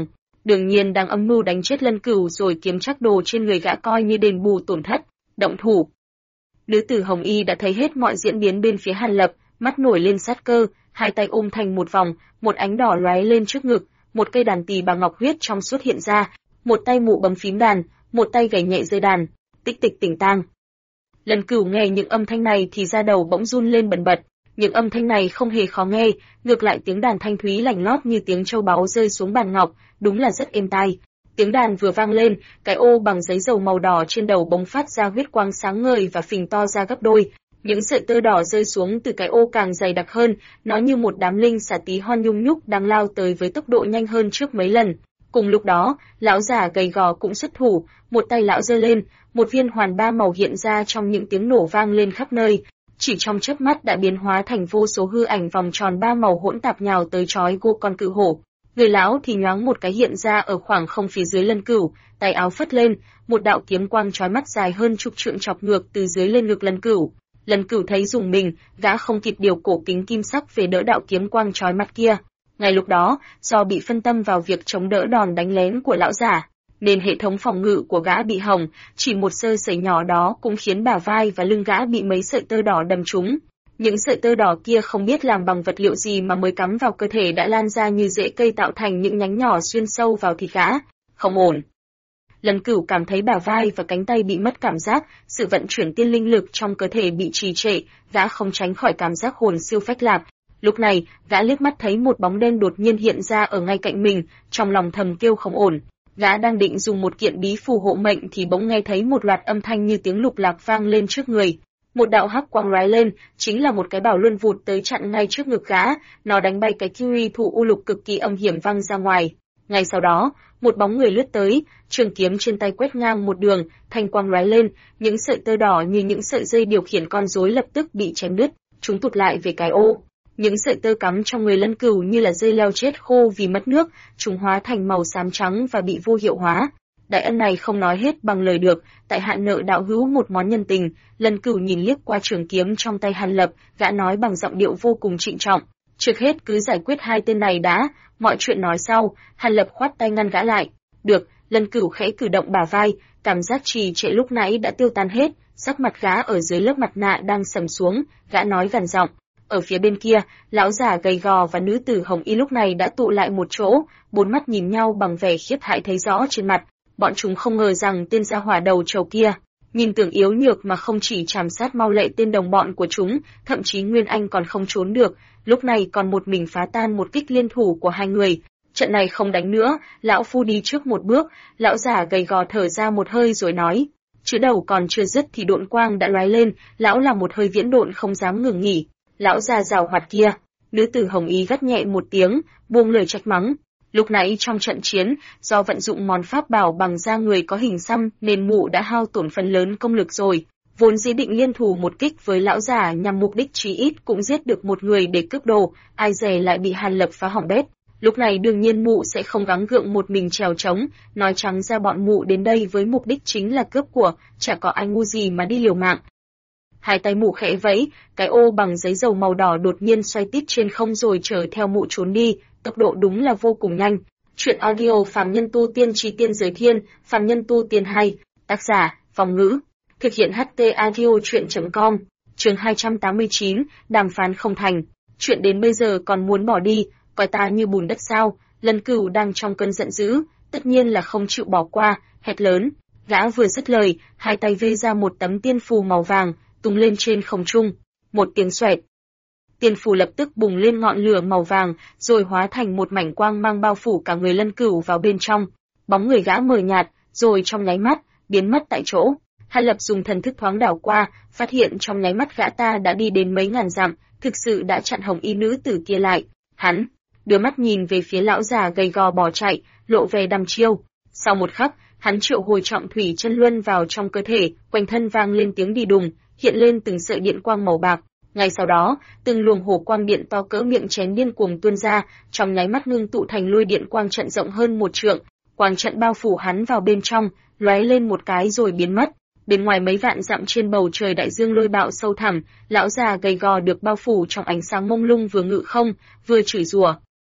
đương nhiên đang âm mưu đánh chết Lân Cửu rồi kiếm trắc đồ trên người gã coi như đền bù tổn thất. Động thủ. Nữ tử Hồng Y đã thấy hết mọi diễn biến bên phía Hàn Lập, mắt nổi lên sát cơ, hai tay ôm thành một vòng, một ánh đỏ lóe lên trước ngực, một cây đàn tỳ bà ngọc huyết trong suốt hiện ra, một tay mụ bấm phím đàn, một tay gảy nhẹ dây đàn, tích tịch tỉnh tang. Lân Cửu nghe những âm thanh này thì da đầu bỗng run lên bần bật, những âm thanh này không hề khó nghe, ngược lại tiếng đàn thanh thúy lành lót như tiếng châu báu rơi xuống bàn ngọc, đúng là rất êm tai. Tiếng đàn vừa vang lên, cái ô bằng giấy dầu màu đỏ trên đầu bỗng phát ra huyết quang sáng ngời và phình to ra gấp đôi. Những sợi tơ đỏ rơi xuống từ cái ô càng dày đặc hơn, nó như một đám linh xà tí hon nhung nhúc đang lao tới với tốc độ nhanh hơn trước mấy lần. Cùng lúc đó, lão già gầy gò cũng xuất thủ, một tay lão giơ lên, một viên hoàn ba màu hiện ra trong những tiếng nổ vang lên khắp nơi. Chỉ trong chớp mắt đã biến hóa thành vô số hư ảnh vòng tròn ba màu hỗn tạp nhào tới trói gô con cự hổ. Người lão thì nhoáng một cái hiện ra ở khoảng không phía dưới Lân Cửu, tay áo phất lên, một đạo kiếm quang chói mắt dài hơn chục trượng chọc ngược từ dưới lên ngực Lân Cửu. Lân Cửu thấy rùng mình, gã không kịp điều cổ kính kim sắc về đỡ đạo kiếm quang chói mắt kia. Ngay lúc đó, do bị phân tâm vào việc chống đỡ đòn đánh lén của lão giả, nên hệ thống phòng ngự của gã bị hỏng, chỉ một sơ sẩy nhỏ đó cũng khiến bả vai và lưng gã bị mấy sợi tơ đỏ đâm trúng. Những sợi tơ đỏ kia không biết làm bằng vật liệu gì mà mới cắm vào cơ thể đã lan ra như rễ cây tạo thành những nhánh nhỏ xuyên sâu vào thịt gã. Không ổn. Lân Cửu cảm thấy bả vai và cánh tay bị mất cảm giác, sự vận chuyển tiên linh lực trong cơ thể bị trì trệ, gã không tránh khỏi cảm giác hồn siêu phách lạc. Lúc này, gã liếc mắt thấy một bóng đen đột nhiên hiện ra ở ngay cạnh mình, trong lòng thầm kêu không ổn. Gã đang định dùng một kiện bí phù hộ mệnh thì bỗng nghe thấy một loạt âm thanh như tiếng lục lạc vang lên trước người. Một đạo hắc quang lóe lên, chính là một cái bảo luân vụt tới chặn ngay trước ngực gã, nó đánh bay cái kiwi thủ u lục cực kỳ âm hiểm văng ra ngoài. Ngay sau đó, một bóng người lướt tới, trường kiếm trên tay quét ngang một đường, thanh quang lóe lên, những sợi tơ đỏ như những sợi dây điều khiển con rối lập tức bị chém đứt, chúng tụt lại về cái ô. Những sợi tơ cắm trong người Lân Cửu như là dây leo chết khô vì mất nước, chúng hóa thành màu xám trắng và bị vô hiệu hóa. Đại ân này không nói hết bằng lời được, tại hạ nợ đạo hữu một món nhân tình. Lân Cửu nhìn liếc qua trường kiếm trong tay Hàn Lập, gã nói bằng giọng điệu vô cùng trịnh trọng. Trước hết cứ giải quyết hai tên này đã, mọi chuyện nói sau. Hàn Lập khoát tay ngăn gã lại. Được. Lân Cửu khẽ cử động bả vai, cảm giác trì trệ lúc nãy đã tiêu tan hết, sắc mặt gã ở dưới lớp mặt nạ đang sầm xuống, gã nói gằn giọng. Ở phía bên kia, lão già gầy gò và nữ tử Hồng Y lúc này đã tụ lại một chỗ, bốn mắt nhìn nhau bằng vẻ khiếp hãi thấy rõ trên mặt. Bọn chúng không ngờ rằng tên gia hỏa đầu trầu kia, nhìn tưởng yếu nhược mà không chỉ chảm sát mau lẹ tên đồng bọn của chúng, thậm chí Nguyên Anh còn không trốn được, lúc này còn một mình phá tan một kích liên thủ của hai người. Trận này không đánh nữa, lão phu đi trước một bước. Lão già gầy gò thở ra một hơi rồi nói, chữ đầu còn chưa dứt thì độn quang đã lóe lên, lão là một hơi viễn độn không dám ngừng nghỉ. Lão già giàu hoạt kia. Nữ tử Hồng Y gắt nhẹ một tiếng, buông lời trách mắng. Lúc nãy trong trận chiến, do vận dụng món pháp bảo bằng da người có hình xăm nên mụ đã hao tổn phần lớn công lực rồi. Vốn dĩ định liên thủ một kích với lão già nhằm mục đích chí ít cũng giết được một người để cướp đồ, ai dè lại bị Hàn Lập phá hỏng bét. Lúc này đương nhiên mụ sẽ không gắng gượng một mình trèo trống, nói trắng ra bọn mụ đến đây với mục đích chính là cướp của, chả có ai ngu gì mà đi liều mạng. Hai tay mụ khẽ vẫy, cái ô bằng giấy dầu màu đỏ đột nhiên xoay tít trên không rồi chở theo mụ trốn đi, tốc độ đúng là vô cùng nhanh. Chuyện audio Phàm Nhân Tu Tiên Chí Tiên Giới Thiên, Phàm Nhân Tu Tiên hay, tác giả, Phòng Ngữ, thực hiện HT audio chuyện.com, chương 289, đàm phán không thành. Chuyện đến bây giờ còn muốn bỏ đi, coi ta như bùn đất sao? Lân Cửu đang trong cơn giận dữ, tất nhiên là không chịu bỏ qua, hét lớn. Gã vừa dứt lời, hai tay vê ra một tấm tiên phù màu vàng, tung lên trên không trung. Một tiếng xoẹt, tiên phù lập tức bùng lên ngọn lửa màu vàng, rồi hóa thành một mảnh quang mang bao phủ cả người Lân Cửu vào bên trong. Bóng người gã mờ nhạt, rồi trong nháy mắt biến mất tại chỗ. Hàn Lập dùng thần thức thoáng đảo qua, phát hiện trong nháy mắt gã ta đã đi đến mấy ngàn dặm, thực sự đã chặn Hồng Y nữ tử kia lại. Hắn đưa mắt nhìn về phía lão già gầy gò bỏ chạy, lộ vẻ đăm chiêu. Sau một khắc, hắn triệu hồi trọng thủy chân luân vào trong cơ thể, quanh thân vang lên tiếng đi đùng, hiện lên từng sợi điện quang màu bạc. Ngay sau đó, từng luồng hổ quang điện to cỡ miệng chén điên cuồng tuôn ra, trong nháy mắt ngưng tụ thành lôi điện quang trận rộng hơn một trượng. Quang trận bao phủ hắn vào bên trong, lóe lên một cái rồi biến mất. Bên ngoài mấy vạn dặm trên bầu trời đại dương lôi bạo sâu thẳm, lão già gầy gò được bao phủ trong ánh sáng mông lung vừa ngự không, vừa chửi rủa.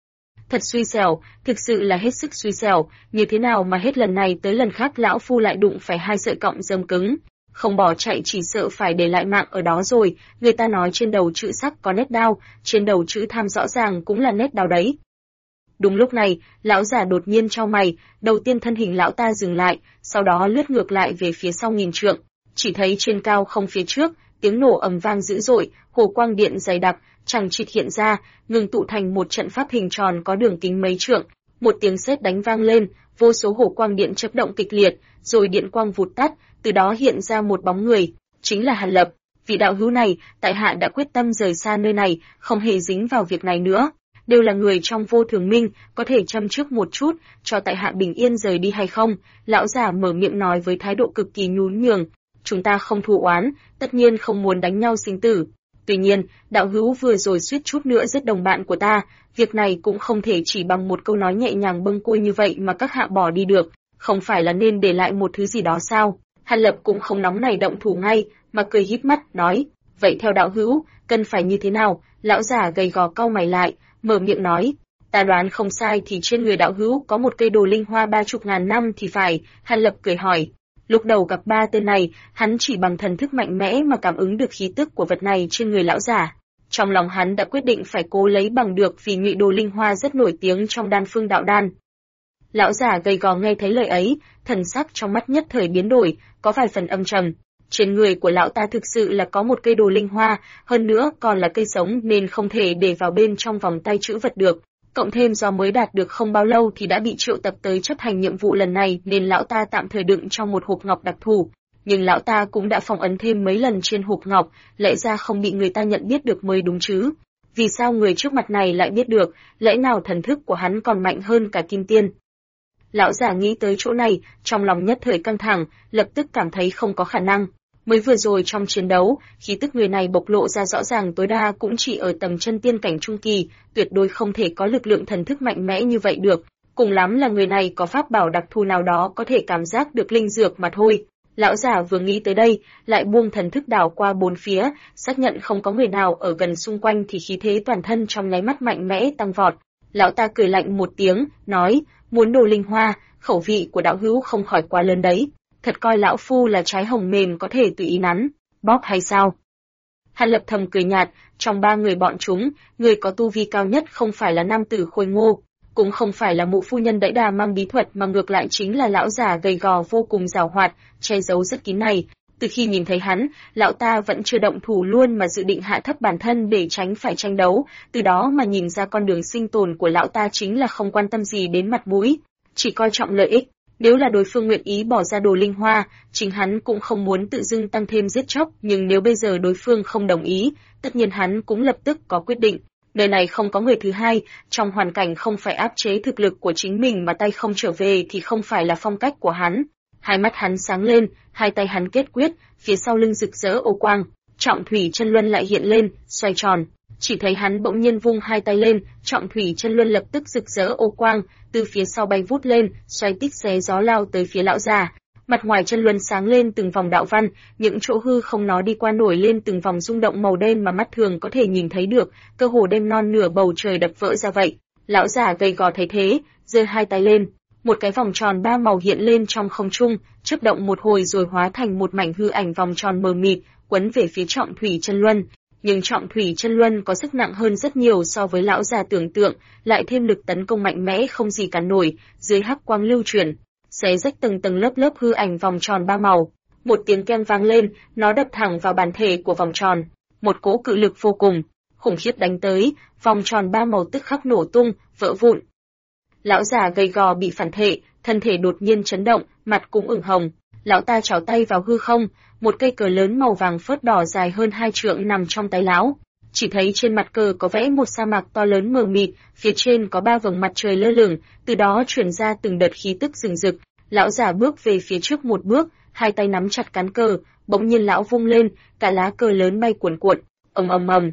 Thật xui xẻo, thực sự là hết sức xui xẻo, như thế nào mà hết lần này tới lần khác lão phu lại đụng phải hai sợi cọng rơm cứng. Không bỏ chạy chỉ sợ phải để lại mạng ở đó rồi, người ta nói trên đầu chữ sắc có nét đao, trên đầu chữ tham rõ ràng cũng là nét đao đấy. Đúng lúc này, lão giả đột nhiên chau mày, đầu tiên thân hình lão ta dừng lại, sau đó lướt ngược lại về phía sau nghìn trượng, chỉ thấy trên cao không phía trước, tiếng nổ ầm vang dữ dội, hồ quang điện dày đặc, chằng chịt hiện ra, ngừng tụ thành một trận pháp hình tròn có đường kính mấy trượng, một tiếng sét đánh vang lên, vô số hồ quang điện chớp động kịch liệt, rồi điện quang vụt tắt, từ đó hiện ra một bóng người, chính là Hàn Lập. Vị đạo hữu này, tại hạ đã quyết tâm rời xa nơi này, không hề dính vào việc này nữa. Đều là người trong Vô Thường Minh, có thể châm trước một chút, cho tại hạ bình yên rời đi hay không? Lão giả mở miệng nói với thái độ cực kỳ nhún nhường. Chúng ta không thù oán, tất nhiên không muốn đánh nhau sinh tử. Tuy nhiên, đạo hữu vừa rồi suýt chút nữa giết đồng bạn của ta, việc này cũng không thể chỉ bằng một câu nói nhẹ nhàng bâng cua như vậy mà các hạ bỏ đi được, không phải là nên để lại một thứ gì đó sao? Hàn Lập cũng không nóng nảy động thủ ngay, mà cười híp mắt, nói, vậy theo đạo hữu, cần phải như thế nào? Lão giả gầy gò cau mày lại, mở miệng nói, ta đoán không sai thì trên người đạo hữu có một cây đồ linh hoa 30.000 năm thì phải. Hàn Lập cười hỏi. Lúc đầu gặp ba tên này, hắn chỉ bằng thần thức mạnh mẽ mà cảm ứng được khí tức của vật này trên người lão giả. Trong lòng hắn đã quyết định phải cố lấy bằng được vì nhụy đồ linh hoa rất nổi tiếng trong đan phương đạo đan. Lão giả gầy gò nghe thấy lời ấy, thần sắc trong mắt nhất thời biến đổi, có vài phần âm trầm. Trên người của lão ta thực sự là có một cây đồ linh hoa, hơn nữa còn là cây sống nên không thể để vào bên trong vòng tay trữ vật được. Cộng thêm do mới đạt được không bao lâu thì đã bị triệu tập tới chấp hành nhiệm vụ lần này nên lão ta tạm thời đựng trong một hộp ngọc đặc thù. Nhưng lão ta cũng đã phong ấn thêm mấy lần trên hộp ngọc, lẽ ra không bị người ta nhận biết được mới đúng chứ. Vì sao người trước mặt này lại biết được, lẽ nào thần thức của hắn còn mạnh hơn cả kim tiên? Lão giả nghĩ tới chỗ này, trong lòng nhất thời căng thẳng, lập tức cảm thấy không có khả năng. Mới vừa rồi trong chiến đấu, khí tức người này bộc lộ ra rõ ràng tối đa cũng chỉ ở tầm chân tiên cảnh trung kỳ, tuyệt đối không thể có lực lượng thần thức mạnh mẽ như vậy được. Cùng lắm là người này có pháp bảo đặc thù nào đó có thể cảm giác được linh dược mà thôi. Lão giả vừa nghĩ tới đây, lại buông thần thức đảo qua bốn phía, xác nhận không có người nào ở gần xung quanh thì khí thế toàn thân trong nháy mắt mạnh mẽ tăng vọt. Lão ta cười lạnh một tiếng, nói, muốn đồ linh hoa, khẩu vị của đạo hữu không khỏi quá lớn đấy. Thật coi lão phu là trái hồng mềm có thể tùy ý nắn, bóp hay sao? Hàn Lập thầm cười nhạt, trong ba người bọn chúng, người có tu vi cao nhất không phải là nam tử khôi ngô, cũng không phải là mụ phu nhân đẫy đà mang bí thuật mà ngược lại chính là lão già gầy gò vô cùng giàu hoạt, che giấu rất kín này. Từ khi nhìn thấy hắn, lão ta vẫn chưa động thủ luôn mà dự định hạ thấp bản thân để tránh phải tranh đấu, từ đó mà nhìn ra con đường sinh tồn của lão ta chính là không quan tâm gì đến mặt mũi, chỉ coi trọng lợi ích. Nếu là đối phương nguyện ý bỏ ra đồ linh hoa, chính hắn cũng không muốn tự dưng tăng thêm giết chóc, nhưng nếu bây giờ đối phương không đồng ý, tất nhiên hắn cũng lập tức có quyết định. Nơi này không có người thứ hai, trong hoàn cảnh không phải áp chế thực lực của chính mình mà tay không trở về thì không phải là phong cách của hắn. Hai mắt hắn sáng lên, hai tay hắn kết quyết, phía sau lưng rực rỡ ô quang, trọng thủy chân luân lại hiện lên, xoay tròn. Chỉ thấy hắn bỗng nhiên vung hai tay lên, trọng thủy chân luân lập tức rực rỡ ô quang, từ phía sau bay vút lên, xoay tít xé gió lao tới phía lão già. Mặt ngoài chân luân sáng lên từng vòng đạo văn, những chỗ hư không nó đi qua nổi lên từng vòng rung động màu đen mà mắt thường có thể nhìn thấy được, cơ hồ đêm non nửa bầu trời đập vỡ ra vậy. Lão già gầy gò thấy thế, giơ hai tay lên, một cái vòng tròn ba màu hiện lên trong không trung, chớp động một hồi rồi hóa thành một mảnh hư ảnh vòng tròn mờ mịt, quấn về phía trọng thủy chân luân. Nhưng trọng thủy chân luân có sức nặng hơn rất nhiều so với lão già tưởng tượng, lại thêm lực tấn công mạnh mẽ không gì cản nổi, dưới hắc quang lưu chuyển, xé rách từng tầng lớp lớp hư ảnh vòng tròn ba màu. Một tiếng keng vang lên, nó đập thẳng vào bản thể của vòng tròn, một cỗ cự lực vô cùng khủng khiếp đánh tới, vòng tròn ba màu tức khắc nổ tung, vỡ vụn. Lão già gầy gò bị phản thể, thân thể đột nhiên chấn động, mặt cũng ửng hồng. Lão ta chảo tay vào hư không, một cây cờ lớn màu vàng phớt đỏ dài hơn 2 trượng nằm trong tay lão. Chỉ thấy trên mặt cờ có vẽ một sa mạc to lớn mờ mịt, phía trên có 3 vầng mặt trời lơ lửng, từ đó truyền ra từng đợt khí tức rừng rực. Lão giả bước về phía trước một bước, hai tay nắm chặt cán cờ, bỗng nhiên lão vung lên, cả lá cờ lớn bay cuồn cuộn, ầm ầm ầm.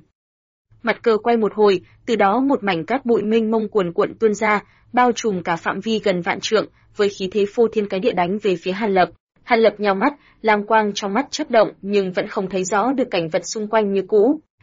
Mặt cờ quay một hồi, từ đó một mảnh cát bụi mênh mông cuồn cuộn tuôn ra, bao trùm cả phạm vi gần vạn trượng, với khí thế phô thiên cái địa đánh về phía Hàn Lập. Hàn Lập nhào mắt, lam quang trong mắt chớp động nhưng vẫn không thấy rõ được cảnh vật xung quanh như cũ.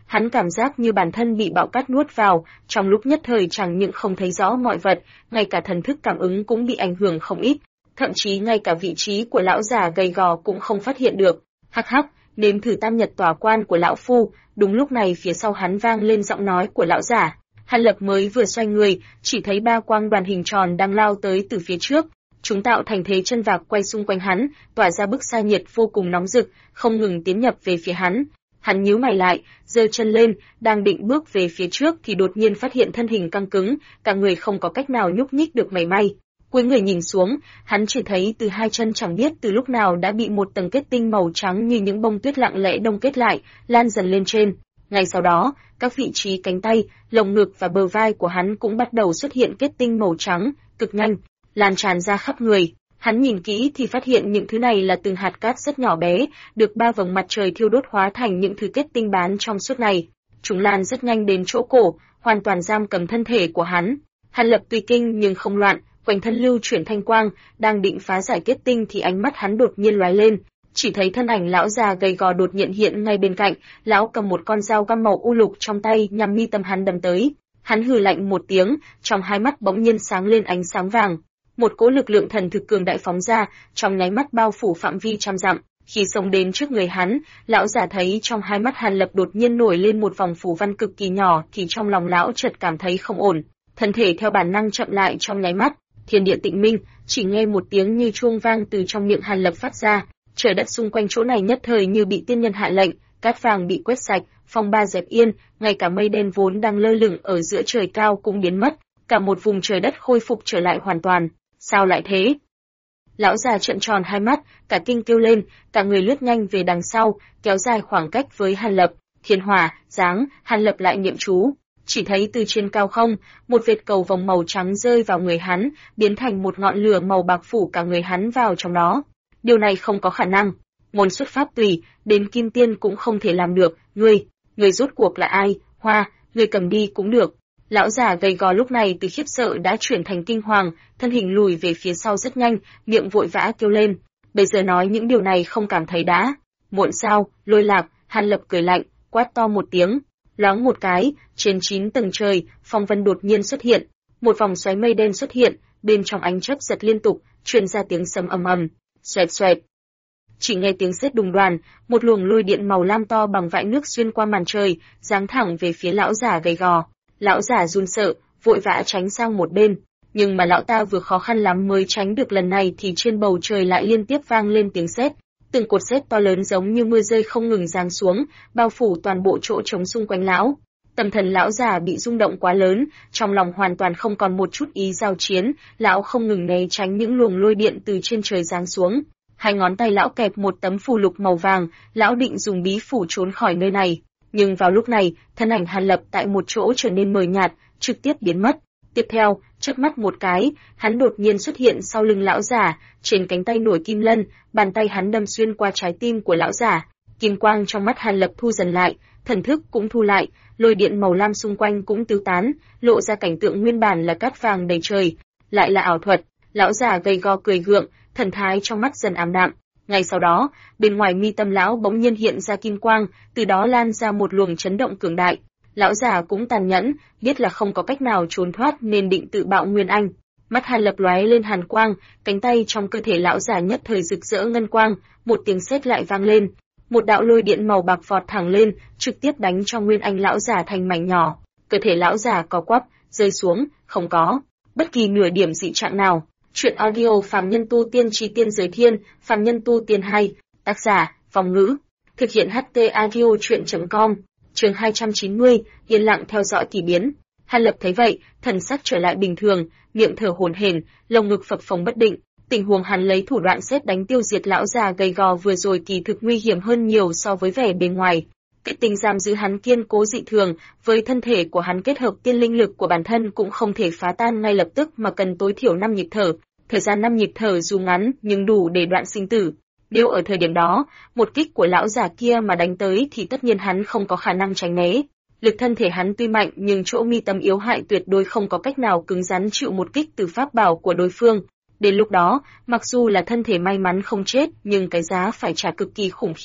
Hắn cảm giác như bản thân bị bão cát nuốt vào, trong lúc nhất thời chẳng những không thấy rõ mọi vật, ngay cả thần thức cảm ứng cũng bị ảnh hưởng không ít, thậm chí ngay cả vị trí của lão già gầy gò cũng không phát hiện được. Hắc hắc, nếm thử tam nhật tỏa quan của lão phu. Đúng lúc này phía sau hắn vang lên giọng nói của lão giả. Hàn Lập mới vừa xoay người, chỉ thấy ba quang đoàn hình tròn đang lao tới từ phía trước. Chúng tạo thành thế chân vạc quay xung quanh hắn, tỏa ra bức xa nhiệt vô cùng nóng rực, không ngừng tiến nhập về phía hắn. Hắn nhíu mày lại, giơ chân lên, đang định bước về phía trước thì đột nhiên phát hiện thân hình căng cứng, cả người không có cách nào nhúc nhích được mảy may. Cúi người nhìn xuống, hắn chỉ thấy từ hai chân chẳng biết từ lúc nào đã bị một tầng kết tinh màu trắng như những bông tuyết lặng lẽ đông kết lại, lan dần lên trên. Ngay sau đó, các vị trí cánh tay, lồng ngực và bờ vai của hắn cũng bắt đầu xuất hiện kết tinh màu trắng, cực nhanh, lan tràn ra khắp người. Hắn nhìn kỹ thì phát hiện những thứ này là từng hạt cát rất nhỏ bé, được ba vầng mặt trời thiêu đốt hóa thành những thứ kết tinh bán trong suốt này. Chúng lan rất nhanh đến chỗ cổ, hoàn toàn giam cầm thân thể của hắn. Hàn Lập tuy kinh nhưng không loạn, quanh thân lưu chuyển thanh quang, đang định phá giải kết tinh thì ánh mắt hắn đột nhiên lóe lên, chỉ thấy thân ảnh lão già gầy gò đột nhiên hiện ngay bên cạnh, lão cầm một con dao găm màu u lục trong tay nhằm mi tâm hắn đâm tới. Hắn hừ lạnh một tiếng, trong hai mắt bỗng nhiên sáng lên ánh sáng vàng. Một cỗ lực lượng thần thực cường đại phóng ra, trong nháy mắt bao phủ phạm vi trăm dặm. Khi xông đến trước người hắn, lão giả thấy trong hai mắt Hàn Lập đột nhiên nổi lên một vòng phù văn cực kỳ nhỏ, thì trong lòng lão chợt cảm thấy không ổn, thân thể theo bản năng chậm lại trong nháy mắt. Thiên địa tĩnh minh, chỉ nghe một tiếng như chuông vang từ trong miệng Hàn Lập phát ra, trời đất xung quanh chỗ này nhất thời như bị tiên nhân hạ lệnh, cát vàng bị quét sạch, phong ba dẹp yên, ngay cả mây đen vốn đang lơ lửng ở giữa trời cao cũng biến mất, cả một vùng trời đất khôi phục trở lại hoàn toàn. Sao lại thế? Lão già trợn tròn hai mắt, cả kinh kêu lên, cả người lướt nhanh về đằng sau, kéo dài khoảng cách với Hàn Lập. Thiên hỏa, giáng, Hàn Lập lại niệm chú. Chỉ thấy từ trên cao không, một vệt cầu vồng màu trắng rơi vào người hắn, biến thành một ngọn lửa màu bạc phủ cả người hắn vào trong đó. Điều này không có khả năng. Môn xuất pháp tùy, đến kim tiên cũng không thể làm được. Người rốt cuộc là ai? Hoa, người cầm đi cũng được. Lão già gầy gò lúc này từ khiếp sợ đã chuyển thành kinh hoàng, thân hình lùi về phía sau rất nhanh, miệng vội vã kêu lên. Bây giờ nói những điều này không cảm thấy đã muộn sao? Lôi Lạc, Hàn Lập cười lạnh, quát to một tiếng. Loáng một cái, trên 9 tầng trời, phong vân đột nhiên xuất hiện, một vòng xoáy mây đen xuất hiện, bên trong ánh chớp giật liên tục, truyền ra tiếng sấm ầm ầm, xoẹt xoẹt. Chỉ nghe tiếng sét đùng đoàn, một luồng lôi điện màu lam to bằng vại nước xuyên qua màn trời, giáng thẳng về phía lão già gầy gò. Lão già run sợ, vội vã tránh sang một bên, nhưng mà lão ta vừa khó khăn lắm mới tránh được lần này thì trên bầu trời lại liên tiếp vang lên tiếng sét. Từng cột sét to lớn giống như mưa rơi không ngừng giáng xuống, bao phủ toàn bộ chỗ trống xung quanh lão. Tâm thần lão già bị rung động quá lớn, trong lòng hoàn toàn không còn một chút ý giao chiến, lão không ngừng né tránh những luồng lôi điện từ trên trời giáng xuống. Hai ngón tay lão kẹp một tấm phù lục màu vàng, lão định dùng bí phủ trốn khỏi nơi này. Nhưng vào lúc này, thân ảnh Hàn Lập tại một chỗ trở nên mờ nhạt, trực tiếp biến mất. Tiếp theo, chớp mắt một cái, hắn đột nhiên xuất hiện sau lưng lão giả, trên cánh tay nổi kim lân, bàn tay hắn đâm xuyên qua trái tim của lão giả. Kim quang trong mắt Hàn Lập thu dần lại, thần thức cũng thu lại, lôi điện màu lam xung quanh cũng tiêu tán, lộ ra cảnh tượng nguyên bản là cát vàng đầy trời, lại là ảo thuật. Lão già gầy gò cười gượng, thần thái trong mắt dần ảm đạm. Ngay sau đó, bên ngoài mi tâm lão bỗng nhiên hiện ra kim quang, từ đó lan ra một luồng chấn động cường đại. Lão già cũng tàn nhẫn, biết là không có cách nào trốn thoát nên định tự bạo nguyên anh. Mắt Hàn Lập lóe lên hàn quang, cánh tay trong cơ thể lão già nhất thời rực rỡ ngân quang, một tiếng sét lại vang lên, một đạo lôi điện màu bạc vọt thẳng lên, trực tiếp đánh cho nguyên anh lão già thành mảnh nhỏ. Cơ thể lão già co quắp, rơi xuống, không có bất kỳ nửa điểm dị trạng nào. Chuyện audio Phàm Nhân Tu Tiên Chi Tiên Giới Thiên, Phàm Nhân Tu Tiên 2, tác giả, Vong Ngữ, thực hiện HT audio truyện.com, chương 290, yên lặng theo dõi kỳ biến. Hàn Lập thấy vậy, thần sắc trở lại bình thường, miệng thở hổn hển, lồng ngực phập phồng bất định. Tình huống hắn lấy thủ đoạn sét đánh tiêu diệt lão già gầy gò vừa rồi kỳ thực nguy hiểm hơn nhiều so với vẻ bề ngoài. Cái tình giam giữ hắn kiên cố dị thường, với thân thể của hắn kết hợp tiên linh lực của bản thân cũng không thể phá tan ngay lập tức mà cần tối thiểu 5 nhịp thở. Thời gian 5 nhịp thở dù ngắn nhưng đủ để đoạn sinh tử. Nếu ở thời điểm đó, một kích của lão già kia mà đánh tới thì tất nhiên hắn không có khả năng tránh né. Lực thân thể hắn tuy mạnh nhưng chỗ mi tâm yếu hại tuyệt đối không có cách nào cứng rắn chịu một kích từ pháp bảo của đối phương. Đến lúc đó, mặc dù là thân thể may mắn không chết nhưng cái giá phải trả cực kỳ khủng khiếp.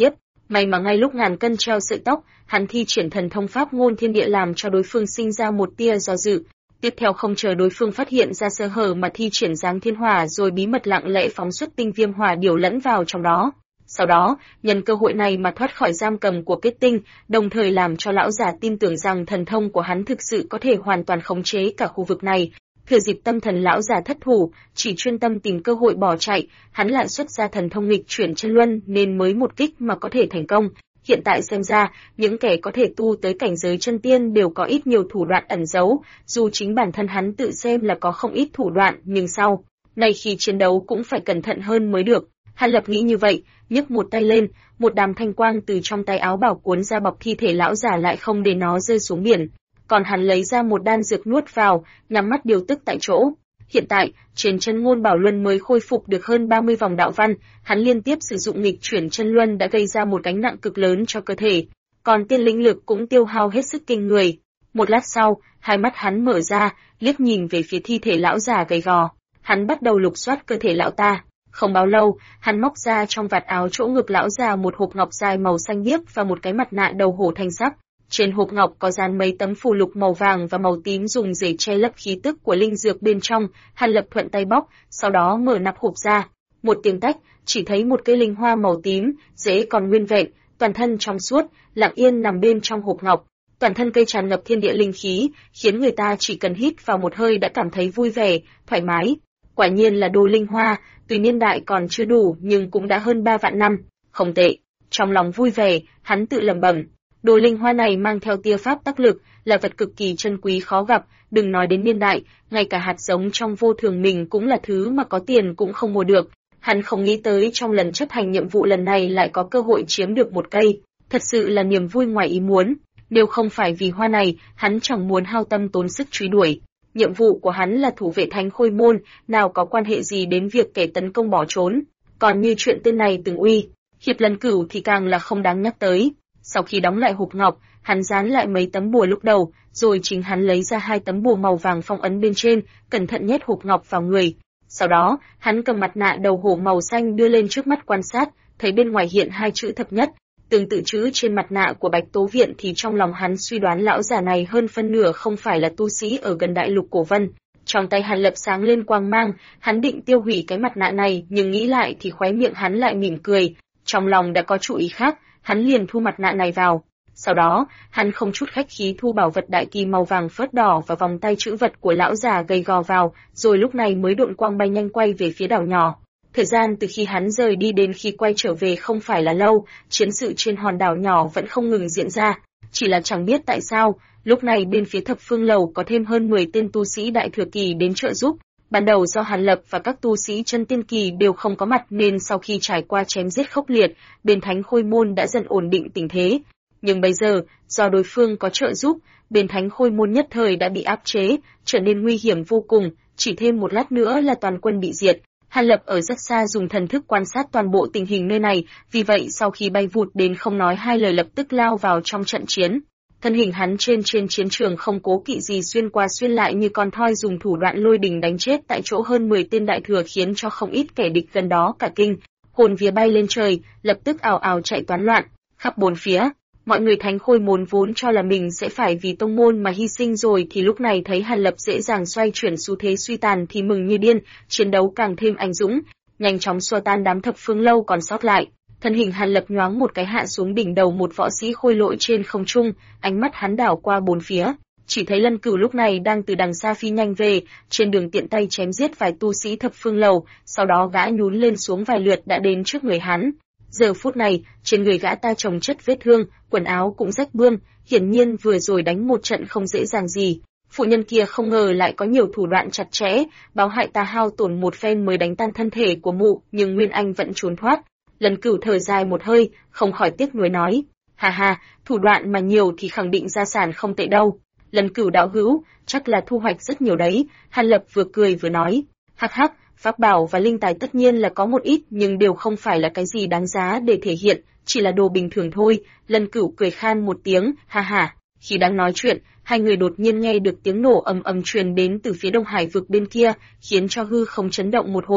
May mà ngay lúc ngàn cân treo sợi tóc, hắn thi triển thần thông pháp ngôn thiên địa làm cho đối phương sinh ra một tia do dự. Tiếp theo không chờ đối phương phát hiện ra sơ hở mà thi triển giáng thiên hỏa rồi bí mật lặng lẽ phóng xuất tinh viêm hỏa điều lẫn vào trong đó. Sau đó, nhân cơ hội này mà thoát khỏi giam cầm của kết tinh, đồng thời làm cho lão giả tin tưởng rằng thần thông của hắn thực sự có thể hoàn toàn khống chế cả khu vực này. Thừa dịp tâm thần lão giả thất thủ, chỉ chuyên tâm tìm cơ hội bỏ chạy, hắn lại xuất ra thần thông nghịch chuyển chân luân nên mới một kích mà có thể thành công. Hiện tại xem ra, những kẻ có thể tu tới cảnh giới chân tiên đều có ít nhiều thủ đoạn ẩn giấu, dù chính bản thân hắn tự xem là có không ít thủ đoạn, nhưng sau này khi chiến đấu cũng phải cẩn thận hơn mới được. Hàn Lập nghĩ như vậy, nhấc một tay lên, một đám thanh quang từ trong tay áo bảo cuốn ra bọc thi thể lão giả lại không để nó rơi xuống biển. Còn hắn lấy ra một đan dược nuốt vào, nhắm mắt điều tức tại chỗ. Hiện tại, trên chân ngôn bảo luân mới khôi phục được hơn 30 vòng đạo văn, hắn liên tiếp sử dụng nghịch chuyển chân luân đã gây ra một gánh nặng cực lớn cho cơ thể. Còn tiên linh lực cũng tiêu hao hết sức kinh người. Một lát sau, hai mắt hắn mở ra, liếc nhìn về phía thi thể lão già gầy gò. Hắn bắt đầu lục soát cơ thể lão ta. Không bao lâu, hắn móc ra trong vạt áo chỗ ngực lão già một hộp ngọc dài màu xanh biếc và một cái mặt nạ đầu hổ thanh sắc. Trên hộp ngọc có dán mấy tấm phù lục màu vàng và màu tím dùng để che lấp khí tức của linh dược bên trong. Hàn Lập thuận tay bóc, sau đó mở nắp hộp ra. Một tiếng tách, chỉ thấy một cây linh hoa màu tím, rễ còn nguyên vẹn, toàn thân trong suốt, lặng yên nằm bên trong hộp ngọc. Toàn thân cây tràn ngập thiên địa linh khí, khiến người ta chỉ cần hít vào một hơi đã cảm thấy vui vẻ, thoải mái. Quả nhiên là đồ linh hoa, tuy niên đại còn chưa đủ nhưng cũng đã hơn 3 vạn năm. Không tệ. Trong lòng vui vẻ, hắn tự lẩm bẩm. Đồ linh hoa này mang theo tia pháp tác lực, là vật cực kỳ chân quý khó gặp, đừng nói đến niên đại, ngay cả hạt giống trong vô thường mình cũng là thứ mà có tiền cũng không mua được. Hắn không nghĩ tới trong lần chấp hành nhiệm vụ lần này lại có cơ hội chiếm được một cây, thật sự là niềm vui ngoài ý muốn. Nếu không phải vì hoa này, hắn chẳng muốn hao tâm tốn sức truy đuổi. Nhiệm vụ của hắn là thủ vệ Thánh Khôi Môn, nào có quan hệ gì đến việc kẻ tấn công bỏ trốn. Còn như chuyện tên này từng uy hiếp Lân Cửu thì càng là không đáng nhắc tới. Sau khi đóng lại hộp ngọc, hắn dán lại mấy tấm bùa lúc đầu, rồi chính hắn lấy ra 2 tấm bùa màu vàng phong ấn bên trên, cẩn thận nhét hộp ngọc vào người. Sau đó, hắn cầm mặt nạ đầu hổ màu xanh đưa lên trước mắt quan sát, thấy bên ngoài hiện 2 chữ thập nhất, tương tự chữ trên mặt nạ của Bạch Tố Viện thì trong lòng hắn suy đoán lão già này hơn phân nửa không phải là tu sĩ ở gần đại lục cổ vân. Trong tay Hàn Lập sáng lên quang mang, hắn định tiêu hủy cái mặt nạ này, nhưng nghĩ lại thì khóe miệng hắn lại mỉm cười, trong lòng đã có chủ ý khác, hắn liền thu mặt nạ này vào. Sau đó, hắn không chút khách khí thu bảo vật đại kỳ màu vàng phớt đỏ và vòng tay trữ vật của lão già gầy gò vào, rồi lúc này mới độn quang bay nhanh quay về phía đảo nhỏ. Thời gian từ khi hắn rời đi đến khi quay trở về không phải là lâu, chiến sự trên hòn đảo nhỏ vẫn không ngừng diễn ra, chỉ là chẳng biết tại sao, lúc này bên phía Thập Phương Lầu có thêm hơn 10 tên tu sĩ đại thừa kỳ đến trợ giúp. Ban đầu do Hàn Lập và các tu sĩ chân tiên kỳ đều không có mặt nên sau khi trải qua chém giết khốc liệt, bên Thánh Khôi Môn đã dần ổn định tình thế. Nhưng bây giờ, do đối phương có trợ giúp, bên Thánh Khôi Môn nhất thời đã bị áp chế, trở nên nguy hiểm vô cùng, chỉ thêm một lát nữa là toàn quân bị diệt. Hàn Lập ở rất xa dùng thần thức quan sát toàn bộ tình hình nơi này, vì vậy sau khi bay vụt đến không nói hai lời lập tức lao vào trong trận chiến. Thân hình hắn trên chiến trường không cố kỵ gì xuyên qua xuyên lại như con thoi dùng thủ đoạn lôi đình đánh chết tại chỗ hơn 10 tên đại thừa khiến cho không ít kẻ địch gần đó cả kinh, hồn vía bay lên trời, lập tức ào ào chạy toán loạn, khắp bốn phía. Mọi người Thánh Khôi Môn vốn cho là mình sẽ phải vì tông môn mà hy sinh rồi thì lúc này thấy Hàn Lập dễ dàng xoay chuyển xu thế suy tàn thì mừng như điên, chiến đấu càng thêm anh dũng, nhanh chóng xua tan đám Thập Phương Lâu còn sót lại. Thân hình Hàn Lập nhoáng một cái hạ xuống đỉnh đầu một võ sĩ khôi lỗi trên không trung, ánh mắt hắn đảo qua bốn phía, chỉ thấy Lân Cửu lúc này đang từ đằng xa phi nhanh về, trên đường tiện tay chém giết vài tu sĩ Thập Phương Lầu, sau đó gã nhún lên xuống vài lượt đã đến trước người hắn. Giờ phút này, trên người gã ta chồng chất vết thương, quần áo cũng rách bươm, hiển nhiên vừa rồi đánh một trận không dễ dàng gì. Phụ nhân kia không ngờ lại có nhiều thủ đoạn chặt chẽ, báo hại ta hao tổn một phen mới đánh tan thân thể của mụ, nhưng Nguyên Anh vẫn trốn thoát. Lân Cửu thở dài một hơi, không khỏi tiếc nuối nói, hà hà, thủ đoạn mà nhiều thì khẳng định gia sản không tệ đâu. Lân Cửu đạo hữu, chắc là thu hoạch rất nhiều đấy. Hàn Lập vừa cười vừa nói, hắc hắc, pháp bảo và linh tài tất nhiên là có một ít nhưng đều không phải là cái gì đáng giá để thể hiện, chỉ là đồ bình thường thôi. Lân Cửu cười khan một tiếng, ha ha. Khi đang nói chuyện, hai người đột nhiên nghe được tiếng nổ ầm ầm truyền đến từ phía Đông Hải vực bên kia, khiến cho hư không chấn động một hồi.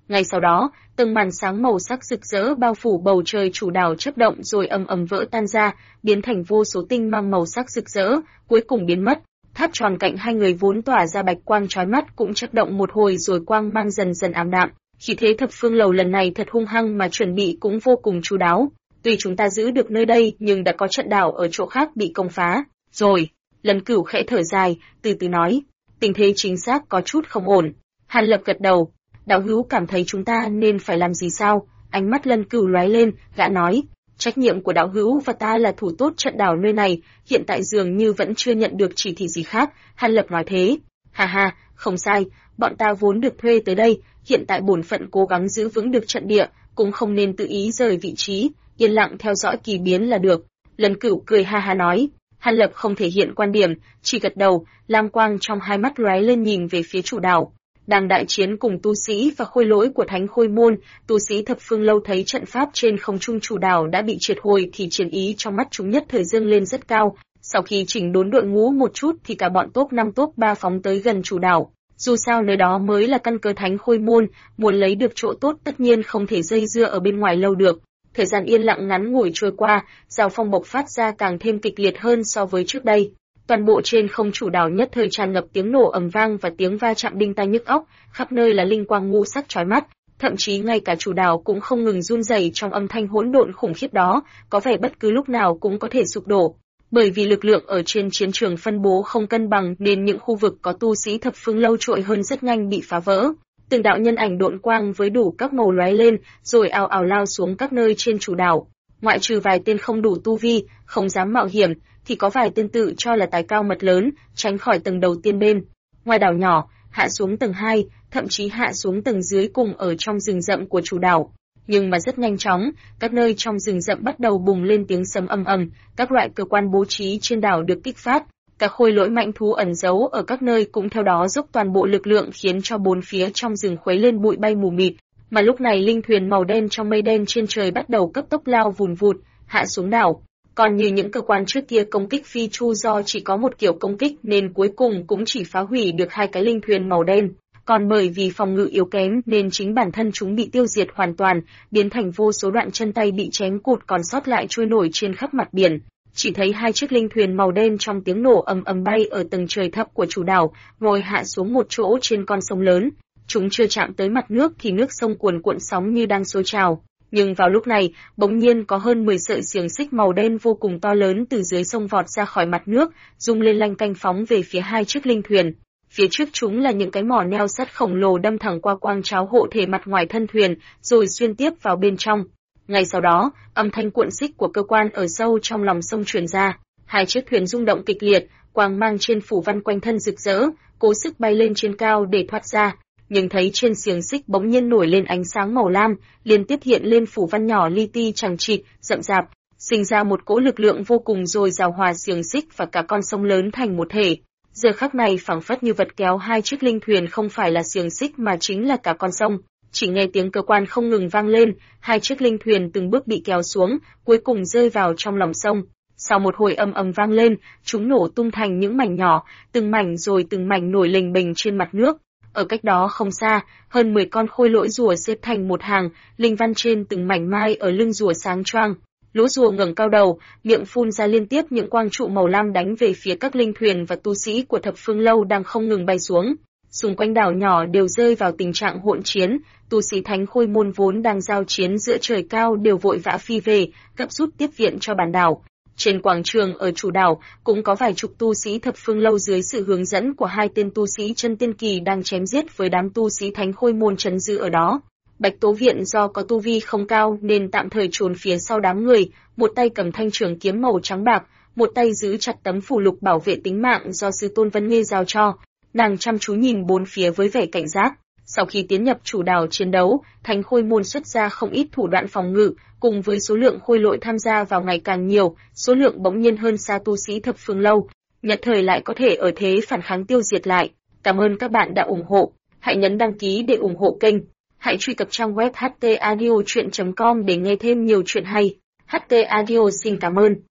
Ngay sau đó, từng màn sáng màu sắc rực rỡ bao phủ bầu trời chủ đảo chớp động rồi ầm ầm vỡ tan ra, biến thành vô số tinh mang màu sắc rực rỡ, cuối cùng biến mất. Tháp tròn cạnh hai người vốn tỏa ra bạch quang chói mắt cũng chớp động một hồi rồi quang mang dần dần ảm đạm. Khí thế Thập Phương Lầu lần này thật hung hăng mà chuẩn bị cũng vô cùng chu đáo. Tuy chúng ta giữ được nơi đây nhưng đã có trận đảo ở chỗ khác bị công phá. Rồi, Lần Cửu khẽ thở dài, từ từ nói, tình thế chính xác có chút không ổn. Hàn Lập gật đầu, đạo hữu cảm thấy chúng ta nên phải làm gì sao? Ánh mắt Lân Cửu lóe lên, gã nói, trách nhiệm của đạo hữu và ta là thủ tốt trận đảo nơi này, hiện tại dường như vẫn chưa nhận được chỉ thị gì khác. Hàn Lập nói thế. Ha ha, không sai, bọn ta vốn được thuê tới đây, hiện tại bổn phận cố gắng giữ vững được trận địa, cũng không nên tự ý rời vị trí, yên lặng theo dõi kỳ biến là được. Lân Cửu cười ha ha nói. Hàn Lập không thể hiện quan điểm, chỉ gật đầu, lam quang trong hai mắt lóe lên nhìn về phía chủ đảo. Đang đại chiến cùng tu sĩ và khôi lỗi của Thánh Khôi Môn, tu sĩ Thập Phương Lâu thấy trận pháp trên không trung chủ đảo đã bị triệt hồi thì chiến ý trong mắt chúng nhất thời dâng lên rất cao. Sau khi chỉnh đốn đội ngũ một chút thì cả bọn top 5 top 3 phóng tới gần chủ đảo. Dù sao nơi đó mới là căn cơ Thánh Khôi Môn, muốn lấy được chỗ tốt tất nhiên không thể dây dưa ở bên ngoài lâu được. Thời gian yên lặng ngắn ngủi trôi qua, giao phong bộc phát ra càng thêm kịch liệt hơn so với trước đây. Toàn bộ trên không chủ đảo nhất thời tràn ngập tiếng nổ ầm vang và tiếng va chạm đinh tai nhức óc, khắp nơi là linh quang ngũ sắc chói mắt, thậm chí ngay cả chủ đảo cũng không ngừng run rẩy trong âm thanh hỗn độn khủng khiếp đó, có vẻ bất cứ lúc nào cũng có thể sụp đổ. Bởi vì lực lượng ở trên chiến trường phân bố không cân bằng nên những khu vực có tu sĩ Thập Phương Lâu trội hơn rất nhanh bị phá vỡ. Từng đạo nhân ảnh độn quang với đủ các màu lóe lên, rồi ào ào lao xuống các nơi trên chủ đảo. Ngoại trừ vài tên không đủ tu vi, không dám mạo hiểm, thì có vài tên tự cho là tài cao mật lớn, tránh khỏi tầng đầu tiên bên. Ngoài đảo nhỏ, hạ xuống tầng 2, thậm chí hạ xuống tầng dưới cùng ở trong rừng rậm của chủ đảo. Nhưng mà rất nhanh chóng, các nơi trong rừng rậm bắt đầu bùng lên tiếng sấm ầm ầm, các loại cơ quan bố trí trên đảo được kích phát. Các khôi lỗi mạnh thú ẩn giấu ở các nơi cũng theo đó dốc toàn bộ lực lượng khiến cho bốn phía trong rừng khuấy lên bụi bay mù mịt. Mà lúc này linh thuyền màu đen trong mây đen trên trời bắt đầu cấp tốc lao vùn vụt, hạ xuống đảo. Còn như những cơ quan trước kia công kích phi chu do chỉ có một kiểu công kích nên cuối cùng cũng chỉ phá hủy được hai cái linh thuyền màu đen. Còn bởi vì phòng ngự yếu kém nên chính bản thân chúng bị tiêu diệt hoàn toàn, biến thành vô số đoạn chân tay bị chém cụt còn sót lại trôi nổi trên khắp mặt biển. Chỉ thấy hai chiếc linh thuyền màu đen trong tiếng nổ ầm ầm bay ở tầng trời thấp của chủ đảo, rồi hạ xuống một chỗ trên con sông lớn. Chúng chưa chạm tới mặt nước thì nước sông cuồn cuộn sóng như đang sôi trào. Nhưng vào lúc này, bỗng nhiên có hơn 10 sợi xiềng xích màu đen vô cùng to lớn từ dưới sông vọt ra khỏi mặt nước, rung lên lanh canh phóng về phía hai chiếc linh thuyền. Phía trước chúng là những cái mỏ neo sắt khổng lồ đâm thẳng qua quang tráo hộ thể mặt ngoài thân thuyền, rồi xuyên tiếp vào bên trong. Ngay sau đó, âm thanh cuộn xích của cơ quan ở sâu trong lòng sông truyền ra. Hai chiếc thuyền rung động kịch liệt, quang mang trên phủ văn quanh thân rực rỡ, cố sức bay lên trên cao để thoát ra. Nhưng thấy trên xiềng xích bỗng nhiên nổi lên ánh sáng màu lam, liên tiếp hiện lên phủ văn nhỏ li ti chằng chịt, rậm rạp, sinh ra một cỗ lực lượng vô cùng dồi dào hòa xiềng xích và cả con sông lớn thành một thể. Giờ khắc này phảng phất như vật kéo hai chiếc linh thuyền không phải là xiềng xích mà chính là cả con sông. Chỉ nghe tiếng cơ quan không ngừng vang lên, hai chiếc linh thuyền từng bước bị kéo xuống, cuối cùng rơi vào trong lòng sông. Sau một hồi ầm ầm vang lên, chúng nổ tung thành những mảnh nhỏ, từng mảnh rồi từng mảnh nổi lềnh bềnh trên mặt nước. Ở cách đó không xa, hơn 10 con khôi lỗi rùa xếp thành một hàng, linh văn trên từng mảnh mai ở lưng rùa sáng choang. Lũ rùa ngẩng cao đầu, miệng phun ra liên tiếp những quang trụ màu lam đánh về phía các linh thuyền và tu sĩ của Thập Phương Lâu đang không ngừng bay xuống. Xung quanh đảo nhỏ đều rơi vào tình trạng hỗn chiến, tu sĩ Thánh Khôi Môn vốn đang giao chiến giữa trời cao đều vội vã phi về, gấp rút tiếp viện cho bản đảo. Trên quảng trường ở chủ đảo cũng có vài chục tu sĩ Thập Phương Lâu dưới sự hướng dẫn của hai tên tu sĩ chân tiên kỳ đang chém giết với đám tu sĩ Thánh Khôi Môn trấn giữ ở đó. Bạch Tố Viện do có tu vi không cao nên tạm thời trốn phía sau đám người, một tay cầm thanh trường kiếm màu trắng bạc, một tay giữ chặt tấm phù lục bảo vệ tính mạng do sư Tôn Vân Nghê giao cho. Nàng chăm chú nhìn bốn phía với vẻ cảnh giác. Sau khi tiến nhập chủ đảo chiến đấu, Thánh Khôi Môn xuất ra không ít thủ đoạn phòng ngự, cùng với số lượng khôi lỗi tham gia vào ngày càng nhiều, số lượng bỗng nhiên hơn xa tu sĩ Thập Phương Lâu, nhất thời lại có thể ở thế phản kháng tiêu diệt lại. Cảm ơn các bạn đã ủng hộ. Hãy nhấn đăng ký để ủng hộ kênh. Hãy truy cập trang web htaudio.com để nghe thêm nhiều chuyện hay. HT Audio xin cảm ơn.